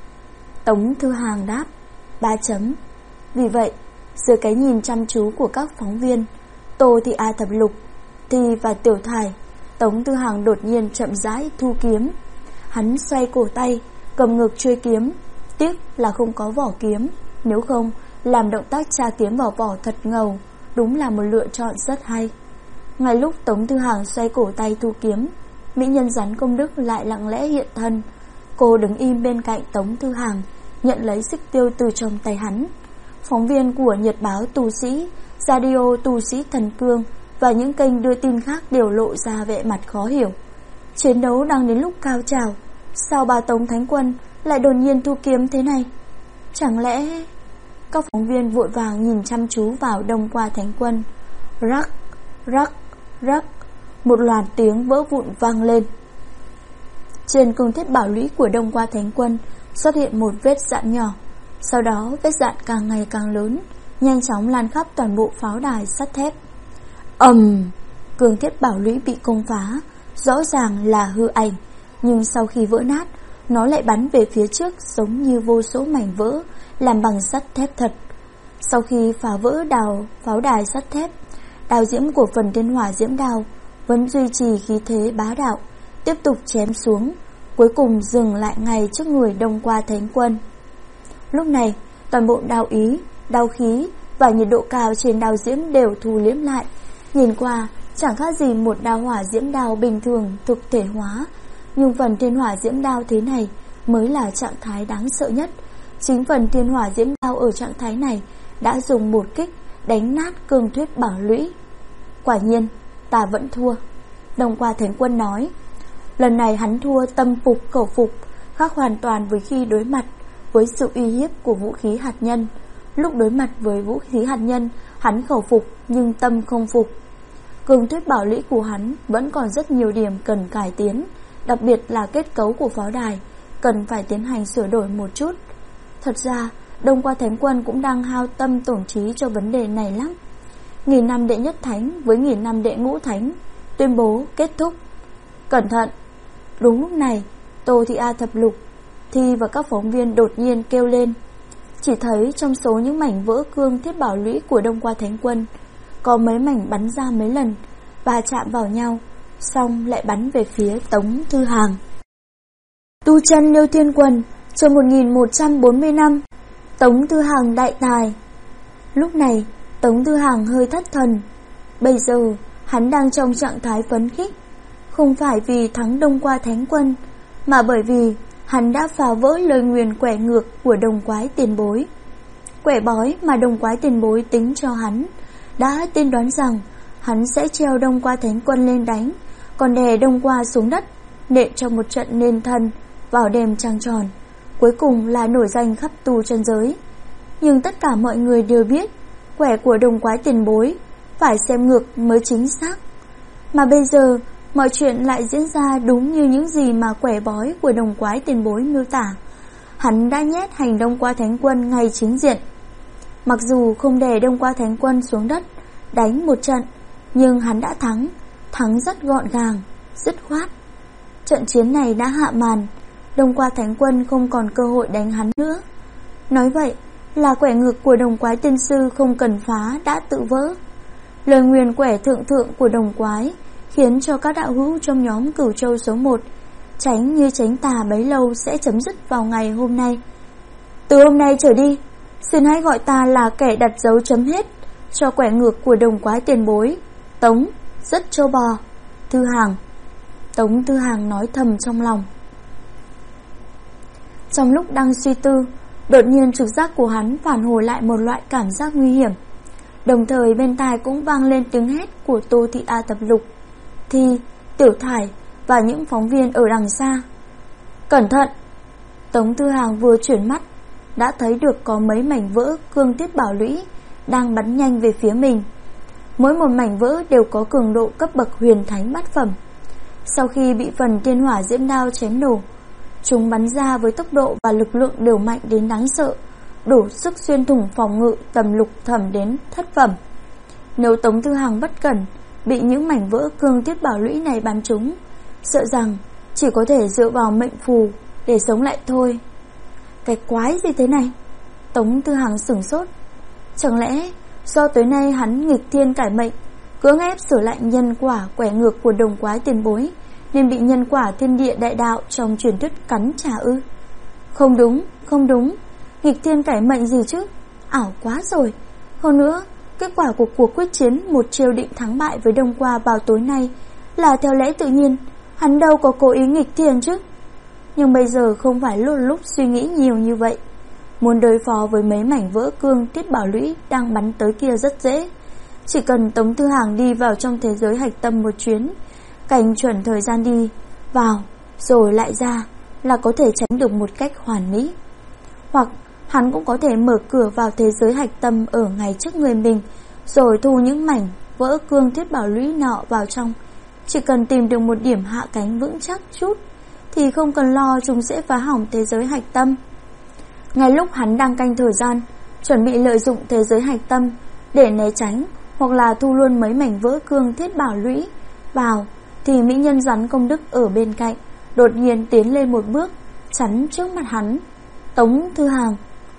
Tống Thư Hàng đáp. 3 chấm. Vì vậy, dưới cái nhìn chăm chú của các phóng viên, Tô Thị A Thập Lục, Thi và Tiểu Thải, Tống Tư Hàng đột nhiên chậm rãi thu kiếm. Hắn xoay cổ tay, cầm ngực truy kiếm. Tiếc là không có vỏ kiếm, nếu không làm động tác tra kiếm vào vỏ thật ngầu, đúng là một lựa chọn rất hay. Ngay lúc Tống Tư Hằng xoay cổ tay thu kiếm, mỹ nhân rắn công đức lại lặng lẽ hiện thân. Cô đứng im bên cạnh Tống Tư Hằng, nhận lấy xích tiêu từ trong tay hắn. Phóng viên của nhật báo Tu Sĩ, radio Tu Sĩ Thần Cương và những kênh đưa tin khác đều lộ ra vẻ mặt khó hiểu. Chiến đấu đang đến lúc cao trào, sao bà Tống Thánh Quân lại đột nhiên thu kiếm thế này? Chẳng lẽ... Các phóng viên vội vàng nhìn chăm chú vào Đông Qua Thánh Quân. Rắc, rắc, rắc, một loạt tiếng vỡ vụn vang lên. Trên cương thiết bảo lũy của Đông Qua Thánh Quân xuất hiện một vết dạn nhỏ. Sau đó vết dạn càng ngày càng lớn, nhanh chóng lan khắp toàn bộ pháo đài sắt thép. Cương thiết bảo lũy bị công phá, rõ ràng là hư ảnh, nhưng sau khi vỡ nát, nó lại bắn về phía trước giống như vô số mảnh vỡ làm bằng sắt thép thật. Sau khi phá vỡ pháo đài sắt thép, đao diễm của phần thiên hỏa diễm đao vẫn duy trì khí thế bá đạo, tiếp tục chém xuống, cuối cùng dừng lại ngay trước người Đông Qua Thánh Quân. Lúc này, toàn bộ đao ý, đao khí và nhiệt độ cao trên đao diễm đều thu liễm lại, nhìn qua chẳng khác gì một đao hỏa diễm đao bình thường thực thể hóa, nhưng phần thiên hỏa diễm đao thế này mới là trạng thái đáng sợ nhất. Chính phần thiên hỏa diễm đao ở trạng thái này đã dùng một kích đánh nát cương thuyết bảo lũy. Quả nhiên, ta vẫn thua, Đông Qua Thánh Quân nói. Lần này hắn thua tâm phục khẩu phục, khác hoàn toàn với khi đối mặt với sự uy hiếp của vũ khí hạt nhân. Lúc đối mặt với vũ khí hạt nhân, hắn khẩu phục nhưng tâm không phục. Cương thuyết bảo lũy của hắn vẫn còn rất nhiều điểm cần cải tiến, đặc biệt là kết cấu của pháo đài cần phải tiến hành sửa đổi một chút. Thật ra, Đông Qua Thánh Quân cũng đang hao tâm tổn trí cho vấn đề này lắm. 1000 năm đệ nhất thánh với 1000 năm đệ ngũ thánh tuyên bố kết thúc. Cẩn thận! Đúng lúc này, Tô Thị A Thập Lục, Thi và các phóng viên đột nhiên kêu lên. Chỉ thấy trong số những mảnh vỡ cương thiết bảo lũy của Đông Qua Thánh Quân, có mấy mảnh bắn ra mấy lần và chạm vào nhau, xong lại bắn về phía Tống Tư Hằng. Tu chân Liêu Thiên Quần, chương 1140 năm, Tống Tư Hằng đại tài. Lúc này, Tống Tư Hằng hơi thất thần. Bây giờ, hắn đang trong trạng thái phấn khích, không phải vì thắng Đông Qua Thánh Quân, mà bởi vì hắn đã phá vỡ lời nguyền quẻ ngược của Đồng Quái Tiền Bối. Quẻ bói mà Đồng Quái Tiền Bối tính cho hắn đã tiên đoán rằng hắn sẽ treo Đông Qua Thánh Quân lên đánh, còn đè Đông Qua xuống đất, nện cho một trận nên thân vào đêm trăng tròn, cuối cùng là nổi danh khắp tu chân giới. Nhưng tất cả mọi người đều biết quẻ của Đồng Quái Tiền Bối phải xem ngược mới chính xác. Mà bây giờ mọi chuyện lại diễn ra đúng như những gì mà quẻ bói của Đồng Quái Tiền Bối miêu tả. Hắn đã nhét hành Đông Qua Thánh Quân ngay chính diện. Mặc dù không đè Đông Qua Thánh Quân xuống đất đánh một trận, nhưng hắn đã thắng rất gọn gàng, dứt khoát. Trận chiến này đã hạ màn, Đông Qua Thánh Quân không còn cơ hội đánh hắn nữa. Nói vậy là quẻ ngược của Đồng Quái Tiên Sư không cần phá đã tự vỡ. Lời nguyền quẻ thượng của Đồng Quái khiến cho các đạo hữu trong nhóm Cửu Châu số 1 tránh như tránh tà bấy lâu sẽ chấm dứt vào ngày hôm nay. Từ hôm nay trở đi, xin hãy gọi ta là kẻ đặt dấu chấm hết cho quẻ ngược của Đồng Quái Tiền Bối. Tống, rất trâu bò. Tư Hằng. Tống Tư Hằng nói thầm trong lòng. Trong lúc đang suy tư, đột nhiên trực giác của hắn phản hồi lại một loại cảm giác nguy hiểm. Đồng thời bên tai cũng vang lên tiếng hét của Tô Thị A Thập Lục, Thi, Tiểu Thải và những phóng viên ở đằng xa. Cẩn thận! Tống Tư Hằng vừa chuyển mắt đã thấy được có mấy mảnh vỡ cương thiết bảo lũy đang bắn nhanh về phía mình. Mỗi một mảnh vỡ đều có cường độ cấp bậc huyền thánh bát phẩm. Sau khi bị phần thiên hỏa diễm đao chém nổ, chúng bắn ra với tốc độ và lực lượng đều mạnh đến đáng sợ, đủ sức xuyên thủng phòng ngự tầm lục thẩm đến thất phẩm. Nếu Tống Tư Hằng bất cẩn bị những mảnh vỡ cương thiết bảo lũy này bắn trúng, sợ rằng chỉ có thể dựa vào mệnh phù để sống lại thôi. Cái quái gì thế này? Tống Tư Hằng sửng sốt. Chẳng lẽ do tối nay hắn nghịch thiên cải mệnh, cưỡng ép sửa lại nhân quả quẻ ngược của Đồng Quái Tiền Bối, nên bị nhân quả thiên địa đại đạo trong truyền thuyết cắn trả ư? Không đúng, nghịch thiên cải mệnh gì chứ, ảo quá rồi. Hơn nữa, kết quả của cuộc quyết chiến một chiêu định thắng bại với Đông Qua vào tối nay là theo lẽ tự nhiên, hắn đâu có cố ý nghịch thiên chứ. Nhưng bây giờ không phải lúc suy nghĩ nhiều như vậy. Muốn đối phó với mấy mảnh vỡ cương Tiết Bảo Lũy đang bắn tới kia rất dễ. Chỉ cần Tống Tư Hàng đi vào trong thế giới hạch tâm một chuyến, canh chuẩn thời gian đi vào rồi lại ra là có thể tránh được một cách hoàn mỹ. Hoặc hắn cũng có thể mở cửa vào thế giới hạch tâm ở ngay trước người mình, rồi thu những mảnh vỡ cương Thiết Bảo Lũy nọ vào trong. Chỉ cần tìm được một điểm hạ cánh vững chắc chút thì không cần lo chúng sẽ phá hỏng thế giới hạch tâm. Ngay lúc hắn đang canh thời gian, chuẩn bị lợi dụng thế giới hạch tâm để né tránh hoặc là thu luôn mấy mảnh vỡ cương Thiết Bảo Lũy vào, thì mỹ nhân rắn công đức ở bên cạnh đột nhiên tiến lên một bước, chắn trước mặt hắn. Tống Tư Hàng.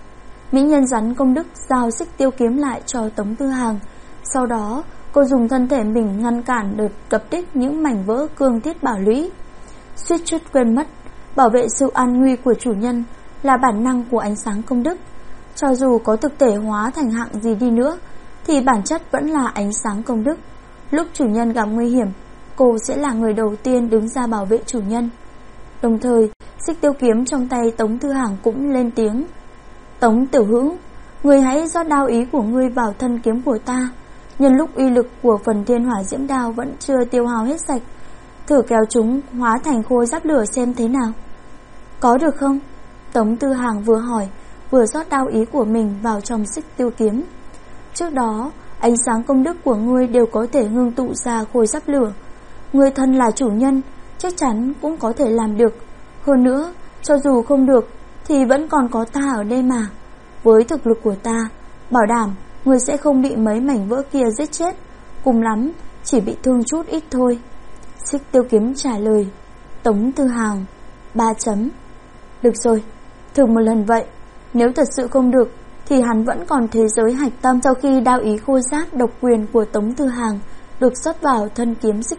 Mỹ nhân rắn công đức giao xích tiêu kiếm lại cho Tống Tư Hàng. Sau đó cô dùng thân thể mình ngăn cản đợt cập kích những mảnh vỡ cương Thiết Bảo Lũy. Suýt chút quên mất, bảo vệ sự an nguy của chủ nhân là bản năng của ánh sáng công đức. Cho dù có thực thể hóa thành hạng gì đi nữa thì bản chất vẫn là ánh sáng công đức. Lúc chủ nhân gặp nguy hiểm, cô sẽ là người đầu tiên đứng ra bảo vệ chủ nhân. Đồng thời, xích tiêu kiếm trong tay Tống Tư Hàng cũng lên tiếng. Tống tiểu hữu, người hãy rót đao ý của ngươi vào thân kiếm của ta. Nhân lúc uy lực của phần thiên hỏa diễm đao vẫn chưa tiêu hao hết sạch, thử kéo chúng hóa thành khối giáp lửa xem thế nào. Có được không? Tống Tư Hàng vừa hỏi, vừa rót đao ý của mình vào trong xích tiêu kiếm. Trước đó, ánh sáng công đức của ngươi đều có thể ngưng tụ ra khối giáp lửa. Ngươi thân là chủ nhân, chắc chắn cũng có thể làm được. Hơn nữa, cho dù không được thì vẫn còn có ta ở đây mà. Với thực lực của ta, bảo đảm ngươi sẽ không bị mấy mảnh vỡ kia giết chết, cùng lắm chỉ bị thương chút ít thôi. Xích tiêu kiếm trả lời. Tống Tư Hàng 3 chấm. Được rồi, thử một lần vậy. Nếu thật sự không được thì hắn vẫn còn thế giới hạch tâm. Sau khi đao ý khôi giáp độc quyền của Tống Tư Hàng được xuất vào thân kiếm xích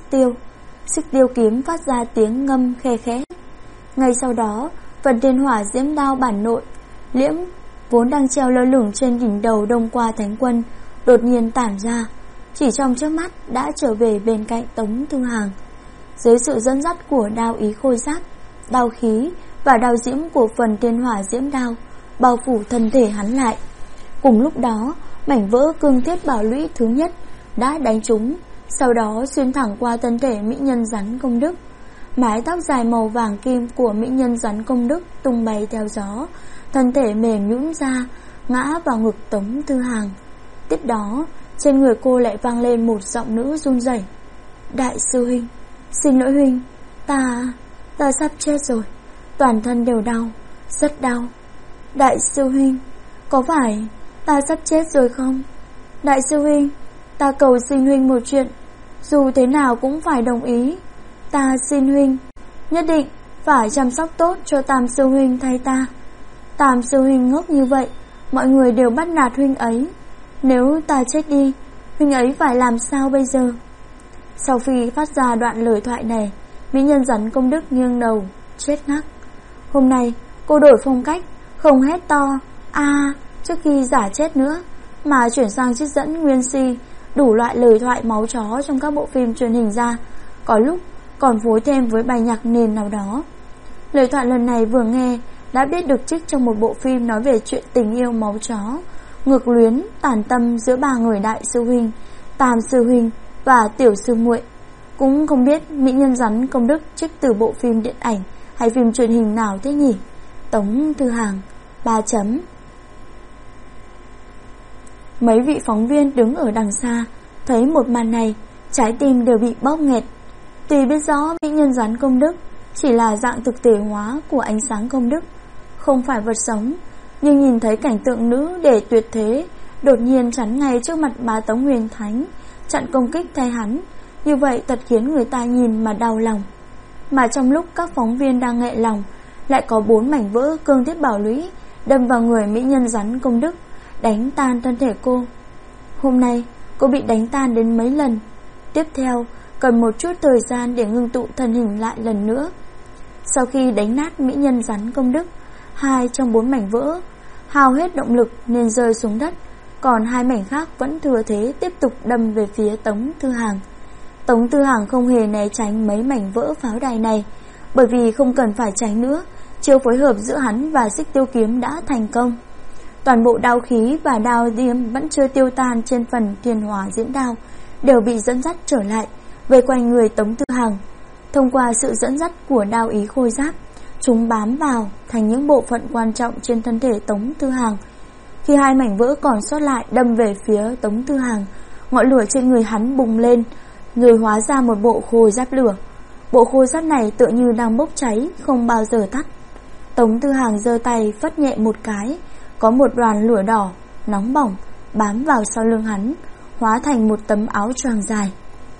tiêu kiếm phát ra tiếng ngâm khe khẽ. Ngay sau đó, phần thiên hỏa diễm đao bản nội liễm vốn đang treo lơ lửng trên đỉnh đầu Đông Qua Thánh Quân đột nhiên tản ra, chỉ trong chớp mắt đã trở về bên cạnh Tống Tư Hàng. Dưới sự dẫn dắt của đao ý khôi giáp, đao khí và đao diễm của phần thiên hỏa diễm đao bao phủ thân thể hắn lại. Cùng lúc đó, mảnh vỡ cương Thiết Bảo Lũy thứ nhất đã đánh trúng, sau đó xuyên thẳng qua thân thể mỹ nhân rắn công đức. Mái tóc dài màu vàng kim của mỹ nhân rắn công đức tung bay theo gió, thân thể mềm nhũn ra, ngã vào ngực Tống Tư Hàng. Tiếp đó, trên người cô lại vang lên một giọng nữ run rẩy. Đại sư huynh, xin lỗi huynh, ta sắp chết rồi, toàn thân đều đau, rất đau. Đại sư huynh, có phải ta sắp chết rồi không? Đại sư huynh, ta cầu xin huynh một chuyện, dù thế nào cũng phải đồng ý. Ta xin huynh nhất định phải chăm sóc tốt cho Tam sư huynh thay ta. Tam sư huynh ngốc như vậy, mọi người đều bắt nạt huynh ấy. Nếu ta chết đi, huynh ấy phải làm sao bây giờ? Sau khi phát ra đoạn lời thoại này, mỹ nhân rắn công đức nghiêng đầu chết ngắc. Hôm nay cô đổi phong cách, không hét to trước khi giả chết nữa, mà chuyển sang trích dẫn nguyên si đủ loại lời thoại máu chó trong các bộ phim truyền hình ra, có lúc còn phối thêm với bài nhạc nền nào đó. Lời thoại lần này vừa nghe đã biết được trích trong một bộ phim nói về chuyện tình yêu máu chó, ngược luyến, tàn tâm giữa ba người đại sư huynh, Tam sư huynh và tiểu sư muội. Cũng không biết mỹ nhân rắn công đức trích từ bộ phim điện ảnh hay phim truyền hình nào thế nhỉ? Tống Tư Hàng 3 chấm. Mấy vị phóng viên đứng ở đằng xa thấy một màn này, trái tim đều bị bóp nghẹt. Tuy biết rõ mỹ nhân rắn công đức chỉ là dạng thực thể hóa của ánh sáng công đức, không phải vật sống, nhưng nhìn thấy cảnh tượng nữ để tuyệt thế đột nhiên chắn ngay trước mặt bá Tống Huyền Thánh, chặn công kích thay hắn, như vậy thật khiến người ta nhìn mà đau lòng. Mà trong lúc các phóng viên đang nghẹn lòng, lại có 4 mảnh vỡ cương Thiết Bảo Lũy đâm vào người mỹ nhân rắn công đức, đánh tan thân thể cô. Hôm nay cô bị đánh tan đến mấy lần, tiếp theo cần một chút thời gian để ngưng tụ thân hình lại lần nữa. Sau khi đánh nát mỹ nhân rắn công đức, 2 trong 4 mảnh vỡ hao hết động lực nên rơi xuống đất, còn 2 mảnh khác vẫn thừa thế tiếp tục đâm về phía Tống Tư Hàng. Tống Tư Hàng không hề né tránh mấy mảnh vỡ pháo đài này, bởi vì không cần phải tránh nữa, chiêu phối hợp giữa hắn và Xích Tiêu kiếm đã thành công. Toàn bộ đao khí và đao diêm vẫn chưa tiêu tan trên phần thiên hỏa diễm đao đều bị dẫn dắt trở lại về quanh người Tống Tư Hàng. Thông qua sự dẫn dắt của đao ý khôi giáp, chúng bám vào thành những bộ phận quan trọng trên thân thể Tống Tư Hàng. Khi 2 mảnh vỡ còn sót lại đâm về phía Tống Tư Hàng, ngọn lửa trên người hắn bùng lên, rồi hóa ra một bộ khôi giáp lửa. Bộ khôi giáp này tựa như đang bốc cháy, không bao giờ tắt. Tống Tư Hàng giơ tay phất nhẹ một cái, có một đoàn lửa đỏ nóng bỏng bám vào sau lưng hắn, hóa thành một tấm áo choàng dài.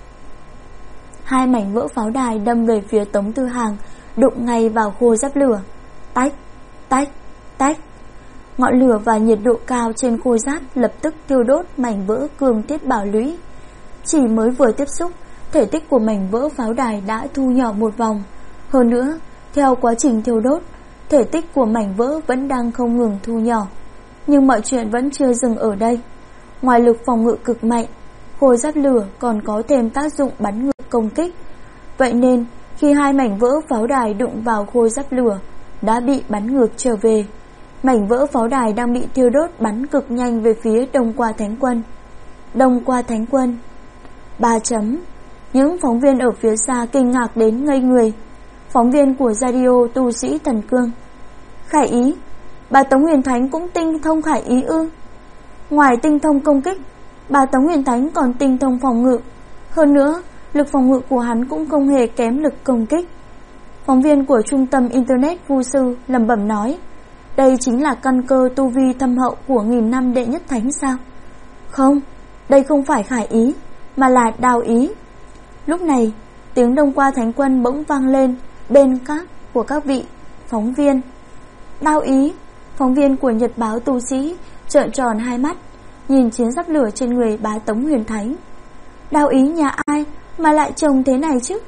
2 mảnh vỡ pháo đài đâm về phía Tống Tư Hàng, đụng ngay vào khôi giáp lửa. Tách, tách, tách. Ngọn lửa và nhiệt độ cao trên khôi giáp lập tức thiêu đốt mảnh vỡ cương thiết bảo lũy. Chỉ mới vừa tiếp xúc, thể tích của mảnh vỡ pháo đài đã thu nhỏ một vòng. Hơn nữa, theo quá trình thiêu đốt, thể tích của mảnh vỡ vẫn đang không ngừng thu nhỏ. Nhưng mọi chuyện vẫn chưa dừng ở đây. Ngoài lực phòng ngự cực mạnh, khôi giáp lửa còn có thêm tác dụng bắn ngược công kích. Vậy nên, khi 2 mảnh vỡ pháo đài đụng vào khôi giáp lửa đã bị bắn ngược trở về. Mảnh vỡ pháo đài đang bị thiêu đốt bắn cực nhanh về phía Đông Qua Thánh Quân. Đông Qua Thánh Quân. 3 chấm. Những phóng viên ở phía xa kinh ngạc đến ngây người. Phóng viên của radio Tu Sĩ Thần Cương. Khải ý, bà Tống Huyền Thánh cũng tinh thông khải ý ư? Ngoài tinh thông công kích, bà Tống Huyền Thánh còn tinh thông phòng ngự. Hơn nữa, lực phòng ngự của hắn cũng không hề kém lực công kích. Phóng viên của trung tâm Internet Vu Sư lẩm bẩm nói, đây chính là căn cơ tu vi thâm hậu của 1000 năm đệ nhất thánh sao? Không, đây không phải khải ý, mà là đao ý. Lúc này, tiếng Đông Qua Thánh Quân bỗng vang lên bên của các vị phóng viên. Đao ý. Phóng viên của Nhật báo Tu Sĩ trợn tròn hai mắt, nhìn chiến giáp lửa trên người bá Tống Huyền Thánh. Đao ý nhà ai mà lại trông thế này chứ?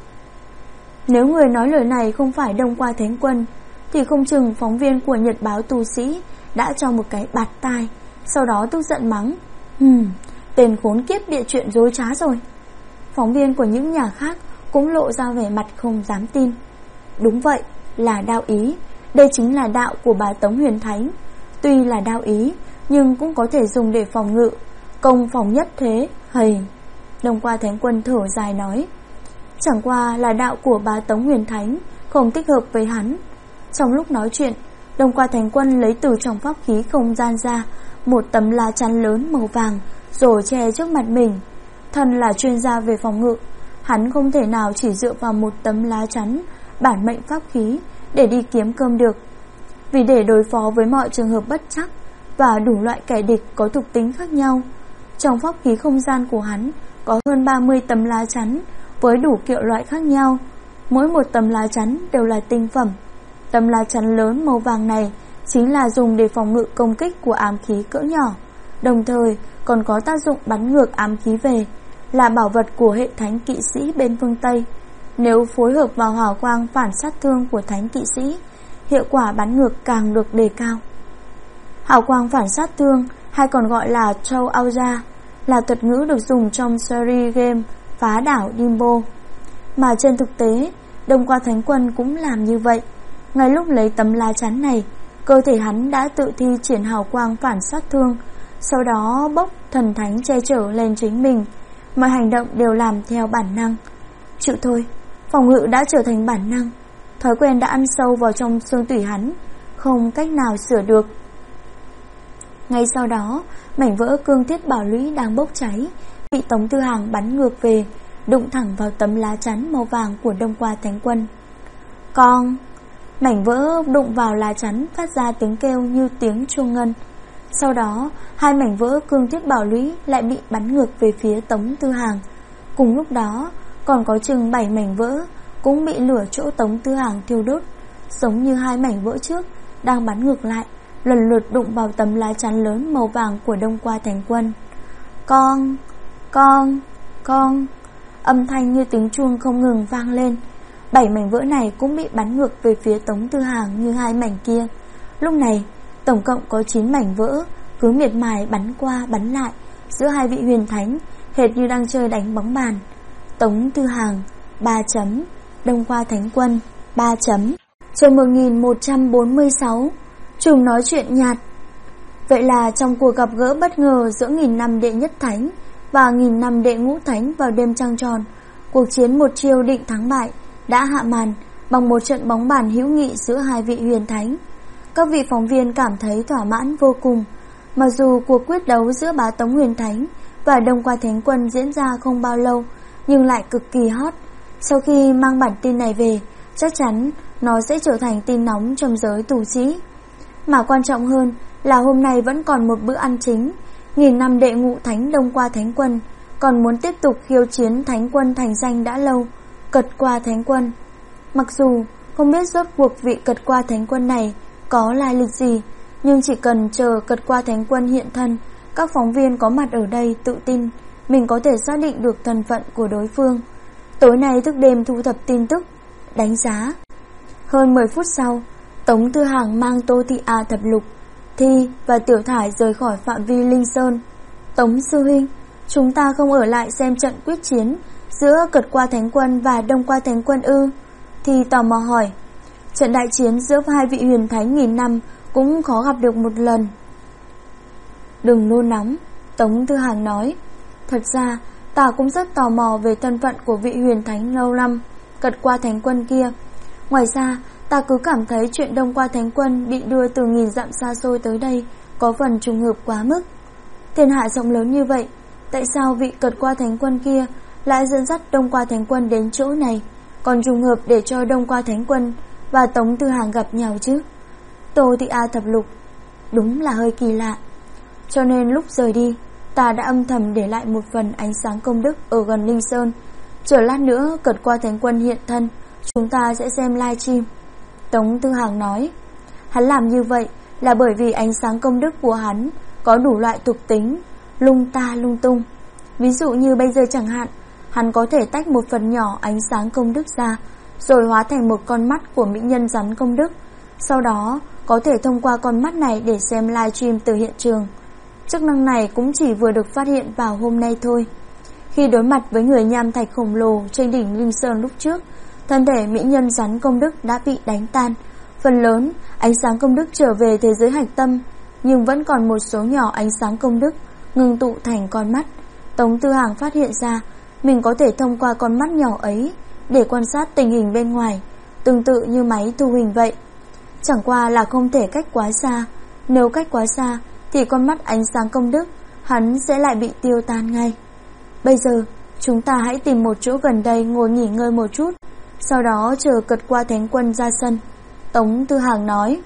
Nếu người nói lời này không phải Đông Qua Thánh Quân, thì không chừng phóng viên của Nhật báo Tu Sĩ đã cho một cái bạt tai, sau đó tức giận mắng, tên khốn kiếp bịa chuyện dối trá rồi. Phóng viên của những nhà khác cũng lộ ra vẻ mặt không dám tin. Đúng vậy, là đao ý. Đây chính là đạo của bà Tống Huyền Thánh. Tuy là đao ý, nhưng cũng có thể dùng để phòng ngự. Công phòng nhất thế, hầy. Đông Qua Thánh Quân thở dài nói, chẳng qua là đạo của bà Tống Huyền Thánh không thích hợp với hắn. Trong lúc nói chuyện, Đông Qua Thánh Quân lấy từ trong pháp khí không gian ra một tấm lá chắn lớn màu vàng rồi che trước mặt mình. Thân là chuyên gia về phòng ngự, hắn không thể nào chỉ dựa vào một tấm lá chắn bản mệnh pháp khí để đi kiếm cơm được. Vì để đối phó với mọi trường hợp bất trắc và đủ loại kẻ địch có thuộc tính khác nhau, trong pháp khí không gian của hắn có hơn 30 tấm lá chắn với đủ kiểu loại khác nhau. Mỗi một tấm lá chắn đều là tinh phẩm. Tấm lá chắn lớn màu vàng này chính là dùng để phòng ngự công kích của ám khí cỡ nhỏ, đồng thời còn có tác dụng bắn ngược ám khí về, là bảo vật của hệ thánh kỵ sĩ bên phương Tây. Nếu phối hợp vào hào quang phản sát thương của thánh kỵ sĩ, hiệu quả bắn ngược càng được đề cao. Hào quang phản sát thương, hay còn gọi là Châu Auja, là thuật ngữ được dùng trong series game Phá đảo Dimbo. Mà trên thực tế, Đông Qua Thánh Quân cũng làm như vậy. Ngay lúc lấy tấm lá chắn này, cơ thể hắn đã tự thi triển hào quang phản sát thương, sau đó bốc thần thánh che chở lên chính mình. Mọi hành động đều làm theo bản năng. Chịu thôi, phòng ngự đã trở thành bản năng, thói quen đã ăn sâu vào trong xương tủy hắn, không cách nào sửa được. Ngay sau đó, mảnh vỡ cương thiết bảo lũy đang bốc cháy bị Tống Tư Hàng bắn ngược về, đụng thẳng vào tấm lá chắn màu vàng của Đông Qua Thánh Quân. Con! Mảnh vỡ đụng vào lá chắn phát ra tiếng kêu như tiếng chuông ngân. Sau đó, 2 mảnh vỡ cương thiết bảo lũy lại bị bắn ngược về phía Tống Tư Hàng. Cùng lúc đó, còn có chừng 7 mảnh vỡ cũng bị lửa chỗ Tống Tư Hàng thiêu đốt, giống như 2 mảnh vỡ trước đang bắn ngược lại, lần lượt đụng vào tấm lá chắn lớn màu vàng của Đông Qua Thánh Quân. Con. Âm thanh như tiếng chuông không ngừng vang lên. 7 mảnh vỡ này cũng bị bắn ngược về phía Tống Tư Hàng như 2 mảnh kia. Lúc này tổng cộng có 9 mảnh vỡ cứ miệt mài bắn qua bắn lại giữa hai vị huyền thánh, hệt như đang chơi đánh bóng bàn. Tống Tư Hàng 3 chấm, Đông Qua Thánh Quân 3 chấm. Chương 1146. Trùng nói chuyện nhạt. Vậy là trong cuộc gặp gỡ bất ngờ giữa 1000 năm đệ nhất thánh và 1000 năm đệ ngũ thánh vào đêm trăng tròn, cuộc chiến một chiêu định thắng bại đã hạ màn bằng một trận bóng bàn hữu nghị giữa hai vị huyền thánh. Các vị phóng viên cảm thấy thỏa mãn vô cùng. Mặc dù cuộc quyết đấu giữa Bá Tống Huyền Thánh và Đông Qua Thánh Quân diễn ra không bao lâu, nhưng lại cực kỳ hot. Sau khi mang bản tin này về, chắc chắn nó sẽ trở thành tin nóng trong giới tù sĩ. Mà quan trọng hơn là hôm nay vẫn còn một bữa ăn chính. 1000 năm đệ ngũ thánh Đông Qua Thánh Quân còn muốn tiếp tục khiêu chiến Thánh Quân thành danh đã lâu, Cật Qua Thánh Quân. Mặc dù không biết rốt cuộc vị Cật Qua Thánh Quân này có lai lịch gì, nhưng chỉ cần chờ Cật Qua Thánh Quân hiện thân, các phóng viên có mặt ở đây tự tin mình có thể xác định được thân phận của đối phương. Tối nay thức đêm thu thập tin tức, đánh giá. Hơn 10 phút sau, Tống Tư Hàng mang Tô Thị A Thập Lục, Thi và Tiểu Thải rời khỏi phạm vi Linh Sơn. Tống sư huynh, chúng ta không ở lại xem trận quyết chiến giữa Cật Qua Thánh Quân và Đông Qua Thánh Quân ư? Thi tò mò hỏi. Trận đại chiến giữa hai vị huyền thánh 1000 năm cũng khó gặp được một lần. Đừng nôn nóng, Tống Tư Hàng nói. Thật ra ta cũng rất tò mò về thân phận của vị huyền thánh lâu năm Cật Qua Thánh Quân kia. Ngoài ra ta cứ cảm thấy chuyện Đông Qua Thánh Quân bị đưa từ 1000 dặm xa xôi tới đây có phần trùng hợp quá mức. Thiên hạ rộng lớn như vậy, tại sao vị Cật Qua Thánh Quân kia lại dẫn dắt Đông Qua Thánh Quân đến chỗ này, còn trùng hợp để cho Đông Qua Thánh Quân và Tống Tư Hàng gặp nhau chứ? Tô Thị A Thập Lục, đúng là hơi kỳ lạ. Cho nên lúc rời đi, ta đã âm thầm để lại một phần ánh sáng công đức ở gần Linh Sơn. Chờ lát nữa Cật Qua Thánh Quân hiện thân, chúng ta sẽ xem livestream. Tống Tư Hàng nói. Hắn làm như vậy là bởi vì ánh sáng công đức của hắn có đủ loại thuộc tính lung ta lung tung. Ví dụ như bây giờ chẳng hạn, hắn có thể tách một phần nhỏ ánh sáng công đức ra, rồi hóa thành một con mắt của mỹ nhân rắn công đức. Sau đó có thể thông qua con mắt này để xem livestream từ hiện trường. Chức năng này cũng chỉ vừa được phát hiện vào hôm nay thôi. Khi đối mặt với người nham thạch khổng lồ trên đỉnh Linh Sơn lúc trước, thân thể mỹ nhân rắn công đức đã bị đánh tan. Phần lớn ánh sáng công đức trở về thế giới hạch tâm, nhưng vẫn còn một số nhỏ ánh sáng công đức ngưng tụ thành con mắt. Tống Tư Hàng phát hiện ra mình có thể thông qua con mắt nhỏ ấy để quan sát tình hình bên ngoài, tương tự như máy thu hình vậy. Chẳng qua là không thể cách quá xa. Nếu cách quá xa thì con mắt ánh sáng công đức hắn sẽ lại bị tiêu tan ngay. Bây giờ chúng ta hãy tìm một chỗ gần đây ngồi nghỉ ngơi một chút, sau đó chờ Cật Qua Thánh Quân ra sân, Tống Tư Hàng nói.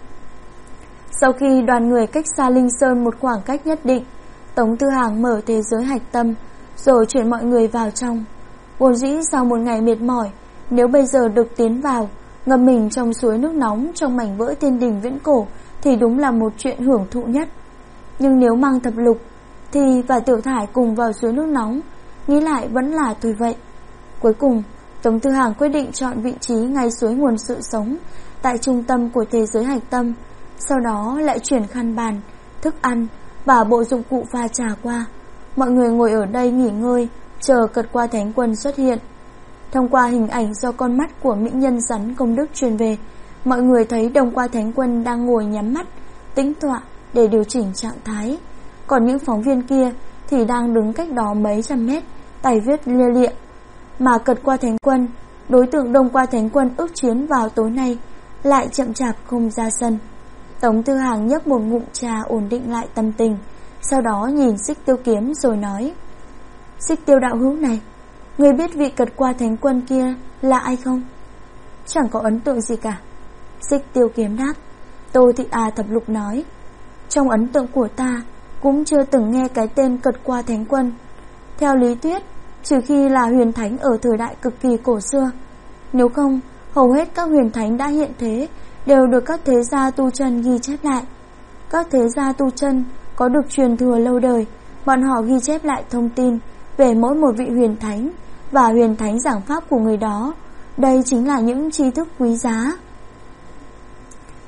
Sau khi đoàn người cách xa Linh Sơn một khoảng cách nhất định, Tống Tư Hàng mở thế giới hạch tâm, rồi chuyển mọi người vào trong. Vốn dĩ sau một ngày mệt mỏi, nếu bây giờ được tiến vào, ngâm mình trong suối nước nóng trong mảnh vỡ thiên đình viễn cổ thì đúng là một chuyện hưởng thụ nhất. Nhưng nếu mang Thập Lục, Thi và Tiểu Thải cùng vào suối nước nóng, nghĩ lại vẫn là thôi vậy. Cuối cùng, Tống Tư Hàng quyết định chọn vị trí ngay suối nguồn sự sống tại trung tâm của thế giới hạch tâm, sau đó lại chuyển khăn bàn, thức ăn và bộ dụng cụ pha trà qua. Mọi người ngồi ở đây nghỉ ngơi, chờ Cật Qua Thánh Quân xuất hiện. Thông qua hình ảnh do con mắt của mỹ nhân rắn công đức truyền về, mọi người thấy Đông Qua Thánh Quân đang ngồi nhắm mắt, tĩnh tọa để điều chỉnh trạng thái. Còn những phóng viên kia thì đang đứng cách đó mấy trăm mét, tay viết lia lịa. Mà Cật Qua Thánh Quân, đối tượng Đông Qua Thánh Quân ước chiến vào tối nay, lại chậm chạp không ra sân. Tống Tư Hàng nhấp một ngụm trà ổn định lại tâm tình, sau đó nhìn Xích Tiêu Kiếm rồi nói. Xích Tiêu đạo hữu này, người biết vị Cật Qua Thánh Quân kia là ai không? Chẳng có ấn tượng gì cả, Xích Tiêu Kiếm đáp. Tô Thị A Thập Lục nói. Trong ấn tượng của ta cũng chưa từng nghe cái tên Cật Qua Thánh Quân. Theo lý thuyết, trừ khi là huyền thánh ở thời đại cực kỳ cổ xưa, nếu không hầu hết các huyền thánh đã hiện thế đều được các thế gia tu chân ghi chép lại. Các thế gia tu chân có được truyền thừa lâu đời, bọn họ ghi chép lại thông tin về mỗi một vị huyền thánh và huyền thánh giảng pháp của người đó. Đây chính là những tri thức quý giá.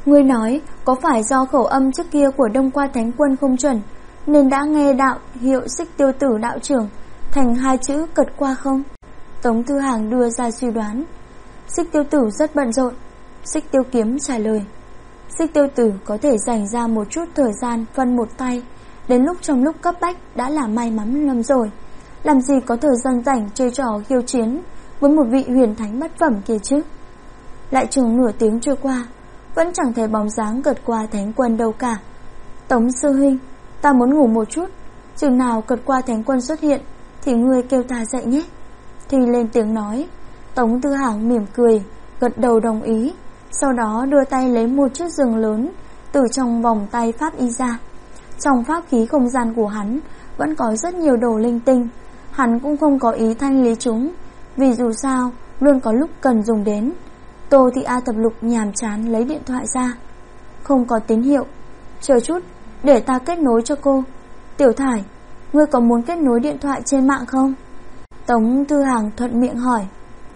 Ngươi nói có phải do khẩu âm trước kia của Đông Qua Thánh Quân không chuẩn, nên đã nghe đạo hiệu Xích Tiêu Tử đạo trưởng thành hai chữ cật qua không? Tống Thư Hàng đưa ra suy đoán. Xích Tiêu Tử rất bận rộn. Xích Tiêu Kiếm trả lời. Xích Tiêu Tử có thể dành ra một chút thời gian phân một tay, đến lúc trong lúc cấp bách đã là may mắn lắm rồi. Làm gì có thời gian rảnh chơi trò khiêu chiến với một vị huyền thánh bát phẩm kia chứ. Lại chừng nửa tiếng trôi qua, vẫn chẳng thấy bóng dáng Cật Qua Thánh Quân đâu cả. Tống sư huynh, ta muốn ngủ một chút, chừng nào Cật Qua Thánh Quân xuất hiện thì ngươi kêu ta dậy nhé. Thì lên tiếng nói. Tống Tư Hàng mỉm cười, gật đầu đồng ý, sau đó đưa tay lấy một chiếc giường lớn từ trong vòng tay pháp y ra. Trong pháp khí không gian của hắn vẫn có rất nhiều đồ linh tinh. Hắn cũng không có ý thanh lý chúng, vì dù sao luôn có lúc cần dùng đến. Tô Thị A Thập Lục nhàm chán lấy điện thoại ra. Không có tín hiệu. Chờ chút, để ta kết nối cho cô. Tiểu Thải, ngươi có muốn kết nối điện thoại trên mạng không? Tống Thư Hàng thuận miệng hỏi.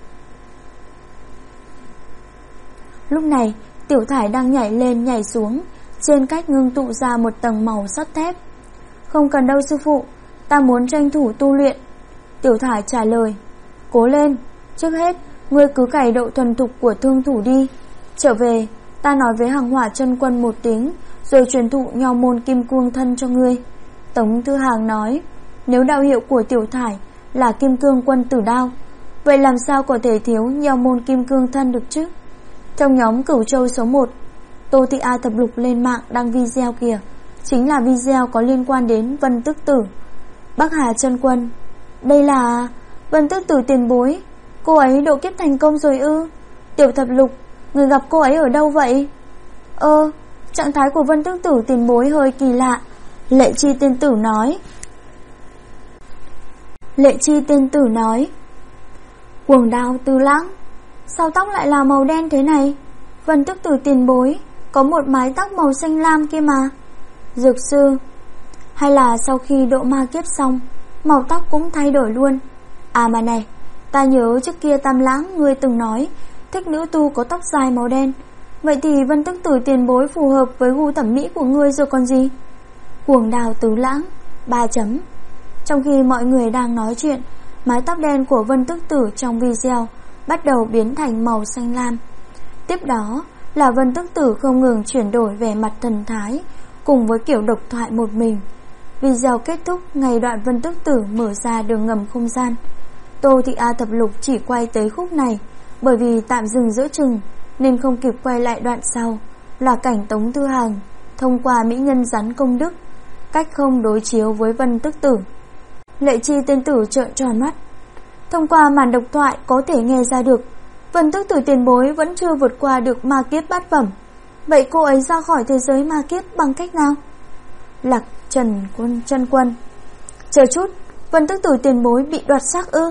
Lúc này Tiểu Thải đang nhảy lên nhảy xuống, trên cách ngưng tụ ra một tầng màu sắt thép. Không cần đâu sư phụ, ta muốn tranh thủ tu luyện. Tiểu Thải trả lời. Cố lên, trước hết ngươi cứ cày độ thuần thục của thương thủ đi. Trở về, ta nói với Hàng Hỏa Chân Quân một tiếng, rồi truyền thụ Nho Môn Kim Cương Thân cho ngươi. Tống Thư Hàng nói. Nếu đạo hiệu của Tiểu Thải là Kim Cương Quân Tử Đao, vậy làm sao có thể thiếu Nho Môn Kim Cương Thân được chứ? Trong nhóm Cửu Châu số 1, Tô Thị A Thập Lục lên mạng đăng video kìa, chính là video có liên quan đến Vân Tức Tử. Bắc Hà Chân Quân, đây là Vân Tức Tử tiền bối, cô ấy độ kiếp thành công rồi ư? Tiểu Thập Lục, người gặp cô ấy ở đâu vậy? Trạng thái của Vân Tức Tử tiền bối hơi kỳ lạ. Lệ Chi tiên tử nói. Cuồng Đao Tư Lãng, sao tóc lại là màu đen thế này? Vân Tức Tử tiền bối có một mái tóc màu xanh lam kia mà. Dược sư, hay là sau khi độ ma kiếp xong, màu tóc cũng thay đổi luôn? À mà này, ta nhớ trước kia Tam Lãng ngươi từng nói thích nữ tu có tóc dài màu đen. Vậy thì Vân Tức Tử tiền bối phù hợp với gu thẩm mỹ của ngươi rồi còn gì? Cuồng Đao Tứ Lãng 3 chấm. Trong khi mọi người đang nói chuyện, mái tóc đen của Vân Tức Tử trong video bắt đầu biến thành màu xanh lam. Tiếp đó là Vân Tức Tử không ngừng chuyển đổi vẻ mặt thần thái, cùng với kiểu độc thoại một mình. Video kết thúc ngay đoạn Vân Tức Tử mở ra đường ngầm không gian. Tô Thị A Thập Lục chỉ quay tới khúc này, bởi vì tạm dừng giữa chừng nên không kịp quay lại đoạn sau, là cảnh Tống Thư Hàng thông qua mỹ nhân rắn công đức, cách không đối chiếu với Vân Tức Tử. Lệ Chi tiên tử trợn tròn mắt. Thông qua màn độc thoại có thể nghe ra được Vân Tức Tử tiền bối vẫn chưa vượt qua được ma kiếp bát phẩm. Vậy cô ấy ra khỏi thế giới ma kiếp bằng cách nào? Lạc Chân Quân, chờ chút, Vân Tức Tử tiền bối bị đoạt xác ư?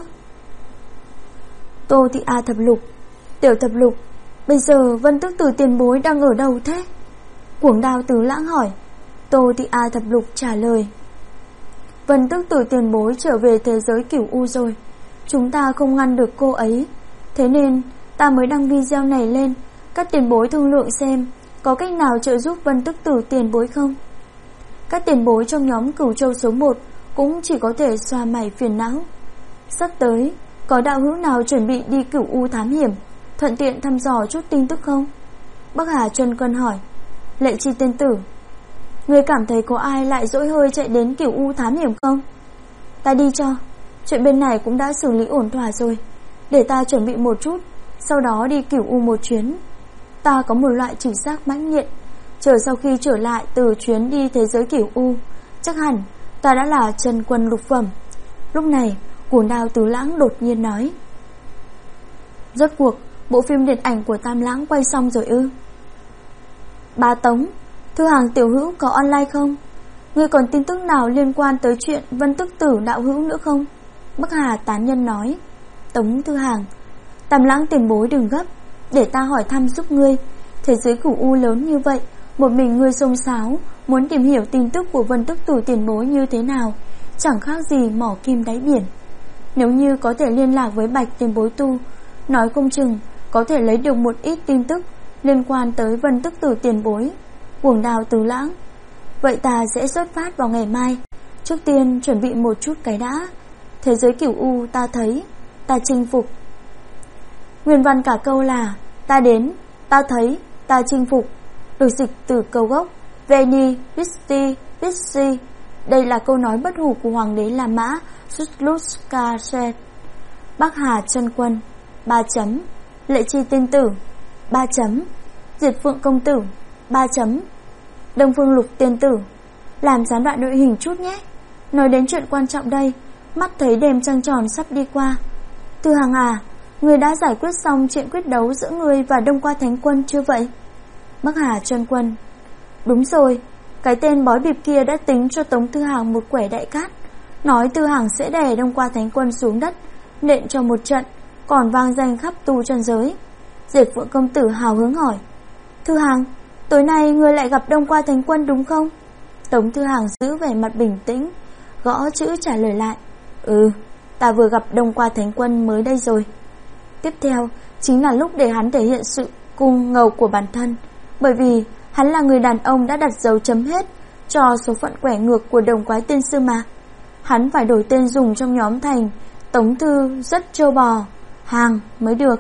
Tô Thị A Thập Lục, Tiểu Thập Lục, bây giờ Vân Tức Tử tiền bối đang ở đâu thế? Cuồng Đao Tứ Lãng hỏi. Tô Thị A Thập Lục trả lời. Vân Tức Tử tiền bối trở về thế giới Cửu U rồi. Chúng ta không ngăn được cô ấy, thế nên ta mới đăng video này lên. Các tiền bối thương lượng xem có cách nào trợ giúp Vân Tức Tử tiền bối không? Các tiền bối trong nhóm Cửu Châu số 1 cũng chỉ có thể xoa mày phiền não. Sắp tới, có đạo hữu nào chuẩn bị đi Cửu U thám hiểm, thuận tiện thăm dò chút tin tức không? Bắc Hà Chân Quân hỏi. Lệ Chi tiên tử, người cảm thấy có ai lại dỗi hơi chạy đến Cửu U thám hiểm không? Ta đi cho, chuyện bên này cũng đã xử lý ổn thỏa rồi. Để ta chuẩn bị một chút, sau đó đi Cửu U một chuyến. Ta có một loại trực giác mãnh liệt, chờ sau khi trở lại từ chuyến đi thế giới Cửu U, chắc hẳn ta đã là chân quân lục phẩm. Lúc này Cuồng Đao Tứ Lãng đột nhiên nói. Rốt cuộc bộ phim điện ảnh của Tam Lãng quay xong rồi ư? Bà Tống, Thư Hàng tiểu hữu có online không? Ngươi còn tin tức nào liên quan tới chuyện Vân Tức Tử đạo hữu nữa không? Bắc Hà tán nhân nói. Tống Thư Hàng, Tam Lãng tiền bối đừng gấp, để ta hỏi thăm giúp ngươi. Thế giới Cửu U lớn như vậy, một mình ngươi xông xáo muốn tìm hiểu tin tức của Vân Tức Tử tiền bối như thế nào, chẳng khác gì mỏ kim đáy biển. Nếu như có thể liên lạc với Bạch tiền bối tu, nói không chừng có thể lấy được một ít tin tức liên quan tới Vân Tức Tử tiền bối, Cuồng Đào Tứ Lãng. Vậy ta sẽ xuất phát vào ngày mai. Trước tiên chuẩn bị một chút cái đã. Thế giới cửu u ta thấy, ta chinh phục. Nguyên văn cả câu là ta đến, ta thấy, ta chinh phục, được dịch từ câu gốc Veni Visti Vici. Đây là câu nói bất hủ của hoàng đế La Mã Susluskaset. Bắc Hà chân quân 3 chấm, Lệ Chi tiên tử 3 chấm, Diệt Phượng công tử 3 chấm, Đông Phương Lục tiên tử. Làm gián đoạn đội hình chút nhé. Nói đến chuyện quan trọng đây. Mắt thấy đêm trăng tròn sắp đi qua. Tư Hằng à, người đã giải quyết xong chuyện quyết đấu giữa người và Đông Qua Thánh Quân chưa vậy? Bắc Hà chân quân: Đúng rồi, cái tên bói bịp kia đã tính cho Tống Tư Hằng một quẻ đại cát, nói Tư Hằng sẽ đè Đông Qua Thánh Quân xuống đất, nện cho một trận, còn vang danh khắp tu chân giới. Diệt Phượng công tử hào hứng hỏi: Tư Hằng, tối nay người lại gặp Đông Qua Thánh Quân đúng không? Tống Tư Hằng giữ vẻ mặt bình tĩnh, gõ chữ trả lời lại: Ta vừa gặp Đông Qua Thánh Quân mới đây rồi. Tiếp theo chính là lúc để hắn thể hiện sự cung ngầu của bản thân, bởi vì hắn là người đàn ông đã đặt dấu chấm hết cho số phận quẻ ngược của Đồng Quái Tiên Sư mà. Hắn phải đổi tên dùng trong nhóm thành Tống Thư Rất Trâu Bò Hàng mới được.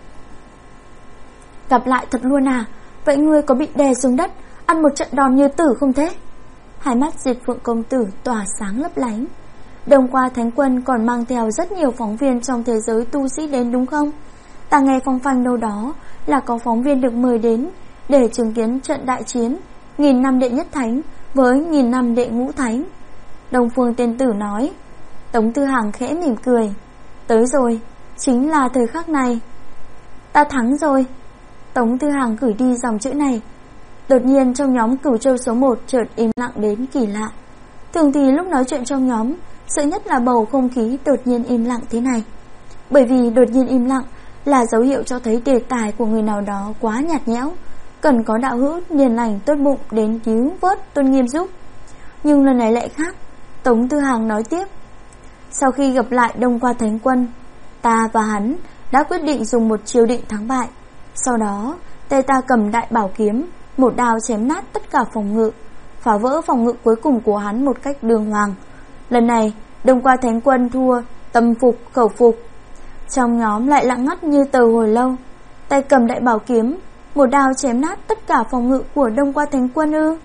Gặp lại thật luôn à? Vậy ngươi có bị đè xuống đất, ăn một trận đòn như tử không thế? Hai mắt Diệt Phượng công tử tỏa sáng lấp lánh. Đông Qua Thánh Quân còn mang theo rất nhiều phóng viên trong thế giới tu sĩ đến đúng không? Ta nghe phong phanh đâu đó là có phóng viên được mời đến để chứng kiến trận đại chiến 1000 năm đệ nhất thánh với 1000 năm đệ ngũ thánh. Đông Phương tiên tử nói. Tống Tư Hằng khẽ mỉm cười: Tới rồi, chính là thời khắc này. Ta thắng rồi. Tống Tư Hằng gửi đi dòng chữ này. Đột nhiên trong nhóm Cửu Châu số 1 chợt im lặng đến kỳ lạ. Thường thì lúc nói chuyện trong nhóm, sợ nhất là bầu không khí đột nhiên im lặng thế này. Bởi vì đột nhiên im lặng là dấu hiệu cho thấy đề tài của người nào đó quá nhạt nhẽo, cần có đạo hữu hiền lành tốt bụng đến cứu vớt tôn nghiêm giúp. Nhưng lần này lại khác. Tống Tư Hằng nói tiếp: Sau khi gặp lại Đông Qua Thánh Quân, ta và hắn đã quyết định dùng một chiêu định thắng bại. Sau đó tay ta cầm đại bảo kiếm, một đao chém nát tất cả phòng ngự, phá vỡ phòng ngự cuối cùng của hắn một cách đường hoàng. Lần này Đông Qua Thánh Quân thua tâm phục khẩu phục. Trong nhóm lại lặng ngắt như tờ hồi lâu. Tay cầm đại bảo kiếm, một đao chém nát tất cả phòng ngự của Đông Qua Thánh Quân ư?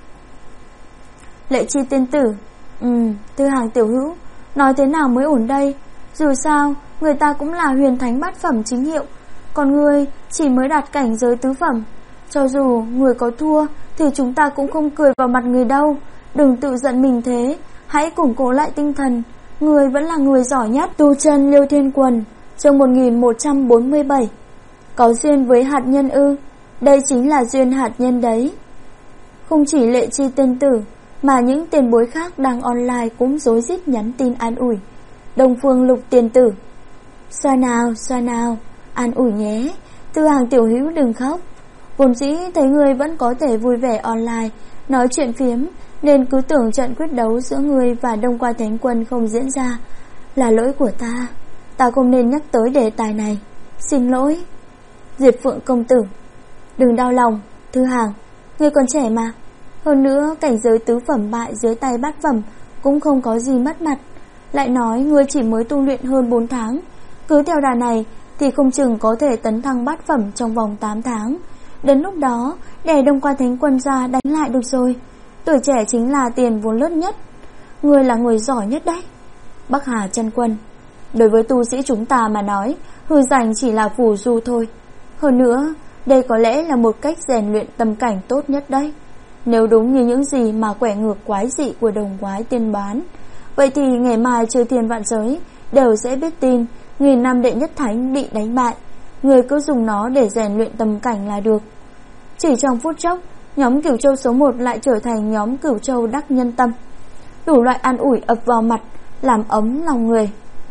Lệ Chi tiên tử: Tư Hằng tiểu hữu, nói thế nào mới ổn đây? Dù sao người ta cũng là huyền thánh bát phẩm chính hiệu, còn ngươi chỉ mới đạt cảnh giới tứ phẩm. Cho dù người có thua thì chúng ta cũng không cười vào mặt người đâu. Đừng tự giận mình thế, hãy củng cố lại tinh thần. Người vẫn là người giỏi nhất. Tu chân Liêu Thiên Quần, chương 1147. Có duyên với hạt nhân ư? Đây chính là duyên hạt nhân đấy. Không chỉ Lệ Chi tiên tử mà những tiền bối khác đang online cũng rối rít nhắn tin an ủi. Đông Phương Lục tiên tử: Xoa nào, an ủi nhé. Tư Hằng tiểu hữu đừng khóc. Vốn dĩ thấy người vẫn có thể vui vẻ online nói chuyện phiếm, nên cứ tưởng trận quyết đấu giữa người và Đông Qua Thánh Quân không diễn ra. Là lỗi của ta, ta không nên nhắc tới đề tài này, xin lỗi. Diệt Phượng công tử: Đừng đau lòng, Tư Hằng, người còn trẻ mà. Hơn nữa cảnh giới tứ phẩm bại dưới tay bát phẩm cũng không có gì mất mặt. Lại nói người chỉ mới tu luyện hơn 4 tháng, cứ theo đà này thì không chừng có thể tấn thăng bát phẩm trong vòng 8 tháng. Đến lúc đó đè Đông Qua Thánh Quân ra đánh lại được rồi. Tuổi trẻ chính là tiền vốn lớn nhất. Người là người giỏi nhất đấy. Bắc Hà chân quân: Đối với tu sĩ chúng ta mà nói, hư danh chỉ là phù du thôi. Hơn nữa đây có lẽ là một cách rèn luyện tâm cảnh tốt nhất đấy. Nếu đúng như những gì mà quẻ ngược quái dị của Đồng Quái tiên bán, vậy thì ngày mai chư thiên vạn giới đều sẽ biết tin 1000 năm đệ nhất thánh bị đánh bại. Người cứ dùng nó để rèn luyện tâm cảnh là được. Chỉ trong phút chốc, nhóm Cửu Châu số 1 lại trở thành nhóm Cửu Châu đắc nhân tâm. Đủ loại an ủi ập vào mặt, làm ấm lòng người.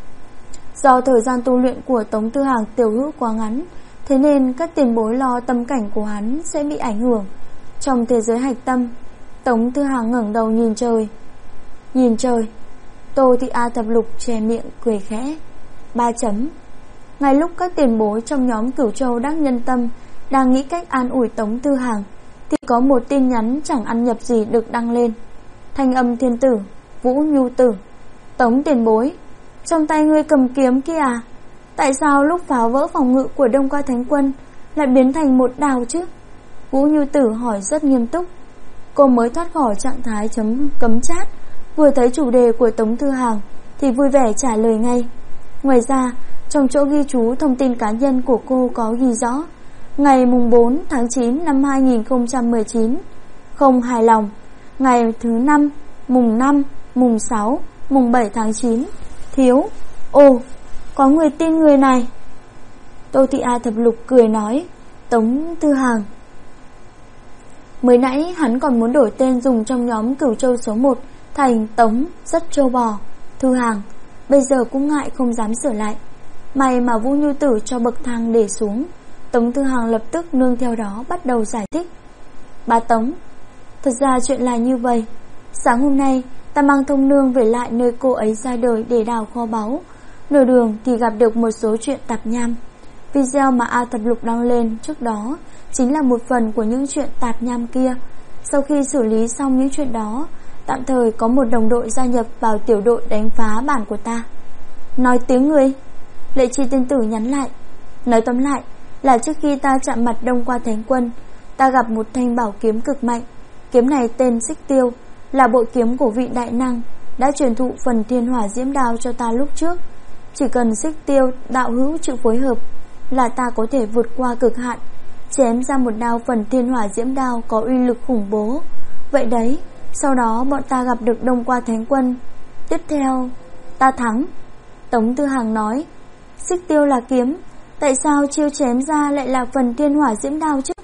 Do thời gian tu luyện của Tống Tư Hằng tiểu hữu quá ngắn, thế nên các tiền bối lo tâm cảnh của hắn sẽ bị ảnh hưởng. Trong thế giới hạch tâm, Tống Tư Hằng ngẩng đầu nhìn trời. Nhìn trời. Tô Thị A Thập Lục che miệng cười khẽ. 3 chấm. Ngay lúc các tiền bối trong nhóm Cửu Châu đắc nhân tâm Đang nghĩ cách an ủi Tống Tư Hàng thì có một tin nhắn chẳng ăn nhập gì được đăng lên. Thanh âm thiên tử, Vũ Nhu Tử. Tống tiền bối, trong tay ngươi cầm kiếm kia à? Tại sao lúc phá vỡ phòng ngự của Đông Qua Thánh Quân lại biến thành một đào chứ? Vũ Nhu Tử hỏi rất nghiêm túc. Cô mới thoát khỏi trạng thái cấm chat, vừa thấy chủ đề của Tống Tư Hàng thì vui vẻ trả lời ngay. Ngoài ra, trong chỗ ghi chú thông tin cá nhân của cô có ghi rõ ngày mùng 4 tháng 9 năm 2019, không hài lòng. Ngày thứ 5, mùng 6, mùng 7 tháng 9, thiếu. Ồ, có người tin người này. Tô Thị A Thập Lục cười nói, Tống Tư Hàng. Mới nãy hắn còn muốn đổi tên dùng trong nhóm Cửu Châu số 1 thành Tống rất trâu bò, Thư Hàng. Bây giờ cũng ngại không dám sửa lại. May mà Vũ Nhu Tử cho bậc thang để xuống. Tống Tư Hàng lập tức nương theo đó bắt đầu giải thích. Bà Tống, thật ra chuyện là như vậy. Sáng hôm nay ta mang Thông Nương về lại nơi cô ấy ra đời để đào kho báu. Nửa đường thì gặp được một số chuyện tạp nham. Video mà A Thập Lục đăng lên trước đó chính là một phần của những chuyện tạp nham kia. Sau khi xử lý xong những chuyện đó, tạm thời có một đồng đội gia nhập vào tiểu đội đánh phá bản của ta. Nói tiếng người, Lệ Chi tiên tử nhắn lại. Nói tóm lại là trước khi ta chạm mặt Đông Qua Thánh Quân, ta gặp một thanh bảo kiếm cực mạnh. Kiếm này tên Xích Tiêu, là bội kiếm của vị đại năng đã truyền thụ phần thiên hỏa diễm đao cho ta lúc trước. Chỉ cần Xích Tiêu đạo hữu chịu phối hợp là ta có thể vượt qua cực hạn, chém ra một đao phần thiên hỏa diễm đao có uy lực khủng bố. Vậy đấy, sau đó bọn ta gặp được Đông Qua Thánh Quân. Tiếp theo, ta thắng. Tống Tư Hàng nói, Xích Tiêu là kiếm, tại sao chiêu chém ra lại là phần thiên hỏa diễm đao chứ?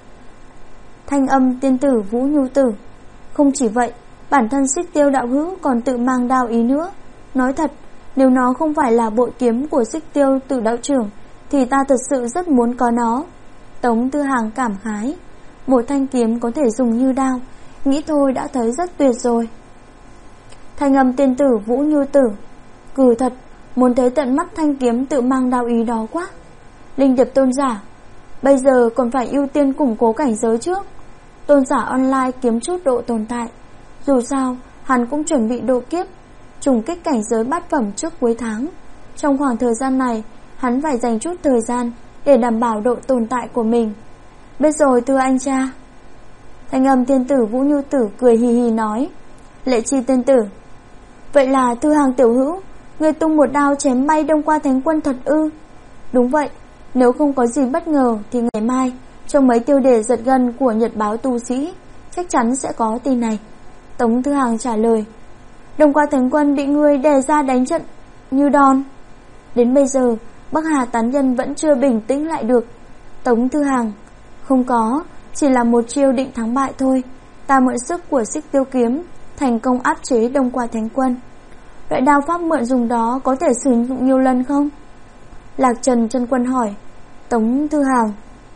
Thanh âm tiên tử Vũ Nhu Tử. Không chỉ vậy, bản thân Xích Tiêu đạo hữu còn tự mang đao ý nữa. Nói thật, nếu nó không phải là bội kiếm của Xích Tiêu Tử đạo trưởng thì ta thật sự rất muốn có nó. Tống Tư Hàng cảm khái, một thanh kiếm có thể dùng như đao, nghĩ thôi đã thấy rất tuyệt rồi. Thanh âm tiên tử Vũ Nhu Tử. Cừ thật, muốn thấy tận mắt thanh kiếm tự mang đao ý đó quá. Linh Điệp tôn giả, bây giờ còn phải ưu tiên củng cố cảnh giới trước. Tôn giả online kiếm chút độ tồn tại. Dù sao, hắn cũng chuẩn bị độ kiếp, trùng kích cảnh giới bát phẩm trước cuối tháng. Trong khoảng thời gian này, hắn phải dành chút thời gian để đảm bảo độ tồn tại của mình. Biết rồi thưa anh cha. Thanh âm tiên tử Vũ Nhu Tử cười hì hì nói. Lệ Chi tiên tử, vậy là Thư Hàng tiểu hữu, người tung một đao chém bay Đông Qua Thánh Quân thật ư? Đúng vậy, nếu không có gì bất ngờ thì ngày mai trong mấy tiêu đề giật gân của Nhật báo Tu Sĩ chắc chắn sẽ có tin này. Tống Thư Hàng trả lời. Đông Qua Thánh Quân bị ngươi đè ra đánh trận như đòn. Đến bây giờ Bắc Hà tán nhân vẫn chưa bình tĩnh lại được. Tống Thư Hàng, không có, chỉ là một chiêu định thắng bại thôi. Ta mượn sức của Xích Tiêu kiếm thành công áp chế Đông Qua Thánh Quân. Loại đao pháp mượn dùng đó có thể sử dụng nhiều lần không? Lạc Trần chân quân hỏi. Tống Thư Hàng,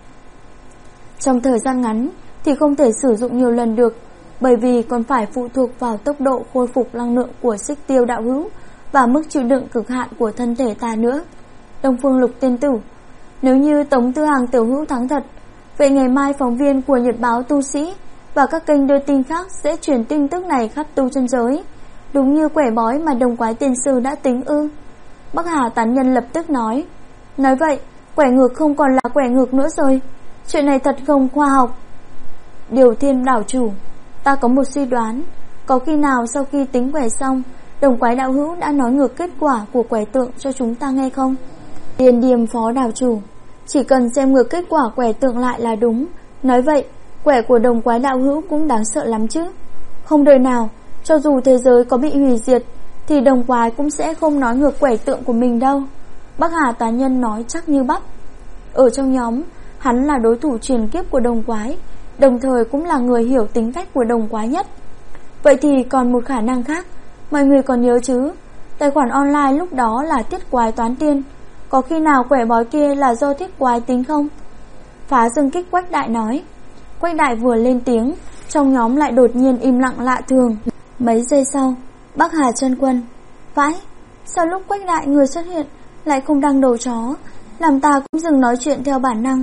trong thời gian ngắn thì không thể sử dụng nhiều lần được, bởi vì còn phải phụ thuộc vào tốc độ khôi phục năng lượng của Xích Tiêu đạo hữu và mức chịu đựng cực hạn của thân thể ta nữa. Đông Phương Lục tiên tử, nếu như Tống Tư Hàng tiểu hữu thắng thật, vậy ngày mai phóng viên của Nhật báo Tu Sĩ và các kênh đưa tin khác sẽ truyền tin tức này khắp tu chân giới, đúng như quẻ bói mà Đồng Quái tiên sư đã tính ư? Bắc Hà tán nhân lập tức nói. Nói vậy, quẻ ngược không còn là quẻ ngược nữa rồi. Chuyện này thật không khoa học. Điều Thiên đảo chủ, ta có một suy đoán, có khi nào sau khi tính quẻ xong, Đồng Quái đạo hữu đã nói ngược kết quả của quẻ tượng cho chúng ta nghe không? Điền Điềm phó đảo chủ, chỉ cần xem ngược kết quả quẻ tượng lại là đúng. Nói vậy, quẻ của Đồng Quái đạo hữu cũng đáng sợ lắm chứ. Không đời nào, cho dù thế giới có bị hủy diệt thì Đồng Quái cũng sẽ không nói ngược quẻ tượng của mình đâu. Bắc Hà tán nhân nói chắc như bắp. Ở trong nhóm, hắn là đối thủ truyền kiếp của Đồng Quái, đồng thời cũng là người hiểu tính cách của Đồng Quái nhất. Vậy thì còn một khả năng khác, mọi người còn nhớ chứ? Tài khoản online lúc đó là Thiết Quái toán tiên, có khi nào quẻ bói kia là do Thiết Quái tính không? Phá Dương Kích Quách Đại nói. Quách Đại vừa lên tiếng, trong nhóm lại đột nhiên im lặng lạ thường. Mấy giây sau, Bắc Hà chân quân, vãi, sao lúc Quách Đại người xuất hiện lại không đăng đầu chó, làm ta cũng dừng nói chuyện theo bản năng.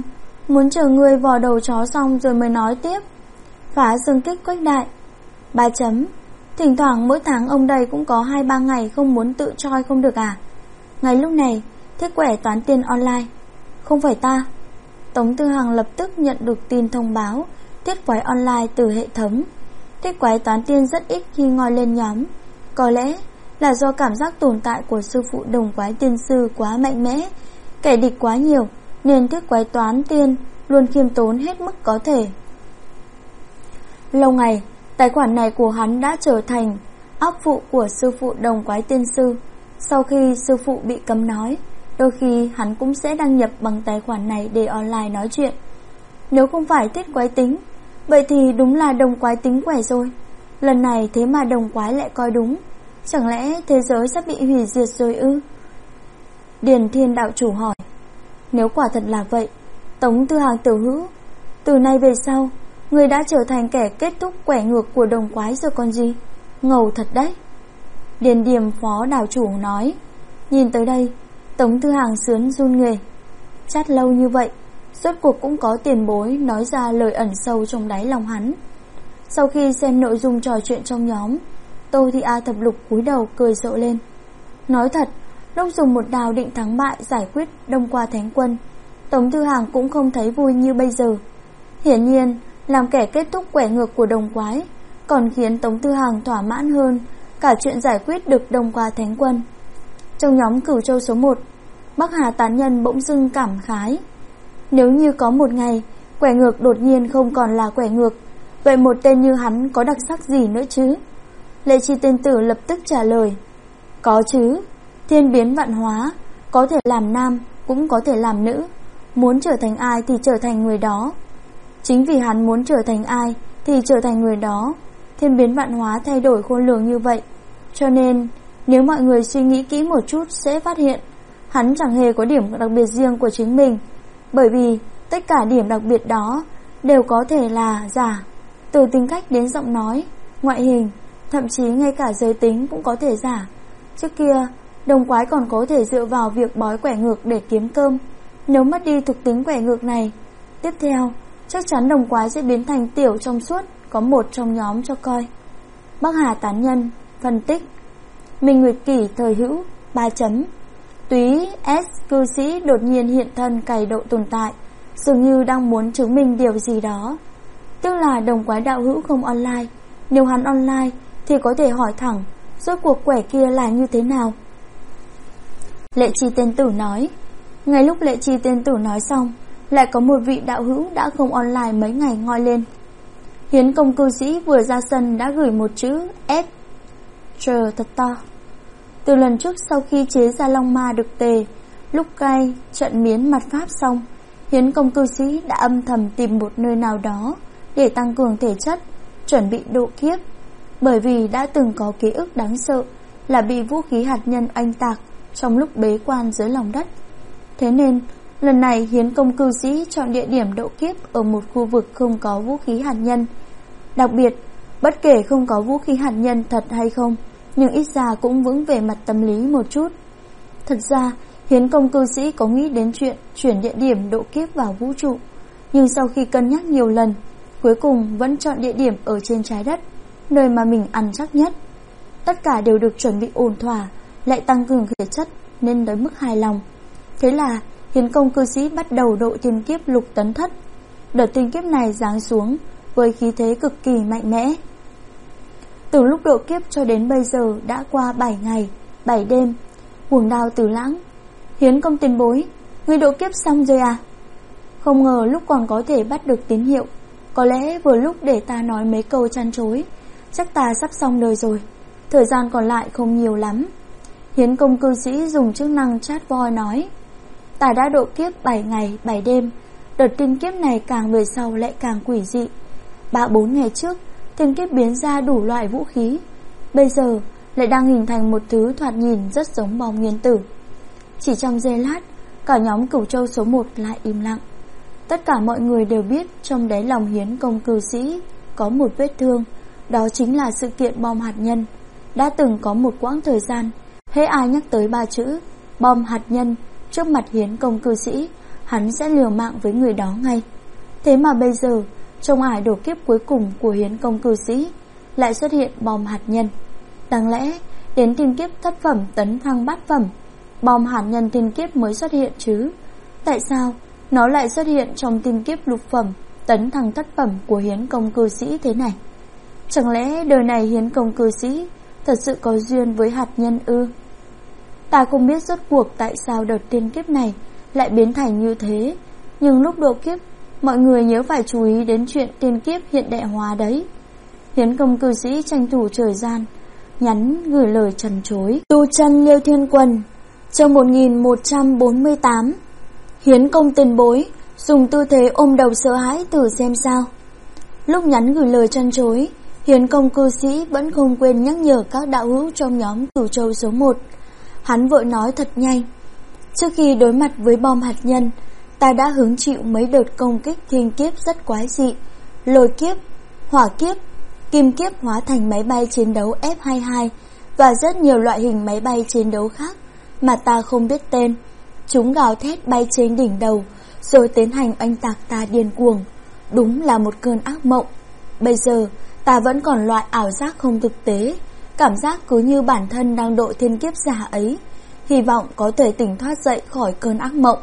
muốn chờ người vò đầu chó xong rồi mới nói tiếp. Phá xương kích Quách Đại. 3 chấm. Thỉnh thoảng mỗi tháng ông đây cũng có 2-3 ngày không muốn tự choi không được à? Ngay lúc này, Thiết Quẻ toán tiền online. Không phải ta. Tống Tư Hằng lập tức nhận được tin thông báo Thiết Quái online từ hệ thống. Thiết Quái toán tiên rất ít khi ngoi lên nhóm. Có lẽ là do cảm giác tồn tại của sư phụ Đồng Quái tiên sư quá mạnh mẽ, kẻ địch quá nhiều, nên Thiết Quái toán tiên luôn khiêm tốn hết mức có thể. Lâu ngày, tài khoản này của hắn đã trở thành óc phụ của sư phụ Đồng Quái tiên sư. Sau khi sư phụ bị cấm nói, đôi khi hắn cũng sẽ đăng nhập bằng tài khoản này để online nói chuyện. Nếu không phải Thiết Quái tính, vậy thì đúng là Đồng Quái tính quẻ rồi. Lần này thế mà Đồng Quái lại coi đúng. Chẳng lẽ thế giới sắp bị hủy diệt rồi ư? Điền Thiên đạo chủ hỏi. Nếu quả thật là vậy, Tống Tư Hằng tiểu hữu, từ nay về sau, người đã trở thành kẻ kết thúc quẻ ngược của Đồng Quái rồi còn gì. Ngầu thật đấy. Điền Điềm phó đạo chủ nói. Nhìn tới đây, Tống Tư Hằng sướng run người. Chat lâu như vậy, rốt cuộc cũng có tiền bối nói ra lời ẩn sâu trong đáy lòng hắn. Sau khi xem nội dung trò chuyện trong nhóm, Tô Thị A Thập Lục cúi đầu cười rộ lên. Nói thật, lúc dùng một đào định thắng bại giải quyết Đông Qua Thánh Quân, Tống Tư Hằng cũng không thấy vui như bây giờ. Hiển nhiên, làm kẻ kết thúc quẻ ngược của Đồng Quái còn khiến Tống Tư Hằng thỏa mãn hơn cả chuyện giải quyết được Đông Qua Thánh Quân. Trong nhóm Cửu Châu số 1, Bắc Hà Tán Nhân bỗng dưng cảm khái. Nếu như có một ngày quẻ ngược đột nhiên không còn là quẻ ngược, vậy một tên như hắn có đặc sắc gì nữa chứ? Lệ Chi Tiên Tử lập tức trả lời. Có chứ, thiên biến vạn hóa, có thể làm nam cũng có thể làm nữ. Muốn trở thành ai thì trở thành người đó. Chính vì hắn muốn trở thành ai thì trở thành người đó. Thiên biến vạn hóa thay đổi khôn lường như vậy, cho nên nếu mọi người suy nghĩ kỹ một chút sẽ phát hiện hắn chẳng hề có điểm đặc biệt riêng của chính mình. Bởi vì tất cả điểm đặc biệt đó đều có thể là giả. Từ tính cách đến giọng nói, ngoại hình, thậm chí ngay cả giới tính cũng có thể giả. Trước kia, Đồng Quái còn có thể dựa vào việc bói quẻ ngược để kiếm cơm. Nếu mất đi thuộc tính quẻ ngược này, tiếp theo chắc chắn Đồng Quái sẽ biến thành tiểu trong suốt, có một trong nhóm cho coi. Bắc Hà Tán Nhân phân tích. Minh Nguyệt Kỷ thời hữu 3 chấm. Túy S cư sĩ đột nhiên hiện thân cày độ tồn tại, dường như đang muốn chứng minh điều gì đó. Tức là Đồng Quái đạo hữu không online. Nếu hắn online thì có thể hỏi thẳng rốt cuộc quẻ kia là như thế nào. Lệ Chi Tiên Tử nói. Ngay lúc Lệ Chi Tiên Tử nói xong, lại có một vị đạo hữu đã không online mấy ngày ngoi lên. Hiến Công cư sĩ vừa ra sân đã gửi một chữ S chờ thật to. Từ lần trước sau khi chế ra Long Ma được tề, lúc cai trận miến mặt pháp xong, Hiến Công cư sĩ đã âm thầm tìm một nơi nào đó để tăng cường thể chất, chuẩn bị độ kiếp. Bởi vì đã từng có ký ức đáng sợ là bị vũ khí hạt nhân oanh tạc trong lúc bế quan dưới lòng đất. Thế nên lần này Hiến Công cư sĩ chọn địa điểm độ kiếp ở một khu vực không có vũ khí hạt nhân. Đặc biệt, bất kể không có vũ khí hạt nhân thật hay không, nhưng ít ra cũng vững về mặt tâm lý một chút. Thật ra Hiến Công cư sĩ có nghĩ đến chuyện chuyển địa điểm độ kiếp vào vũ trụ, nhưng sau khi cân nhắc nhiều lần, cuối cùng vẫn chọn địa điểm ở trên trái đất, nơi mà mình ăn chắc nhất. Tất cả đều được chuẩn bị ổn thỏa, lại tăng cường thể chất nên tới mức hài lòng. Thế là Hiến Công cư sĩ bắt đầu độ thiên kiếp Lục Tấn Thất. Đợt thiên kiếp này giáng xuống với khí thế cực kỳ mạnh mẽ. Từ lúc độ kiếp cho đến bây giờ đã qua 7 ngày 7 đêm. Cuồng Đao Tử Lãng. Hiến Công tiền bối, ngươi độ kiếp xong rồi à? Không ngờ lúc còn có thể bắt được tín hiệu. Có lẽ vừa lúc để ta nói mấy câu chăn chối. Chắc ta sắp xong đời rồi, thời gian còn lại không nhiều lắm. Hiến Công cư sĩ dùng chức năng chat voi nói. Ta đã độ kiếp 7 ngày 7 đêm. Đợt tiên kiếp này càng về sau lại càng quỷ dị. 3-4 ngày trước tiên kiếp biến ra đủ loại vũ khí, bây giờ lại đang hình thành một thứ thoạt nhìn rất giống bom nguyên tử. Chỉ trong giây lát, cả nhóm Cửu Châu số 1 lại im lặng. Tất cả mọi người đều biết trong đáy lòng Hiến Công cư sĩ có một vết thương, đó chính là sự kiện bom hạt nhân. Đã từng có một quãng thời gian, hễ ai nhắc tới 3 chữ bom hạt nhân trước mặt Hiến Công cư sĩ, hắn sẽ liều mạng với người đó ngay. Thế mà bây giờ, trong ải độ kiếp cuối cùng của hiến công cư sĩ, lại xuất hiện bom hạt nhân. Đáng lẽ, đến thiên kiếp thất phẩm tấn thăng bát phẩm, bom hạt nhân thiên kiếp mới xuất hiện chứ? Tại sao nó lại xuất hiện trong thiên kiếp lục phẩm tấn thăng thất phẩm của hiến công cư sĩ thế này? Chẳng lẽ đời này hiến công cư sĩ thật sự có duyên với hạt nhân ư? Ta không biết rốt cuộc tại sao đợt thiên kiếp này lại biến thành như thế, nhưng lúc độ kiếp, mọi người nhớ phải chú ý đến chuyện thiên kiếp hiện đại hóa đấy. Hiến công cư sĩ tranh thủ thời gian nhắn gửi lời trần trối. Tu chân Liêu Thiên Quần, chương 1148. Hiến công tiền bối dùng tư thế ôm đầu sợ hãi thử xem sao. Lúc nhắn gửi lời trăn trối, hiến công cư sĩ vẫn không quên nhắc nhở các đạo hữu trong nhóm Cửu Châu số 1. Hắn vội nói thật nhanh. Trước khi đối mặt với bom hạt nhân, ta đã hứng chịu mấy đợt công kích thiên kiếp rất quái dị. Lôi kiếp, hỏa kiếp, kim kiếp hóa thành máy bay chiến đấu F-22 và rất nhiều loại hình máy bay chiến đấu khác mà ta không biết tên. Chúng gào thét bay trên đỉnh đầu rồi tiến hành oanh tạc ta điên cuồng. Đúng là một cơn ác mộng. Bây giờ ta vẫn còn loại ảo giác không thực tế, cảm giác cứ như bản thân đang độ thiên kiếp giả ấy, hy vọng có thể tỉnh thoát dậy khỏi cơn ác mộng.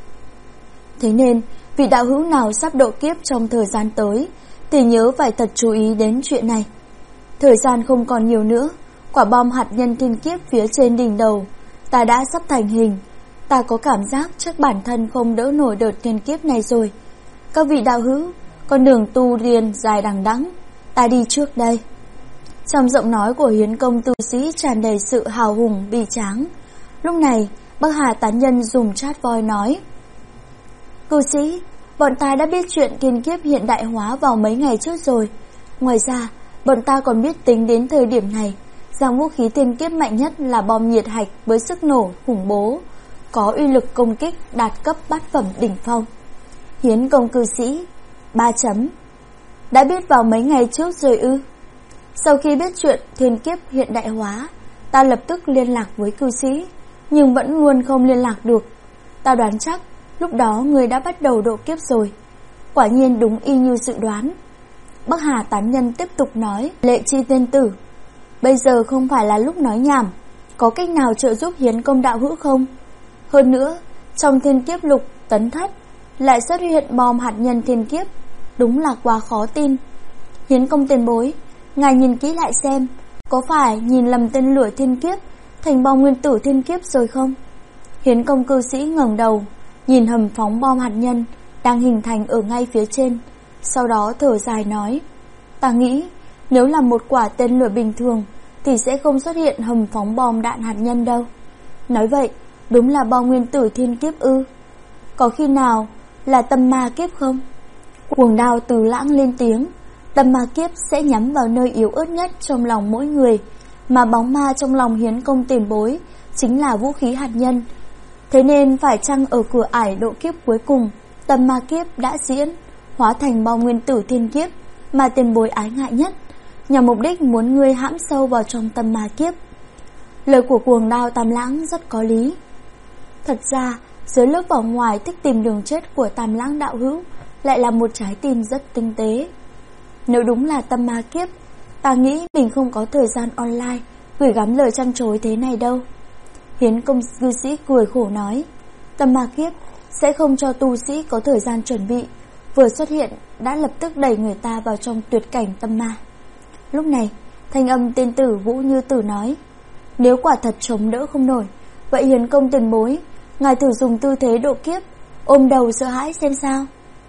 Thế nên, vị đạo hữu nào sắp độ kiếp trong thời gian tới thì nhớ phải thật chú ý đến chuyện này. Thời gian không còn nhiều nữa, quả bom hạt nhân thiên kiếp phía trên đỉnh đầu ta đã sắp thành hình. Ta có cảm giác chắc bản thân không đỡ nổi đợt thiên kiếp này rồi. Các vị đạo hữu, con đường tu riêng dài đằng đẵng, ta đi trước đây. Trong giọng nói của hiến công tu sĩ tràn đầy sự hào hùng bi tráng. Lúc này, Bắc Hà tán nhân dùng chat voi nói: Cư sĩ, bọn ta đã biết chuyện thiên kiếp hiện đại hóa vào mấy ngày trước rồi. Ngoài ra, bọn ta còn biết tính đến thời điểm này, rằng vũ khí thiên kiếp mạnh nhất là bom nhiệt hạch với sức nổ khủng bố, có uy lực công kích đạt cấp bát phẩm đỉnh phong. Hiến công cư sĩ 3 chấm. Đã biết vào mấy ngày trước rồi ư? Sau khi biết chuyện thiên kiếp hiện đại hóa, ta lập tức liên lạc với cư sĩ, nhưng vẫn luôn không liên lạc được. Ta đoán chắc lúc đó người đã bắt đầu độ kiếp rồi. Quả nhiên đúng y như dự đoán. Bắc Hà tán nhân tiếp tục nói: Lệ Chi tiên tử, bây giờ không phải là lúc nói nhảm, có cách nào trợ giúp hiến công đạo hữu không? Hơn nữa, trong thiên kiếp lục tấn thất lại xuất hiện bom hạt nhân thiên kiếp, đúng là quá khó tin. Hiến công tiền bối, ngài nhìn kỹ lại xem, có phải nhìn lầm tên lửa thiên kiếp thành bom nguyên tử thiên kiếp rồi không? Hiến công cư sĩ ngẩng đầu, nhìn hầm phóng bom hạt nhân đang hình thành ở ngay phía trên, sau đó thở dài nói: Ta nghĩ nếu là một quả tên lửa bình thường thì sẽ không xuất hiện hầm phóng bom đạn hạt nhân đâu. Nói vậy, đúng là bom nguyên tử thiên kiếp ư? Có khi nào là tâm ma kiếp không? Cuồng Đao Từ Lãng lên tiếng: Tâm ma kiếp sẽ nhắm vào nơi yếu ớt nhất trong lòng mỗi người, mà bóng ma trong lòng hiến công tiền bối chính là vũ khí hạt nhân. Thế nên phải chăng ở cửa ải độ kiếp cuối cùng, tâm ma kiếp đã diễn, hóa thành bom nguyên tử thiên kiếp mà tiền bối ái ngại nhất, nhằm mục đích muốn ngươi hãm sâu vào trong tâm ma kiếp. Lời của Cuồng Đao Tam Lãng rất có lý. Thật ra, dưới lớp vỏ ngoài thích tìm đường chết của Tam Lãng đạo hữu lại là một trái tim rất tinh tế. Nếu đúng là tâm ma kiếp, ta nghĩ mình không có thời gian online gửi gắm lời trăn trối thế này đâu. Hiến công cư sĩ cười khổ nói: Tâm ma kiếp sẽ không cho tu sĩ có thời gian chuẩn bị, vừa xuất hiện đã lập tức đẩy người ta vào trong tuyệt cảnh tâm ma. Lúc này, thanh âm tên tử Vũ Như Tử nói: Nếu quả thật chống đỡ không nổi, vậy hiến công tiền bối, ngài thử dùng tư thế độ kiếp, ôm đầu sợ hãi xem sao.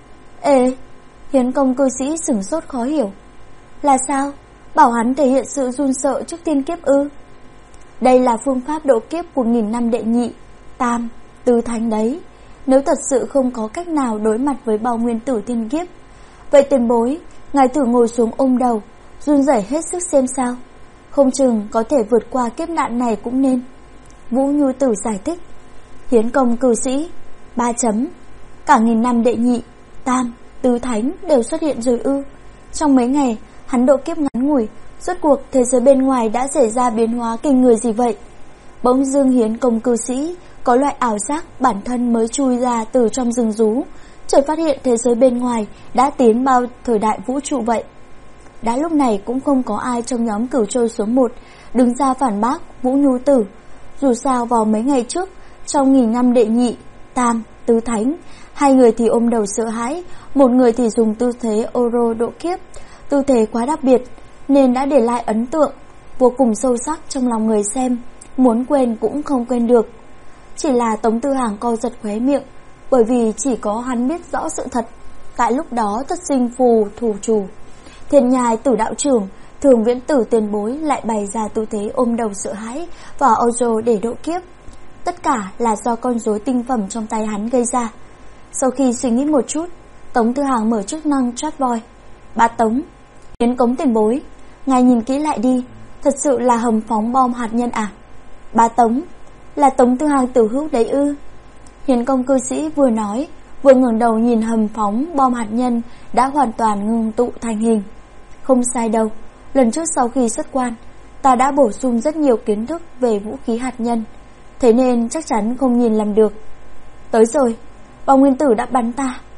Ê, hiến công cư sĩ sửng sốt khó hiểu. Là sao? Bảo hắn thể hiện sự run sợ trước thiên kiếp ư? Đây là phương pháp độ kiếp của 1000 năm đệ nhị, tam, tứ thánh đấy. Nếu thật sự không có cách nào đối mặt với bao nguyên tử thiên kiếp, vậy tiền bối, ngài thử ngồi xuống ôm đầu, run rẩy hết sức xem sao. Không chừng có thể vượt qua kiếp nạn này cũng nên. Vũ Nhu Tử giải thích. Hiến công cư sĩ 3 chấm. Cả 1000 năm đệ nhị, tam, tứ thánh đều xuất hiện rồi ư? Trong mấy ngày hắn độ kiếp ngắn ngủi, rốt cuộc thế giới bên ngoài đã xảy ra biến hóa kinh người gì vậy? Bỗng dưng hiến công cư sĩ có loại ảo giác bản thân mới chui ra từ trong rừng rú, chợt phát hiện thế giới bên ngoài đã tiến bao thời đại vũ trụ vậy. Đã lúc này cũng không có ai trong nhóm Cửu Châu số 1 đứng ra phản bác Vũ Nhu Tử. Dù sao vào mấy ngày trước, trong 1000 năm đệ nhị, tam, tứ thánh, hai người thì ôm đầu sợ hãi, một người thì dùng tư thế Oro độ kiếp. Tư thế quá đặc biệt nên đã để lại ấn tượng vô cùng sâu sắc trong lòng người xem, muốn quên cũng không quên được. Chỉ là Tống Tư Hàng co giật khóe miệng, bởi vì chỉ có hắn biết rõ sự thật. Tại lúc đó thất sinh phù thủ chủ, Thiên Nhai Tử đạo trưởng, Thường Viễn Tử tiền bối lại bày ra tư thế ôm đầu sợ hãi và Oro để độ kiếp. Tất cả là do con rối tinh phẩm trong tay hắn gây ra. Sau khi suy nghĩ một chút, Tống Tư Hàng mở chức năng chat voice. Bá Tống, Hiến Cống tiền bối, ngài nhìn kỹ lại đi, thật sự là hầm phóng bom hạt nhân à? Bá Tống, là Tống Tư Hàng tiểu hữu đấy ư? Hiến Công cư sĩ vừa nói, vừa ngẩng đầu nhìn hầm phóng bom hạt nhân đã hoàn toàn ngưng tụ thành hình. Không sai đâu, lần trước sau khi xuất quan, ta đã bổ sung rất nhiều kiến thức về vũ khí hạt nhân, thế nên chắc chắn không nhìn lầm được. Tới rồi, bom nguyên tử đã bắn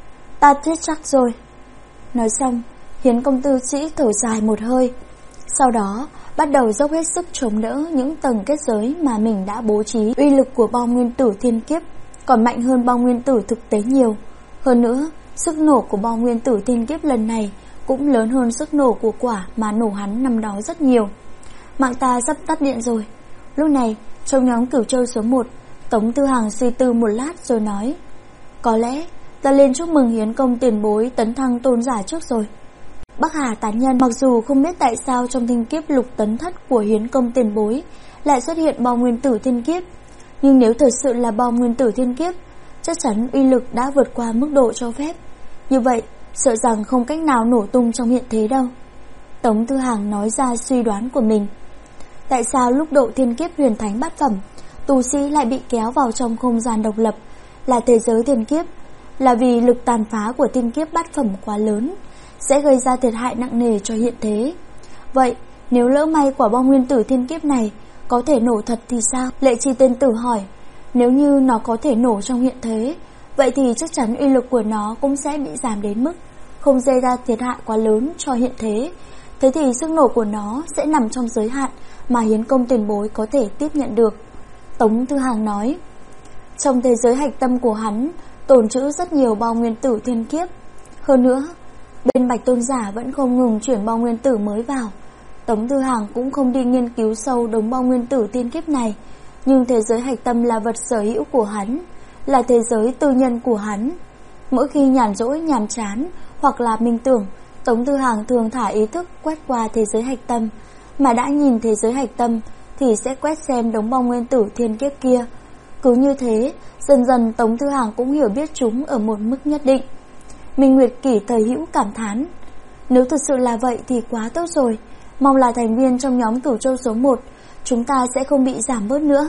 ta chết chắc rồi. Nói xong, Hiến Công cư sĩ thở dài một hơi, sau đó bắt đầu dốc hết sức chống đỡ những tầng kết giới mà mình đã bố trí. Uy lực của bom nguyên tử thiên kiếp còn mạnh hơn bom nguyên tử thực tế nhiều. Hơn nữa, sức nổ của bom nguyên tử thiên kiếp lần này cũng lớn hơn sức nổ của quả mà nổ hắn năm đó rất nhiều. Mạng ta sắp tắt điện rồi. Lúc này, trong nhóm Cửu Châu số 1, Tống Tư Hàng suy tư một lát rồi nói, có lẽ ta lên chúc mừng Hiến Công tiền bối tấn thăng tôn giả trước rồi. Bắc Hà tán nhân mặc dù không biết tại sao trong thiên kiếp lục tấn thất của Hiến Công tiền bối lại xuất hiện bom nguyên tử thiên kiếp, nhưng nếu thật sự là bom nguyên tử thiên kiếp, chắc chắn uy lực đã vượt qua mức độ cho phép. Như vậy, sợ rằng không cách nào nổ tung trong hiện thế đâu. Tống Tư Hàng nói ra suy đoán của mình. Tại sao lúc độ thiên kiếp huyền thánh bát phẩm, tu sĩ lại bị kéo vào trong không gian độc lập, là thế giới thiên kiếp? Là vì lực tàn phá của thiên kiếp bát phẩm quá lớn, sẽ gây ra thiệt hại nặng nề cho hiện thế. Vậy, nếu lỡ may quả bom nguyên tử thiên kiếp này có thể nổ thật thì sao? Lệ Chi Tiên Tử hỏi. Nếu như nó có thể nổ trong hiện thế, vậy thì chắc chắn uy lực của nó cũng sẽ bị giảm đến mức không gây ra thiệt hại quá lớn cho hiện thế. Thế thì sức nổ của nó sẽ nằm trong giới hạn mà Hiến Công tiền bối có thể tiếp nhận được. Tống Tư Hàng nói, trong thế giới hạch tâm của hắn tồn trữ rất nhiều bom nguyên tử thiên kiếp. Hơn nữa, bên Bạch Tôn giả vẫn không ngừng chuyển bom nguyên tử mới vào. Tống Tư Hàng cũng không đi nghiên cứu sâu đống bom nguyên tử thiên kiếp này, nhưng thế giới hạch tâm là vật sở hữu của hắn, là thế giới tư nhân của hắn. Mỗi khi nhàn rỗi nhàm chán hoặc là minh tưởng, Tống Tư Hàng thường thả ý thức quét qua thế giới hạch tâm, mà đã nhìn thế giới hạch tâm thì sẽ quét xem đống bom nguyên tử thiên kiếp kia. Cứ như thế, dần dần Tống Tư Hàng cũng hiểu biết chúng ở một mức nhất định. Minh Nguyệt Kỷ thời hữu cảm thán, nếu thật sự là vậy thì quá tốt rồi, mong là thành viên trong nhóm Cửu Châu số 1 chúng ta sẽ không bị giảm bớt nữa.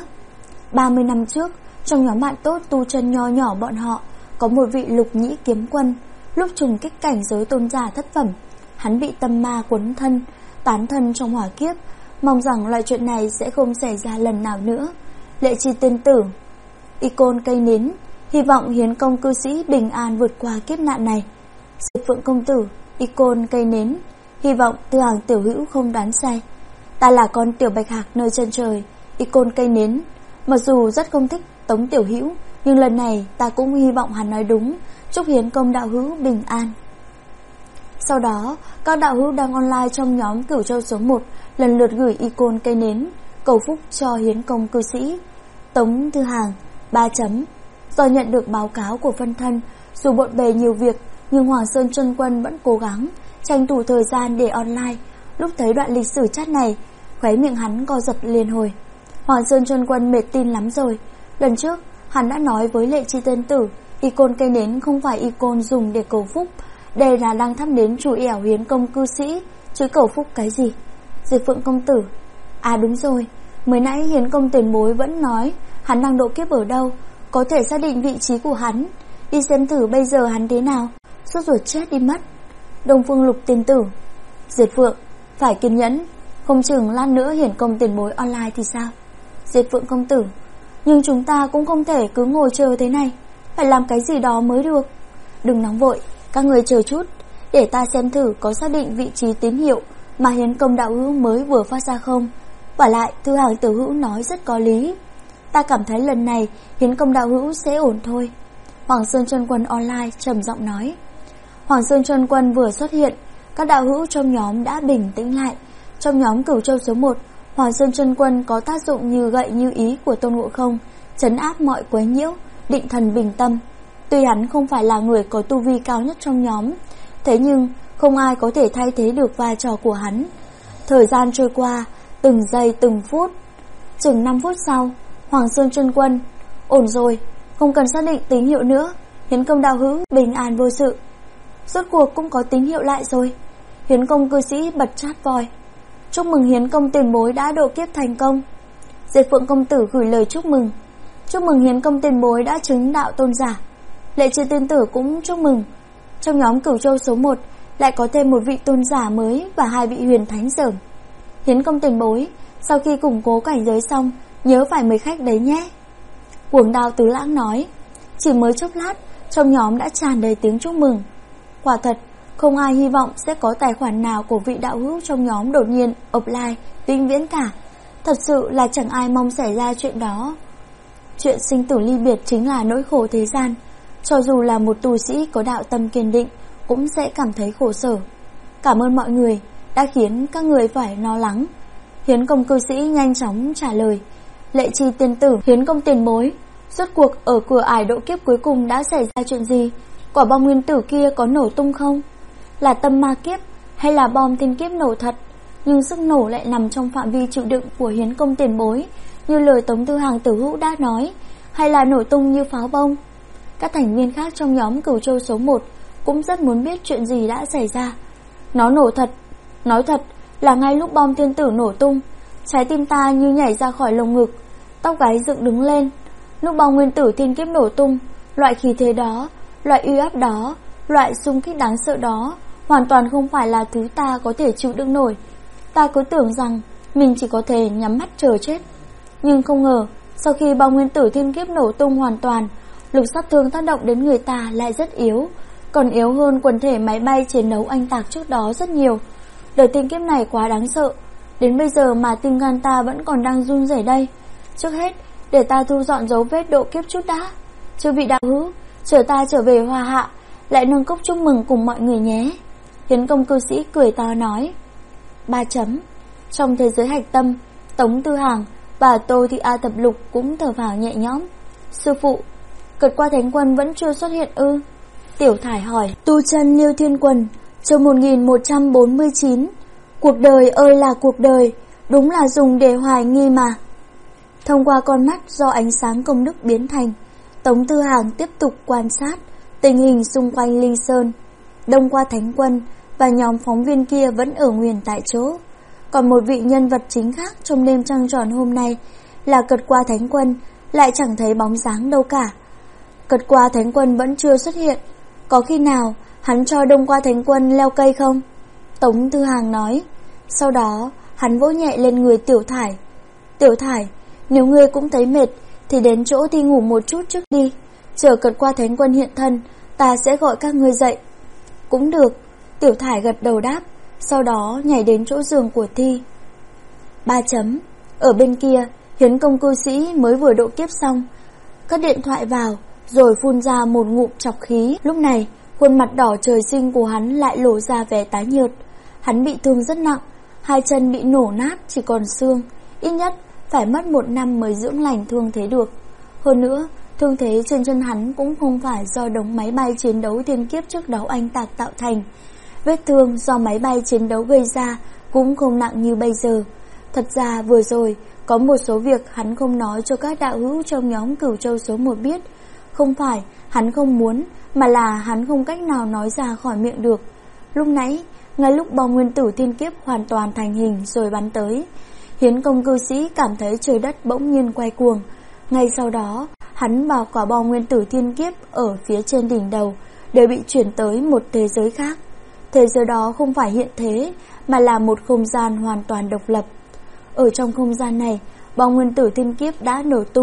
30 năm trước, trong nhóm bạn tốt tu chân nho nhỏ bọn họ có một vị lục nhĩ kiếm quân, lúc trùng kích cảnh giới tôn giả thất phẩm, hắn bị tâm ma quấn thân, tán thân trong hỏa kiếp, mong rằng loại chuyện này sẽ không xảy ra lần nào nữa. Lệ Chi Tiên Tử, Icon cây nến, hy vọng Hiến Công cư sĩ bình an vượt qua kiếp nạn này. Diệp Phượng công tử, Icon cây nến, hy vọng Tư Hàng tiểu hữu không đoán sai. Ta là con tiểu bạch hạc nơi chân trời, Icon cây nến. Mặc dù rất không thích Tống tiểu hữu, nhưng lần này ta cũng hy vọng hắn nói đúng, chúc Hiến Công đạo hữu bình an. Sau đó, các đạo hữu đang online trong nhóm Cửu Châu số 1 lần lượt gửi icon cây nến cầu phúc cho Hiến Công cư sĩ. Tống Tư Hàng 3 chấm. Do nhận được báo cáo của phân thân, dù bộn bề nhiều việc nhưng Hoàng Sơn Chân Quân vẫn cố gắng tranh thủ thời gian để online. Lúc thấy đoạn lịch sử chat này, khóe miệng hắn co giật liền hồi. Hoàng Sơn Chân Quân mệt tin lắm rồi. Lần trước hắn đã nói với Lệ Chi Tiên Tử, icon cây nến không phải icon dùng để cầu phúc, đây là đang thắp nến chủ ẻo Hiến Công cư sĩ, chứ cầu phúc cái gì. Diệp Phượng công tử, à đúng rồi, mới nãy Hiến Công tiền bối vẫn nói hắn đang độ kiếp ở đâu, có thể xác định vị trí của hắn, đi xem thử bây giờ hắn thế nào. Sốt ruột chết đi mất. Đông Phương Lục tiên tử, Diệp Phượng, phải kiên nhẫn, không chừng lát nữa Hiến Công tiền bối online thì sao. Diệp Phượng công tử, Nhưng chúng ta cũng không thể cứ ngồi chờ thế này, phải làm cái gì đó mới được. Đừng nóng vội, các người chờ chút, để ta xem thử có xác định vị trí tín hiệu mà Hiến Công đạo hữu mới vừa phát ra không. Vả lại, Thư Hàng Tử Hữu nói rất có lý. Ta cảm thấy lần này Hiến Công đạo hữu sẽ ổn thôi. Hoàng Sơn Chân Quân online trầm giọng nói. Hoàng Sơn Chân Quân vừa xuất hiện, các đạo hữu trong nhóm đã bình tĩnh lại. Trong nhóm Cửu Châu số 1, Hoàng Sơn Chân Quân có tác dụng như gậy như ý của Tôn Ngộ Không, trấn áp mọi quấy nhiễu, định thần bình tâm. Tuy hắn không phải là người có tu vi cao nhất trong nhóm, thế nhưng không ai có thể thay thế được vai trò của hắn. Thời gian trôi qua, từng giây từng phút. Chừng 5 phút sau, Hoàng Sơn Chân Quân, ổn rồi, không cần xác định tín hiệu nữa. Hiến Công đạo hữu bình an vô sự. Rốt cuộc cũng có tín hiệu lại rồi. Hiến Công cư sĩ bật chát voi. Chúc mừng Hiến Công tiền bối đã độ kiếp thành công. Diệt Phượng công tử gửi lời chúc mừng. Chúc mừng Hiến Công tiền bối đã chứng đạo tôn giả. Lệ Trì tiên tử cũng chúc mừng. Trong nhóm Cửu Châu số 1 lại có thêm một vị tôn giả mới và 2 vị huyền thánh dởm. Hiến Công tiền bối, sau khi củng cố cảnh giới xong, nhớ phải mời khách đấy nhé. Cuồng Đao Tứ Lãng nói. Chỉ mới chốc lát, trong nhóm đã tràn đầy tiếng chúc mừng. Quả thật, không ai hy vọng sẽ có tài khoản nào của vị đạo hữu trong nhóm đột nhiên offline vĩnh viễn cả. Thật sự là chẳng ai mong xảy ra chuyện đó. Chuyện sinh tử ly biệt chính là nỗi khổ thế gian. Cho dù là một tu sĩ có đạo tâm kiên định cũng sẽ cảm thấy khổ sở. Cảm ơn mọi người đã khiến các người phải lo lắng. Hiến Công cư sĩ nhanh chóng trả lời. Lệ Trì tiên tử, Hiến Công tiền bối, rốt cuộc ở cửa ải độ kiếp cuối cùng đã xảy ra chuyện gì? Quả bom nguyên tử kia có nổ tung không? Là tâm ma kiếp hay là bom thiên kiếp nổ thật, nhưng sức nổ lại nằm trong phạm vi chịu đựng của Hiến Công tiền bối, như lời Tống Tư Hàng Tử Hữu đã nói, hay là nổ tung như pháo bông? Các thành viên khác trong nhóm Cửu Châu số 1 cũng rất muốn biết chuyện gì đã xảy ra. Nó nổ thật, nói thật là ngay lúc bom thiên tử nổ tung, trái tim ta như nhảy ra khỏi lồng ngực, tóc gáy dựng đứng lên. Lúc bom nguyên tử thiên kiếp nổ tung, loại khí thế đó, loại uy áp đó, loại xung kích đáng sợ đó hoàn toàn không phải là thứ ta có thể chịu đựng nổi. Ta cứ tưởng rằng mình chỉ có thể nhắm mắt chờ chết. Nhưng không ngờ, sau khi bom nguyên tử thiên kiếp nổ tung hoàn toàn, lực sát thương tác động đến người ta lại rất yếu, còn yếu hơn quần thể máy bay chiến đấu oanh tạc trước đó rất nhiều. Đợt thiên kiếp này quá đáng sợ, đến bây giờ mà tim gan ta vẫn còn đang run rẩy đây. Trước hết, để ta thu dọn dấu vết độ kiếp chút đã. Chư vị đạo hữu, chờ ta trở về Hoa Hạ, lại nâng cốc chúc mừng cùng mọi người nhé. Hiến Công cư sĩ cười to nói. 3 chấm. Trong thế giới hạch tâm, Tống Tư Hàng và Tô Thị A Thập Lục cũng thở phào nhẹ nhõm. Sư phụ, Cật Qua Thánh Quân vẫn chưa xuất hiện ư? Tiểu Thải hỏi. Tu chân Liêu Thiên Quần, chương 1149. Cuộc đời ơi là cuộc đời, đúng là dùng để hoài nghi mà. Thông qua con mắt do ánh sáng công đức biến thành, Tống Tư Hàng tiếp tục quan sát tình hình xung quanh Linh Sơn. Đông Qua Thánh Quân và nhóm phóng viên kia vẫn ở nguyên tại chỗ. Còn một vị nhân vật chính khác trong đêm trăng tròn hôm nay là Cật Qua Thánh Quân lại chẳng thấy bóng dáng đâu cả. Cật Qua Thánh Quân vẫn chưa xuất hiện. Có khi nào hắn cho Đông Qua Thánh Quân leo cây không? Tống Tư Hàng nói. Sau đó hắn vỗ nhẹ lên người Tiểu Thải. Tiểu Thải, nếu ngươi cũng thấy mệt thì đến chỗ Thi ngủ một chút trước đi. Chờ Cật Qua Thánh Quân hiện thân, ta sẽ gọi các ngươi dậy. Cũng được. Tiểu Thải gật đầu đáp, sau đó nhảy đến chỗ giường của Thi. 3 chấm. Ở bên kia, Hiến Công cư sĩ mới vừa độ kiếp xong, cất điện thoại vào rồi phun ra một ngụm trọc khí. Lúc này, khuôn mặt đỏ trời sinh của hắn lại lộ ra vẻ tái nhợt. Hắn bị thương rất nặng, 2 chân bị nổ nát chỉ còn xương, ít nhất phải mất 1 năm mới dưỡng lành thương thế được. Hơn nữa, thương thế trên chân hắn cũng không phải do đống máy bay chiến đấu thiên kiếp trước đó oanh tạc tạo thành. Vết thương do máy bay chiến đấu gây ra cũng không nặng như bây giờ. Thật ra vừa rồi có một số việc hắn không nói cho các đạo hữu trong nhóm Cửu Châu số 1 biết. Không phải hắn không muốn, mà là hắn không cách nào nói ra khỏi miệng được. Lúc nãy, ngay lúc bom nguyên tử thiên kiếp hoàn toàn thành hình rồi bắn tới, Hiến Công cư sĩ cảm thấy trời đất bỗng nhiên quay cuồng. Ngay sau đó, hắn và quả bom nguyên tử thiên kiếp ở phía trên đỉnh đầu đều bị chuyển tới một thế giới khác. Thế giới đó không phải hiện thế, mà là một không gian hoàn toàn độc lập. Ở trong không gian này, bom nguyên tử thiên kiếp đã nổ tung,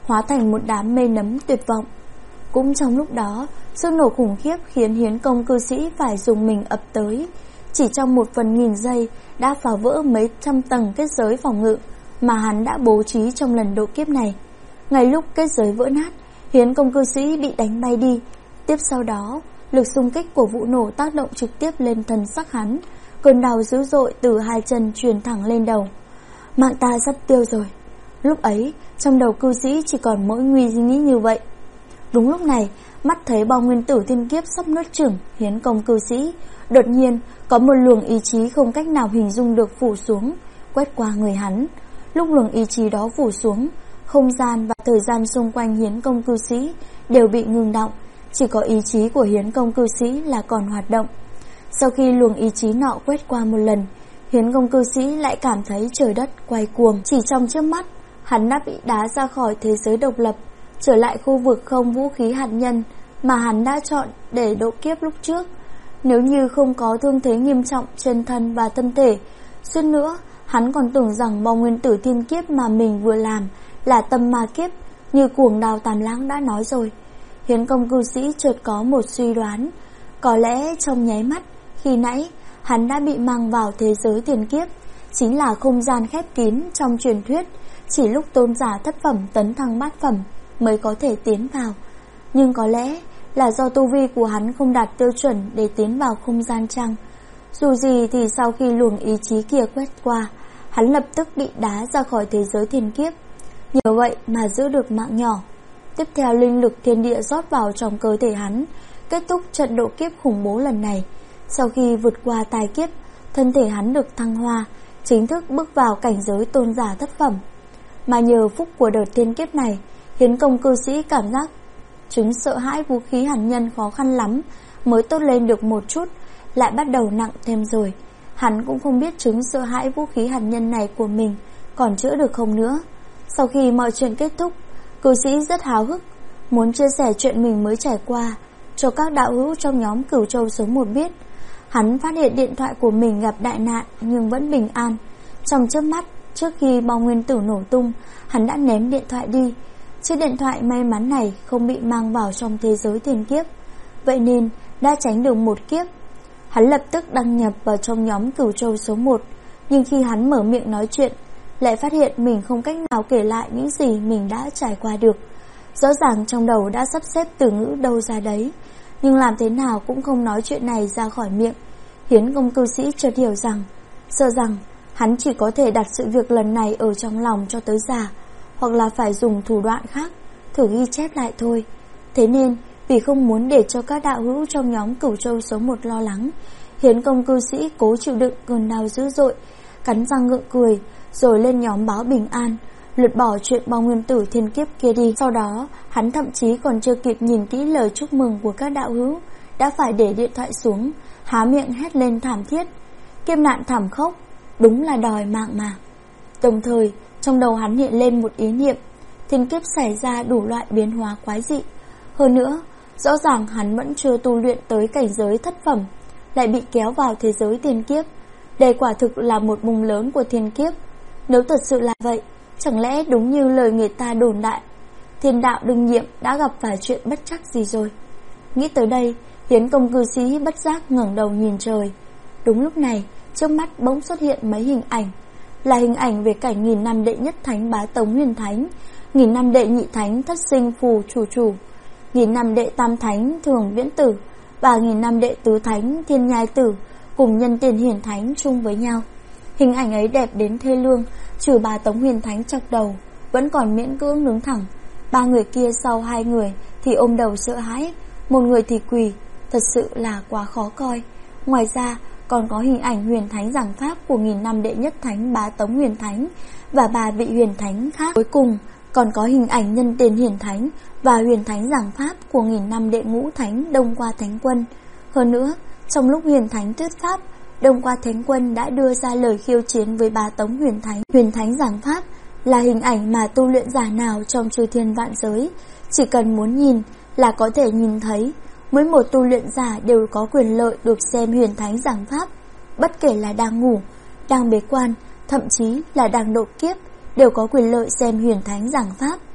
hóa thành một đám mây nấm tuyệt vọng. Cũng trong lúc đó, sức nổ khủng khiếp khiến Hiến Công cư sĩ phải dùng mình ập tới. Chỉ trong 1/1000 giây đã phá vỡ mấy trăm tầng kết giới phòng ngự mà hắn đã bố trí trong lần độ kiếp này. Ngay lúc kết giới vỡ nát, Hiến Công cư sĩ bị đánh bay đi. Tiếp sau đó, lực xung kích của vụ nổ tác động trực tiếp lên thân xác hắn. Cơn đau dữ dội từ hai chân truyền thẳng lên đầu. Mạng ta sắp tiêu rồi. Lúc ấy, trong đầu cư sĩ chỉ còn mỗi nguy nghĩ như vậy. Đúng lúc này, mắt thấy bom nguyên tử thiên kiếp sắp nuốt chửng Hiến Công cư sĩ. Đột nhiên, có một luồng ý chí không cách nào hình dung được phủ xuống, quét qua người hắn. Lúc luồng ý chí đó phủ xuống, không gian và thời gian xung quanh Hiến Công cư sĩ đều bị ngừng động. Chỉ có ý chí của Hiến Công cư sĩ là còn hoạt động. Sau khi luồng ý chí nọ quét qua một lần, Hiến Công cư sĩ lại cảm thấy trời đất quay cuồng. Chỉ trong chớp mắt, hắn đã bị đá ra khỏi thế giới độc lập, trở lại khu vực không vũ khí hạt nhân mà hắn đã chọn để độ kiếp lúc trước. Nếu như không có thương thế nghiêm trọng trên thân và thân thể, suýt nữa hắn còn tưởng rằng bom nguyên tử thiên kiếp mà mình vừa làm là tâm ma kiếp, như Cuồng Đào Tam Lãng đã nói rồi. Hiến Công cư sĩ chợt có một suy đoán, có lẽ trong nháy mắt khi nãy hắn đã bị mang vào thế giới tiền kiếp, chính là không gian khép kín trong truyền thuyết, chỉ lúc tôn giả thất phẩm tấn thăng bát phẩm mới có thể tiến vào. Nhưng có lẽ là do tu vi của hắn không đạt tiêu chuẩn để tiến vào không gian chăng. Dù gì thì sau khi luồng ý chí kia quét qua, hắn lập tức bị đá ra khỏi thế giới thiên kiếp. Nhờ vậy mà giữ được mạng nhỏ. Tiếp theo linh lực thiên địa rót vào trong cơ thể hắn, kết thúc trận độ kiếp khủng bố lần này. Sau khi vượt qua tai kiếp, thân thể hắn được thăng hoa, chính thức bước vào cảnh giới tôn giả thất phẩm. Mà nhờ phúc của đợt thiên kiếp này, Hiến Công cư sĩ cảm giác chứng sợ hãi vũ khí hạt nhân khó khăn lắm mới tốt lên được một chút, lại bắt đầu nặng thêm rồi. Hắn cũng không biết chứng sợ hãi vũ khí hạt nhân này của mình còn chữa được không nữa. Sau khi mọi chuyện kết thúc, cư sĩ rất háo hức, muốn chia sẻ chuyện mình mới trải qua cho các đạo hữu trong nhóm Cửu Châu số 1 biết. Hắn phát hiện điện thoại của mình gặp đại nạn nhưng vẫn bình an. Trong chớp mắt, trước khi bom nguyên tử nổ tung, hắn đã ném điện thoại đi. Chiếc điện thoại may mắn này không bị mang vào trong thế giới tiền kiếp, vậy nên đã tránh được một kiếp. Hắn lập tức đăng nhập vào trong nhóm Cửu Châu số 1, nhưng khi hắn mở miệng nói chuyện, lại phát hiện mình không cách nào kể lại những gì mình đã trải qua được. Rõ ràng trong đầu đã sắp xếp từ ngữ đâu ra đấy, nhưng làm thế nào cũng không nói chuyện này ra khỏi miệng. Hiến Công cư sĩ chợt hiểu rằng, sợ rằng hắn chỉ có thể đặt sự việc lần này ở trong lòng cho tới già, hoặc là phải dùng thủ đoạn khác, thử ghi chép lại thôi. Thế nên, vì không muốn để cho các đạo hữu trong nhóm Cửu Châu số 1 lo lắng, Hiến Công cư sĩ cố chịu đựng cơn đau dữ dội, cắn răng gượng cười, rồi lên nhóm báo bình an, lượt bỏ chuyện bom nguyên tử thiên kiếp kia đi. Sau đó, hắn thậm chí còn chưa kịp nhìn kỹ lời chúc mừng của các đạo hữu, đã phải để điện thoại xuống, há miệng hét lên thảm thiết. Kiếp nạn thảm khốc, đúng là đòi mạng mà. Đồng thời, trong đầu hắn hiện lên một ý niệm, thiên kiếp xảy ra đủ loại biến hóa quái dị. Hơn nữa, rõ ràng hắn vẫn chưa tu luyện tới cảnh giới thất phẩm, lại bị kéo vào thế giới thiên kiếp. Đây quả thực là một bùng lớn của thiên kiếp. Nếu thật sự là vậy, chẳng lẽ đúng như lời người ta đồn đại, thiên đạo đương nhiệm đã gặp phải chuyện bất trắc gì rồi? Nghĩ tới đây, Hiến Công cư sĩ bất giác ngẩng đầu nhìn trời. Đúng lúc này, trước mắt bỗng xuất hiện mấy hình ảnh, là hình ảnh về cảnh 1000 năm đệ nhất thánh Bá Tống Huyền Thánh, 1000 năm đệ nhị thánh Thất Sinh Phù Chủ, 1000 năm đệ tam thánh Thường Viễn Tử và 1000 năm đệ tứ thánh Thiên Nhai Tử cùng nhân tiền hiển thánh chung với nhau. Hình ảnh ấy đẹp đến thê lương, trừ Bá Tống Huyền Thánh chọc đầu vẫn còn miễn cưỡng đứng thẳng. Ba người kia sau hai người thì ôm đầu sợ hãi, một người thì quỳ, thật sự là quá khó coi. Ngoài ra còn có hình ảnh huyền thánh giảng pháp của 1000 năm đệ nhất thánh Bá Tống Huyền Thánh và 3 vị huyền thánh khác. Cuối cùng còn có hình ảnh nhân tiền hiển thánh và huyền thánh giảng pháp của 1000 năm đệ ngũ thánh Đông Qua Thánh Quân. Hơn nữa, trong lúc huyền thánh thuyết pháp, Đông Qua Thánh Quân đã đưa ra lời khiêu chiến với Bá Tống Huyền Thánh. Huyền thánh giảng pháp là hình ảnh mà tu luyện giả nào trong chư thiên vạn giới chỉ cần muốn nhìn là có thể nhìn thấy. Mỗi một tu luyện giả đều có quyền lợi được xem huyền thánh giảng pháp, bất kể là đang ngủ, đang bế quan, thậm chí là đang độ kiếp, đều có quyền lợi xem huyền thánh giảng pháp.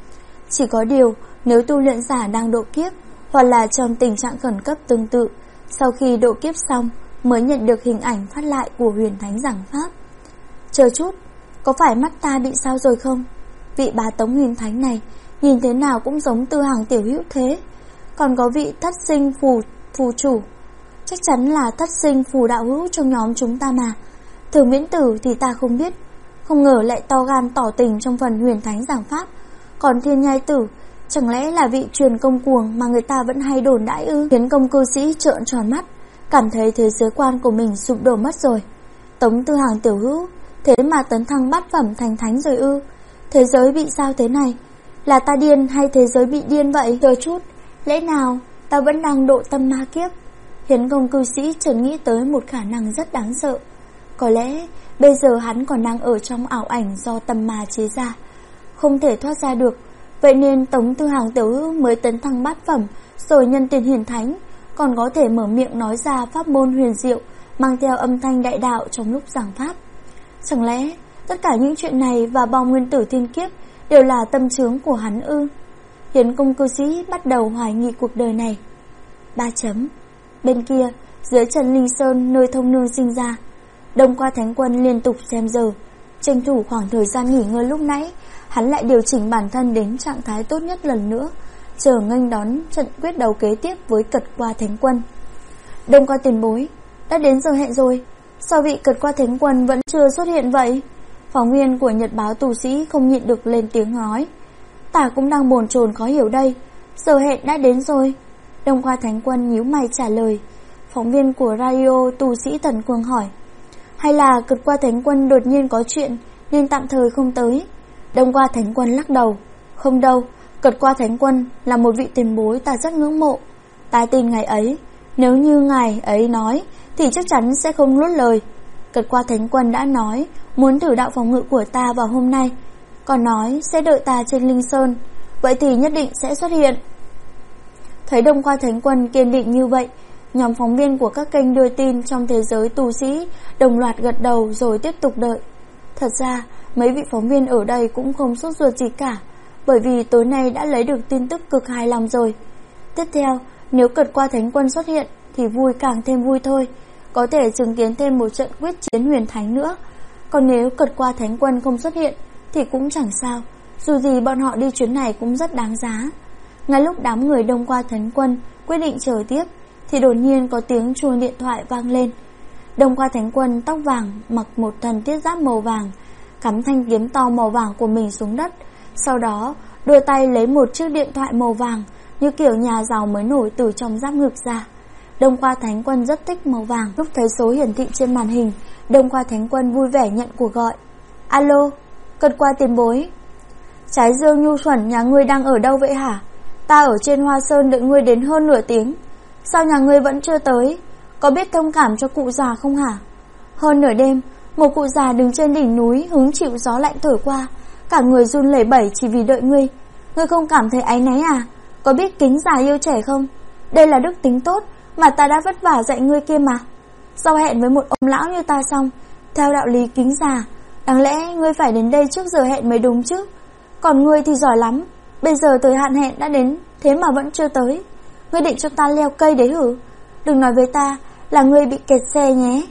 Chỉ có điều, nếu tu luyện giả đang độ kiếp, hoặc là trong tình trạng khẩn cấp tương tự, sau khi độ kiếp xong mới nhận được hình ảnh phát lại của huyền thánh giảng pháp. Chờ chút, có phải mắt ta bị sao rồi không? Vị bá tống huyền thánh này nhìn thế nào cũng giống Tư Hàng tiểu hữu thế. Còn có vị thất sinh phù chủ, chắc chắn là thất sinh phù đạo hữu trong nhóm chúng ta mà. Thường Viễn Tử thì ta không biết, không ngờ lại to gan tỏ tình trong phần huyền thánh giảng pháp. Còn Thiên Nhai Tử, chẳng lẽ là vị truyền công cuồng mà người ta vẫn hay đồn đãi ư? Khiến công cư sĩ trợn tròn mắt, cảm thấy thế giới quan của mình sụp đổ mất rồi. Tống Tư Hàng tiểu hữu, thế mà tấn thăng bát phẩm thành thánh rồi ư? Thế giới bị sao thế này? Là ta điên hay thế giới bị điên vậy? Chờ chút, lẽ nào ta vẫn đang độ tâm ma kiếp? Hiến công cư sĩ chợt nghĩ tới một khả năng rất đáng sợ. Có lẽ bây giờ hắn còn đang ở trong ảo ảnh do tâm ma chế ra, không thể thoát ra được. Vậy nên Tống Tư Hàng tiểu hữu mới tấn thăng bát phẩm, rồi nhân tiền hiển thánh, còn có thể mở miệng nói ra pháp môn huyền diệu, mang theo âm thanh đại đạo trong lúc giảng pháp. Chẳng lẽ tất cả những chuyện này và bao nguyên tử thiên kiếp đều là tâm chướng của hắn ư? Hiến công cư sĩ bắt đầu hoài nghi cuộc đời này. 3. Bên kia, dưới chân Linh Sơn nơi Thông Nương sinh ra, Đông Qua Thánh Quân liên tục xem giờ, tranh thủ khoảng thời gian nghỉ ngơi lúc nãy, hắn lại điều chỉnh bản thân đến trạng thái tốt nhất lần nữa, chờ nghênh đón trận quyết đấu kế tiếp với Cật Qua Thánh Quân. Đông Qua tiền bối, đã đến giờ hẹn rồi, sao vị Cật Qua Thánh Quân vẫn chưa xuất hiện vậy? Phóng viên của Nhật báo tù sĩ không nhịn được lên tiếng nói. Ta cũng đang bồn chồn khó hiểu đây, giờ hẹn đã đến rồi. Đông Qua Thánh Quân nhíu mày trả lời. Phóng viên của radio tù sĩ Thần Quang hỏi, hay là Cật Qua Thánh Quân đột nhiên có chuyện nên tạm thời không tới? Đông Qua Thánh Quân lắc đầu. Không đâu, Cật Qua Thánh Quân là một vị tiền bối ta rất ngưỡng mộ. Ta tin ngài ấy, nếu như ngài ấy nói thì chắc chắn sẽ không nuốt lời. Cật Qua Thánh Quân đã nói muốn thử đạo phòng ngự của ta vào hôm nay, còn nói sẽ đợi ta trên Linh Sơn, vậy thì nhất định sẽ xuất hiện. Thấy Đông Qua Thánh Quân kiên định như vậy, nhóm phóng viên của các kênh đưa tin trong thế giới tù sĩ đồng loạt gật đầu rồi tiếp tục đợi. Thật ra mấy vị phóng viên ở đây cũng không sốt ruột gì cả, bởi vì tối nay đã lấy được tin tức cực hài lòng rồi. Tiếp theo, nếu Cật Qua Thánh Quân xuất hiện thì vui càng thêm vui thôi, có thể chứng kiến thêm một trận quyết chiến huyền thánh nữa. Còn nếu Cật Qua Thánh Quân không xuất hiện thì cũng chẳng sao, dù gì bọn họ đi chuyến này cũng rất đáng giá. Ngay lúc đám người Đông Qua Thánh Quân quyết định chờ tiếp thì đột nhiên có tiếng chuông điện thoại vang lên. Đông Qua Thánh Quân tóc vàng, mặc một thần thiết giáp màu vàng, cắm thanh kiếm to màu vàng của mình xuống đất, sau đó đưa tay lấy một chiếc điện thoại màu vàng như kiểu nhà giàu mới nổi từ trong giáp ngực ra. Đông Qua Thánh Quân rất thích màu vàng. Lúc thấy số hiển thị trên màn hình, Đông Qua Thánh Quân vui vẻ nhận cuộc gọi. Alo, Cật Qua tiền bối. Trái Dương nhu xuẩn nhà ngươi đang ở đâu vậy hả? Ta ở trên Hoa Sơn đợi ngươi đến hơn nửa tiếng, sao nhà ngươi vẫn chưa tới? Có biết thông cảm cho cụ già không hả? Hơn nửa đêm, một cụ già đứng trên đỉnh núi hứng chịu gió lạnh thổi qua, cả người run lẩy bẩy chỉ vì đợi ngươi. Ngươi không cảm thấy áy náy à? Có biết kính già yêu trẻ không? Đây là đức tính tốt mà ta đã vất vả dạy ngươi kia mà. Giao hẹn với một ông lão như ta xong, theo đạo lý kính già, đáng lẽ ngươi phải đến đây trước giờ hẹn mới đúng chứ. Còn ngươi thì giỏi lắm, bây giờ thời hạn hẹn đã đến, thế mà vẫn chưa tới. Ngươi định cho ta leo cây đấy hử? Đừng nói với ta là ngươi bị kẹt xe nhé.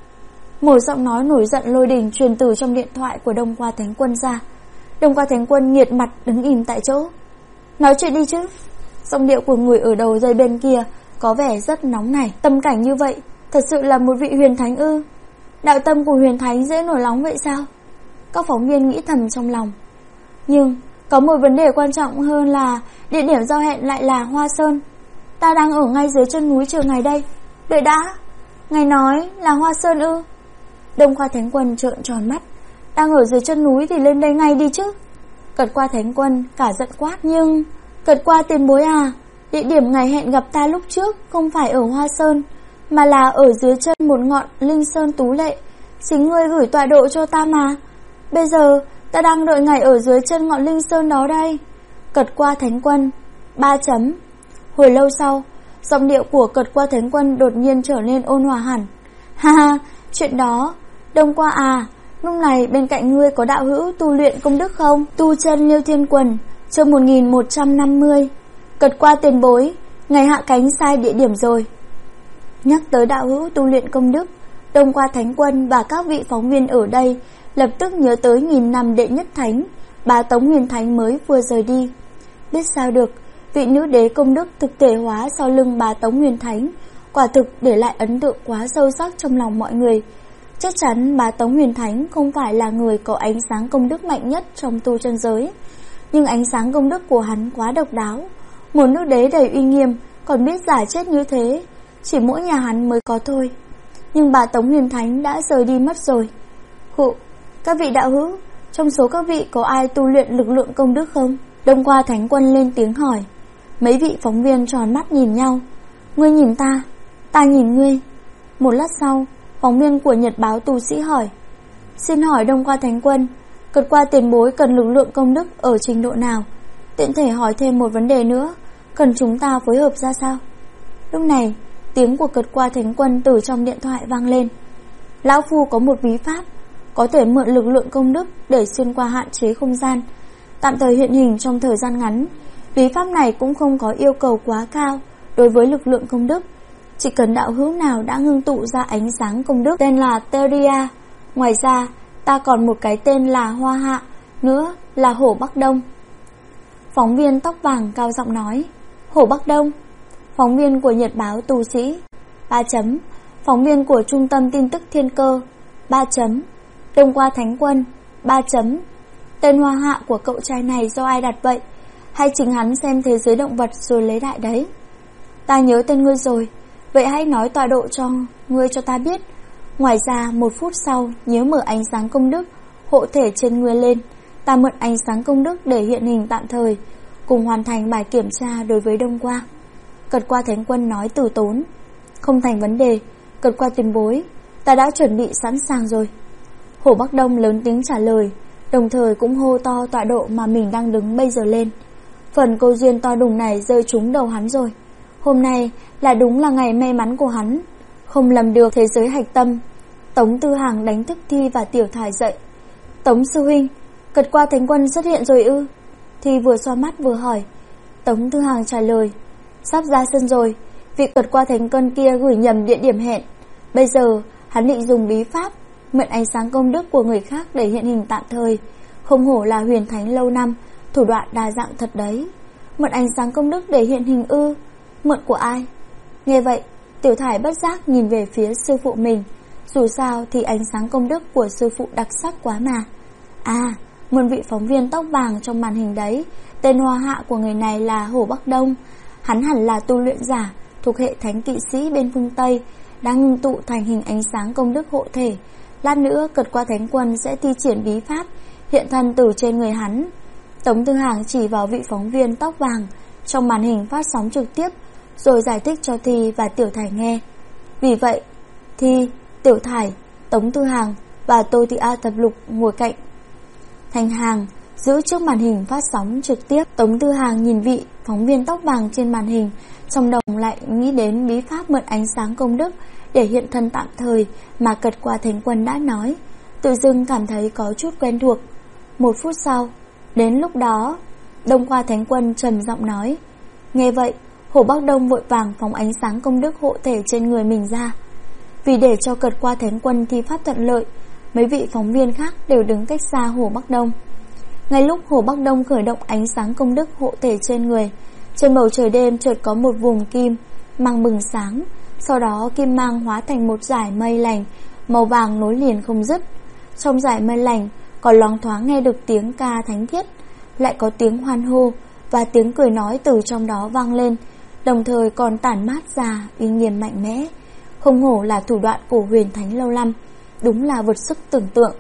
Một giọng nói nổi giận lôi đình truyền từ trong điện thoại của Đông Qua Thánh Quân ra. Đông Qua Thánh Quân nghiệt mặt đứng im tại chỗ. Nói chuyện đi chứ. Giọng điệu của người ở đầu dây bên kia có vẻ rất nóng nảy. Tâm cảnh như vậy thật sự là một vị huyền thánh ư? Đạo tâm của huyền thánh dễ nổi nóng vậy sao? Các phóng viên nghĩ thầm trong lòng. Nhưng có một vấn đề quan trọng hơn là địa điểm giao hẹn lại là Hoa Sơn. Ta đang ở ngay dưới chân núi chờ ngài đây. Đợi đã, ngài nói là Hoa Sơn ư? Đông Qua Thánh Quân trợn tròn mắt. Đang ở dưới chân núi thì lên đây ngay đi chứ. Cật Qua Thánh Quân cả giận quát. Nhưng Cật Qua tiền bối à, địa điểm ngài hẹn gặp ta lúc trước không phải ở Hoa Sơn, mà là ở dưới chân một ngọn Linh Sơn tú lệ. Chính ngươi gửi tọa độ cho ta mà. Bây giờ ta đang đợi ngài ở dưới chân ngọn Linh Sơn đó đây. Cật Qua Thánh Quân 3. Hồi lâu sau, giọng điệu của Cật Qua Thánh Quân đột nhiên trở nên ôn hòa hẳn. Ha ha, chuyện đó, Đông Qua à, lúc này bên cạnh ngươi có đạo hữu tu luyện công đức không? Tu chân Liêu Thiên Quần, Chương 1150. Cật qua tiền bối, ngày hạ cánh sai địa điểm rồi. Nhắc tới đạo hữu tu luyện công đức, Đông Qua Thánh Quân và các vị phóng viên ở đây lập tức nhớ tới 1000 năm đệ nhất thánh, bà Tống Huyền Thánh mới vừa rời đi. Biết sao được, vị nữ đế công đức thực thể hóa sau lưng bà Tống Huyền Thánh, quả thực để lại ấn tượng quá sâu sắc trong lòng mọi người. Chắc chắn bà Tống Huyền Thánh không phải là người có ánh sáng công đức mạnh nhất trong tu chân giới, nhưng ánh sáng công đức của hắn quá độc đáo. Một nữ đế đầy uy nghiêm còn biết giả chết như thế, chỉ mỗi nhà hắn mới có thôi. Nhưng bà Tống Huyền Thánh đã rời đi mất rồi. Hụ, các vị đạo hữu, trong số các vị có ai tu luyện lực lượng công đức không? Đông Qua Thánh Quân lên tiếng hỏi. Mấy vị phóng viên tròn mắt nhìn nhau. Ngươi nhìn ta, ta nhìn ngươi. Một lát sau, phóng viên của Nhật báo Tu Sĩ hỏi. Xin hỏi Đông Qua Thánh Quân, Cật qua tiền bối cần lực lượng công đức ở trình độ nào? Tiện thể hỏi thêm một vấn đề nữa, cần chúng ta phối hợp ra sao? Lúc này, tiếng của Cật qua Thánh Quân từ trong điện thoại vang lên. Lão Phu có một bí pháp, có thể mượn lực lượng công đức để xuyên qua hạn chế không gian, tạm thời hiện hình trong thời gian ngắn. Bí pháp này cũng không có yêu cầu quá cao đối với lực lượng công đức, chỉ cần đạo hữu nào đã ngưng tụ ra ánh sáng công đức tên là Teria. Ngoài ra, ta còn một cái tên là Hoa Hạ, nữa là Hổ Bắc Đông. Phóng viên tóc vàng cao giọng nói. Hổ Bắc Đông. Phóng viên của Nhật báo Tu Sĩ. 3 chấm. Phóng viên của Trung tâm tin tức Thiên Cơ. 3 chấm. Đông Qua Thánh Quân. 3 chấm. Tên Hoa Hạ của cậu trai này do ai đặt vậy? Hay chính hắn xem thế giới động vật rồi lấy đại đấy? Ta nhớ tên ngươi rồi, vậy hãy nói tọa độ cho ngươi cho ta biết. Ngoài ra 1 phút sau nhớ mở ánh sáng công đức hộ thể trên ngươi lên, ta mượn ánh sáng công đức để hiện hình tạm thời, cùng hoàn thành bài kiểm tra đối với Đông Qua. Cật qua Thánh Quân nói từ tốn. Không thành vấn đề, Cật qua tiền bối, ta đã chuẩn bị sẵn sàng rồi. Hổ Bắc Đông lớn tiếng trả lời, đồng thời cũng hô to tọa độ mà mình đang đứng bây giờ lên. Phần câu duyên to đùng này rơi trúng đầu hắn rồi. Hôm nay là đúng là ngày may mắn của hắn. Không lầm được thế giới hạch tâm. Tống Tư Hằng đánh thức Thi và Tiểu Thải dậy. Tống sư huynh, Cật qua Thánh Quân xuất hiện rồi ư? Thi vừa xoa mắt vừa hỏi. Tống Tư Hằng trả lời. Sắp ra sân rồi, vị Cật qua Thánh Quân kia gửi nhầm địa điểm hẹn. Bây giờ hắn định dùng bí pháp mượn ánh sáng công đức của người khác để hiện hình tạm thời. Không hổ là huyền thánh lâu năm, thủ đoạn đa dạng thật đấy. Mượn ánh sáng công đức để hiện hình ư? Mượn của ai? Nghe vậy, Tiểu Thải bất giác nhìn về phía sư phụ mình. Dù sao thì ánh sáng công đức của sư phụ đặc sắc quá mà. À, mượn vị phóng viên tóc vàng trong màn hình đấy. Tên Hoa Hạ của người này là Hổ Bắc Đông. Hắn hẳn là tu luyện giả thuộc hệ thánh kỵ sĩ bên phương Tây, đang ngưng tụ thành hình ánh sáng công đức hộ thể. Lát nữa Cật qua Thánh Quân sẽ thi triển bí pháp hiện thân từ trên người hắn. Tống Tư Hằng chỉ vào vị phóng viên tóc vàng trong màn hình phát sóng trực tiếp, rồi giải thích cho Thi và Tiểu Thải nghe. Vì vậy, Thi, Tiểu Thải, Tống Tư Hằng và Tô Thị A Thập Lục ngồi cạnh thành hàng giữ trước màn hình phát sóng trực tiếp. Tống Tư Hằng nhìn vị phóng viên tóc vàng trên màn hình, trong đầu lại nghĩ đến bí pháp mượn ánh sáng công đức để hiện thân tạm thời mà Cật qua Thánh Quân đã nói, tự dưng cảm thấy có chút quen thuộc. 1 phút sau, đến lúc đó, Đông Qua Thánh Quân trầm giọng nói. Nghe vậy, Hổ Bắc Đông vội vàng phóng ánh sáng công đức hộ thể trên người mình ra. Vì để cho Cật qua Thánh Quân thi pháp thuận lợi, mấy vị phóng viên khác đều đứng cách xa Hổ Bắc Đông. Ngay lúc Hổ Bắc Đông khởi động ánh sáng công đức hộ thể trên người, trên bầu trời đêm chợt có một vùng kim mang bừng sáng. Sau đó kim mang hóa thành một dải mây lành màu vàng nối liền không dứt. Trong dải mây lành còn loáng thoáng nghe được tiếng ca thánh thiết, lại có tiếng hoan hô và tiếng cười nói từ trong đó vang lên, đồng thời còn tản mát ra uy nghiêm mạnh mẽ. Không hổ là thủ đoạn của huyền thánh lâu năm, đúng là vượt sức tưởng tượng.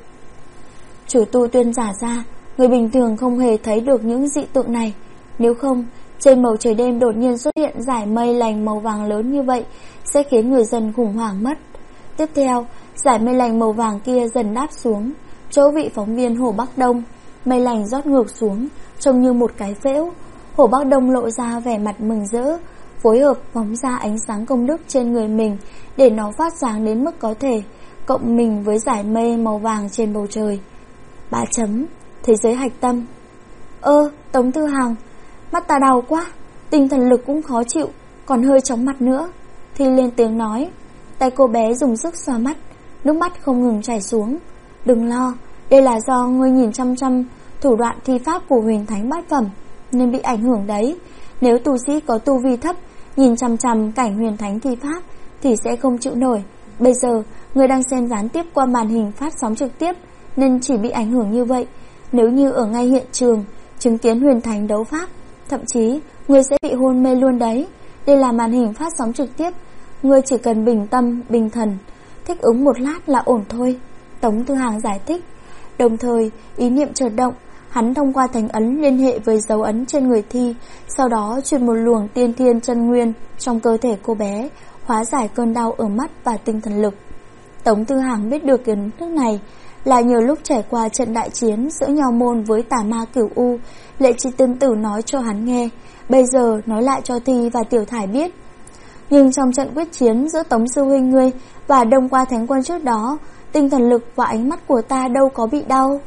Chủ tu tuyên giả ra, người bình thường không hề thấy được những dị tượng này. Nếu không, trên bầu trời đêm đột nhiên xuất hiện dải mây lành màu vàng lớn như vậy sẽ khiến người dân khủng hoảng mất. Tiếp theo, dải mây lành màu vàng kia dần đáp xuống chỗ vị phóng viên Hổ Bắc Đông. Mây lành rót ngược xuống, trông như một cái phễu. Hổ Bắc Đông lộ ra vẻ mặt mừng rỡ, phối hợp phóng ra ánh sáng công đức trên người mình để nó phát sáng đến mức có thể, cộng mình với dải mây màu vàng trên bầu trời. 3 chấm. Thế giới hạch tâm. Tống Tư Hằng, mắt ta đau quá, tinh thần lực cũng khó chịu, còn hơi chóng mặt nữa. Thi lên tiếng nói. Tay cô bé dùng sức xoa mắt, nước mắt không ngừng chảy xuống. Đừng lo, đây là do ngươi nhìn chăm chăm thủ đoạn thi pháp của huyền thánh bát phẩm nên bị ảnh hưởng đấy. Nếu tu sĩ có tu vi thấp nhìn chăm chăm cảnh huyền thánh thi pháp thì sẽ không chịu nổi. Bây giờ ngươi đang xem gián tiếp qua màn hình phát sóng trực tiếp nên chỉ bị ảnh hưởng như vậy. Nếu như ở ngay hiện trường chứng kiến huyền thánh đấu pháp, thậm chí ngươi sẽ bị hôn mê luôn đấy. Đây là màn hình phát sóng trực tiếp, ngươi chỉ cần bình tâm, bình thần, thích ứng một lát là ổn thôi. Tống Tư Hằng giải thích. Đồng thời ý niệm chợt động, hắn thông qua thánh ấn liên hệ với dấu ấn trên người Thi, sau đó truyền một luồng tiên thiên chân nguyên trong cơ thể cô bé, hóa giải cơn đau ở mắt và tinh thần lực. Tống Tư Hằng biết được kiến thức này là nhờ lúc trải qua trận đại chiến giữa Nho Môn với Tà Ma Cửu U, Lệ Chi Tiên Tử nói cho hắn nghe, bây giờ nói lại cho Thi và Tiểu Thải biết. Nhưng trong trận quyết chiến giữa Tống sư huynh ngươi và Đông Qua Thánh Quân trước đó, tinh thần lực và ánh mắt của ta đâu có bị đau.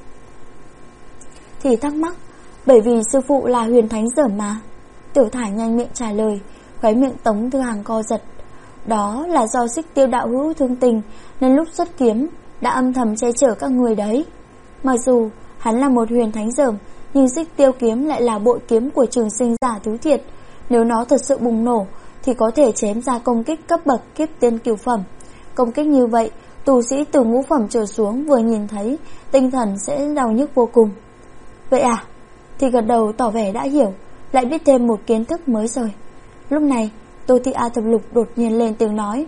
Thì thắc mắc, bởi vì sư phụ là huyền thánh dởm mà. Tiểu Thải nhanh miệng trả lời, khóe miệng Tống Tư Hằng co giật. Đó là do Xích Tiêu đạo hữu thương tình nên lúc xuất kiếm đã âm thầm che chở các người đấy. Mặc dù hắn là một huyền thánh dởm, nhưng Xích Tiêu kiếm lại là bội kiếm của trường sinh giả tứ thiệt. Nếu nó thật sự bùng nổ thì có thể chém ra công kích cấp bậc kiếp tiên cửu phẩm. Công kích như vậy, tu sĩ từ ngũ phẩm trở xuống vừa nhìn thấy tinh thần sẽ đau nhức vô cùng. Vậy à? Thì gật đầu tỏ vẻ đã hiểu, lại biết thêm một kiến thức mới rồi. Lúc này Tô Thị A Thập Lục đột nhiên lên tiếng nói.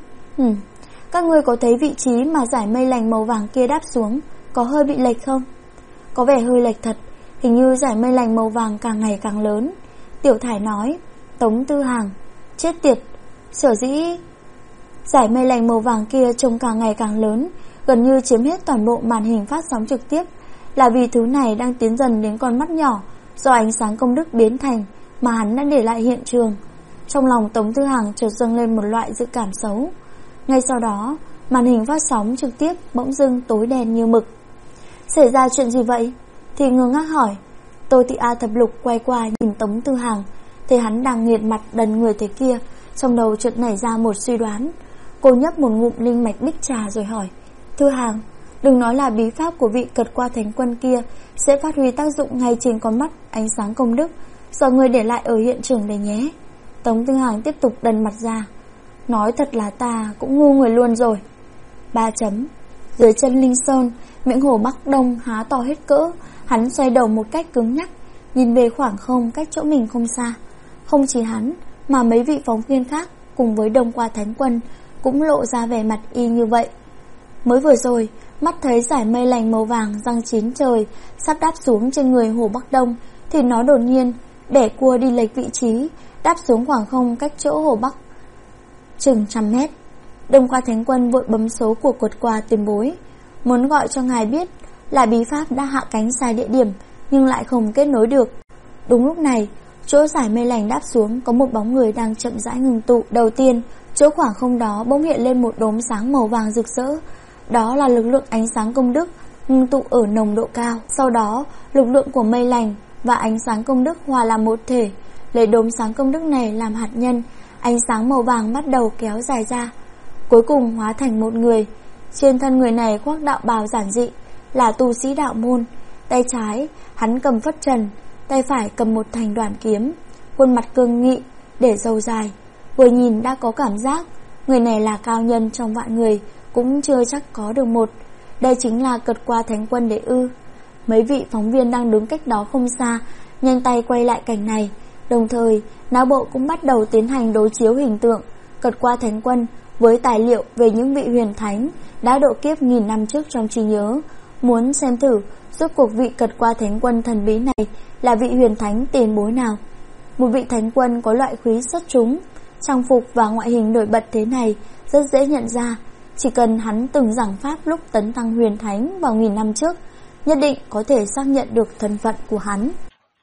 Các ngươi có thấy vị trí mà dải mây lành màu vàng kia đáp xuống có hơi bị lệch không? Có vẻ hơi lệch thật, hình như dải mây lành màu vàng càng ngày càng lớn. Tiểu Thải nói. Tống Tư Hằng, chết tiệt, sở dĩ dải mây lành màu vàng kia trông càng ngày càng lớn, gần như chiếm hết toàn bộ màn hình phát sóng trực tiếp, là vì thứ này đang tiến dần đến con mắt nhỏ do ánh sáng công đức biến thành mà hắn đã để lại hiện trường. Trong lòng Tống Tư Hằng chợt dâng lên một loại dự cảm xấu. Ngay sau đó, màn hình phát sóng trực tiếp bỗng dưng tối đen như mực. Xảy ra chuyện gì vậy? Thì ngơ ngác hỏi. Tô Thị A Thập Lục quay qua nhìn Tống Tư Hằng, thấy hắn đang nghiệt mặt đần người thế kia, trong đầu chợt nảy ra một suy đoán. Cô nhấp một ngụm linh mạch bích trà rồi hỏi. Thư Hằng, đừng nói là bí pháp của vị Cật Qua Thánh Quân kia sẽ phát huy tác dụng ngay trên con mắt ánh sáng công đức do người để lại ở hiện trường đấy nhé. Tống Tư Hằng tiếp tục đần mặt ra. Nói thật là ta cũng ngu người luôn rồi. 3 chấm. Dưới chân Linh Sơn, miệng hổ Bắc Đông há to hết cỡ, hắn xoay đầu một cách cứng nhắc, nhìn về khoảng không cách chỗ mình không xa. Không chỉ hắn mà mấy vị phóng viên khác cùng với Đông Qua Thánh Quân cũng lộ ra vẻ mặt y như vậy. Mới vừa rồi, mắt thấy dải mây lành màu vàng răng chín trời sắp đáp xuống trên người hổ Bắc Đông, thì nó đột nhiên bẻ cua đi lệch vị trí, đáp xuống khoảng không cách chỗ hổ Bắc chừng 100 mét. Đông Qua Thánh Quân vội bấm số của Cột Qua tuyên bố, muốn gọi cho ngài biết là bí pháp đã hạ cánh sai địa điểm nhưng lại không kết nối được. Đúng lúc này, chỗ dải mây lành đáp xuống có một bóng người đang chậm rãi ngừng tụ. Đầu tiên, chỗ khoảng không đó bỗng hiện lên một đốm sáng màu vàng rực rỡ. Đó là lực lượng ánh sáng công đức ngưng tụ ở nồng độ cao. Sau đó, lực lượng của mây lành và ánh sáng công đức hòa làm một thể, lấy đốm sáng công đức này làm hạt nhân. Ánh sáng màu vàng bắt đầu kéo dài ra, cuối cùng hóa thành một người. Trên thân người này khoác đạo bào giản dị, là tu sĩ đạo môn. Tay trái hắn cầm phất trần, tay phải cầm một thanh đoàn kiếm. Khuôn mặt cương nghị, để râu dài, vừa nhìn đã có cảm giác người này là cao nhân trong vạn người cũng chưa chắc có được một. Đây chính là Cật Qua Thánh Quân đệ ư? Mấy vị phóng viên đang đứng cách đó không xa nhanh tay quay lại cảnh này, đồng thời não bộ cũng bắt đầu tiến hành đối chiếu hình tượng Cật Qua Thánh Quân với tài liệu về những vị huyền thánh đã độ kiếp nghìn năm trước trong trí nhớ, muốn xem thử rốt cuộc vị Cật Qua Thánh Quân thần bí này là vị huyền thánh tiền bối nào. Một vị thánh quân có loại khí xuất chúng, trang phục và ngoại hình nổi bật thế này rất dễ nhận ra. Chỉ cần hắn từng giảng pháp lúc tấn thăng huyền thánh vào nghìn năm trước, nhất định có thể xác nhận được thân phận của hắn.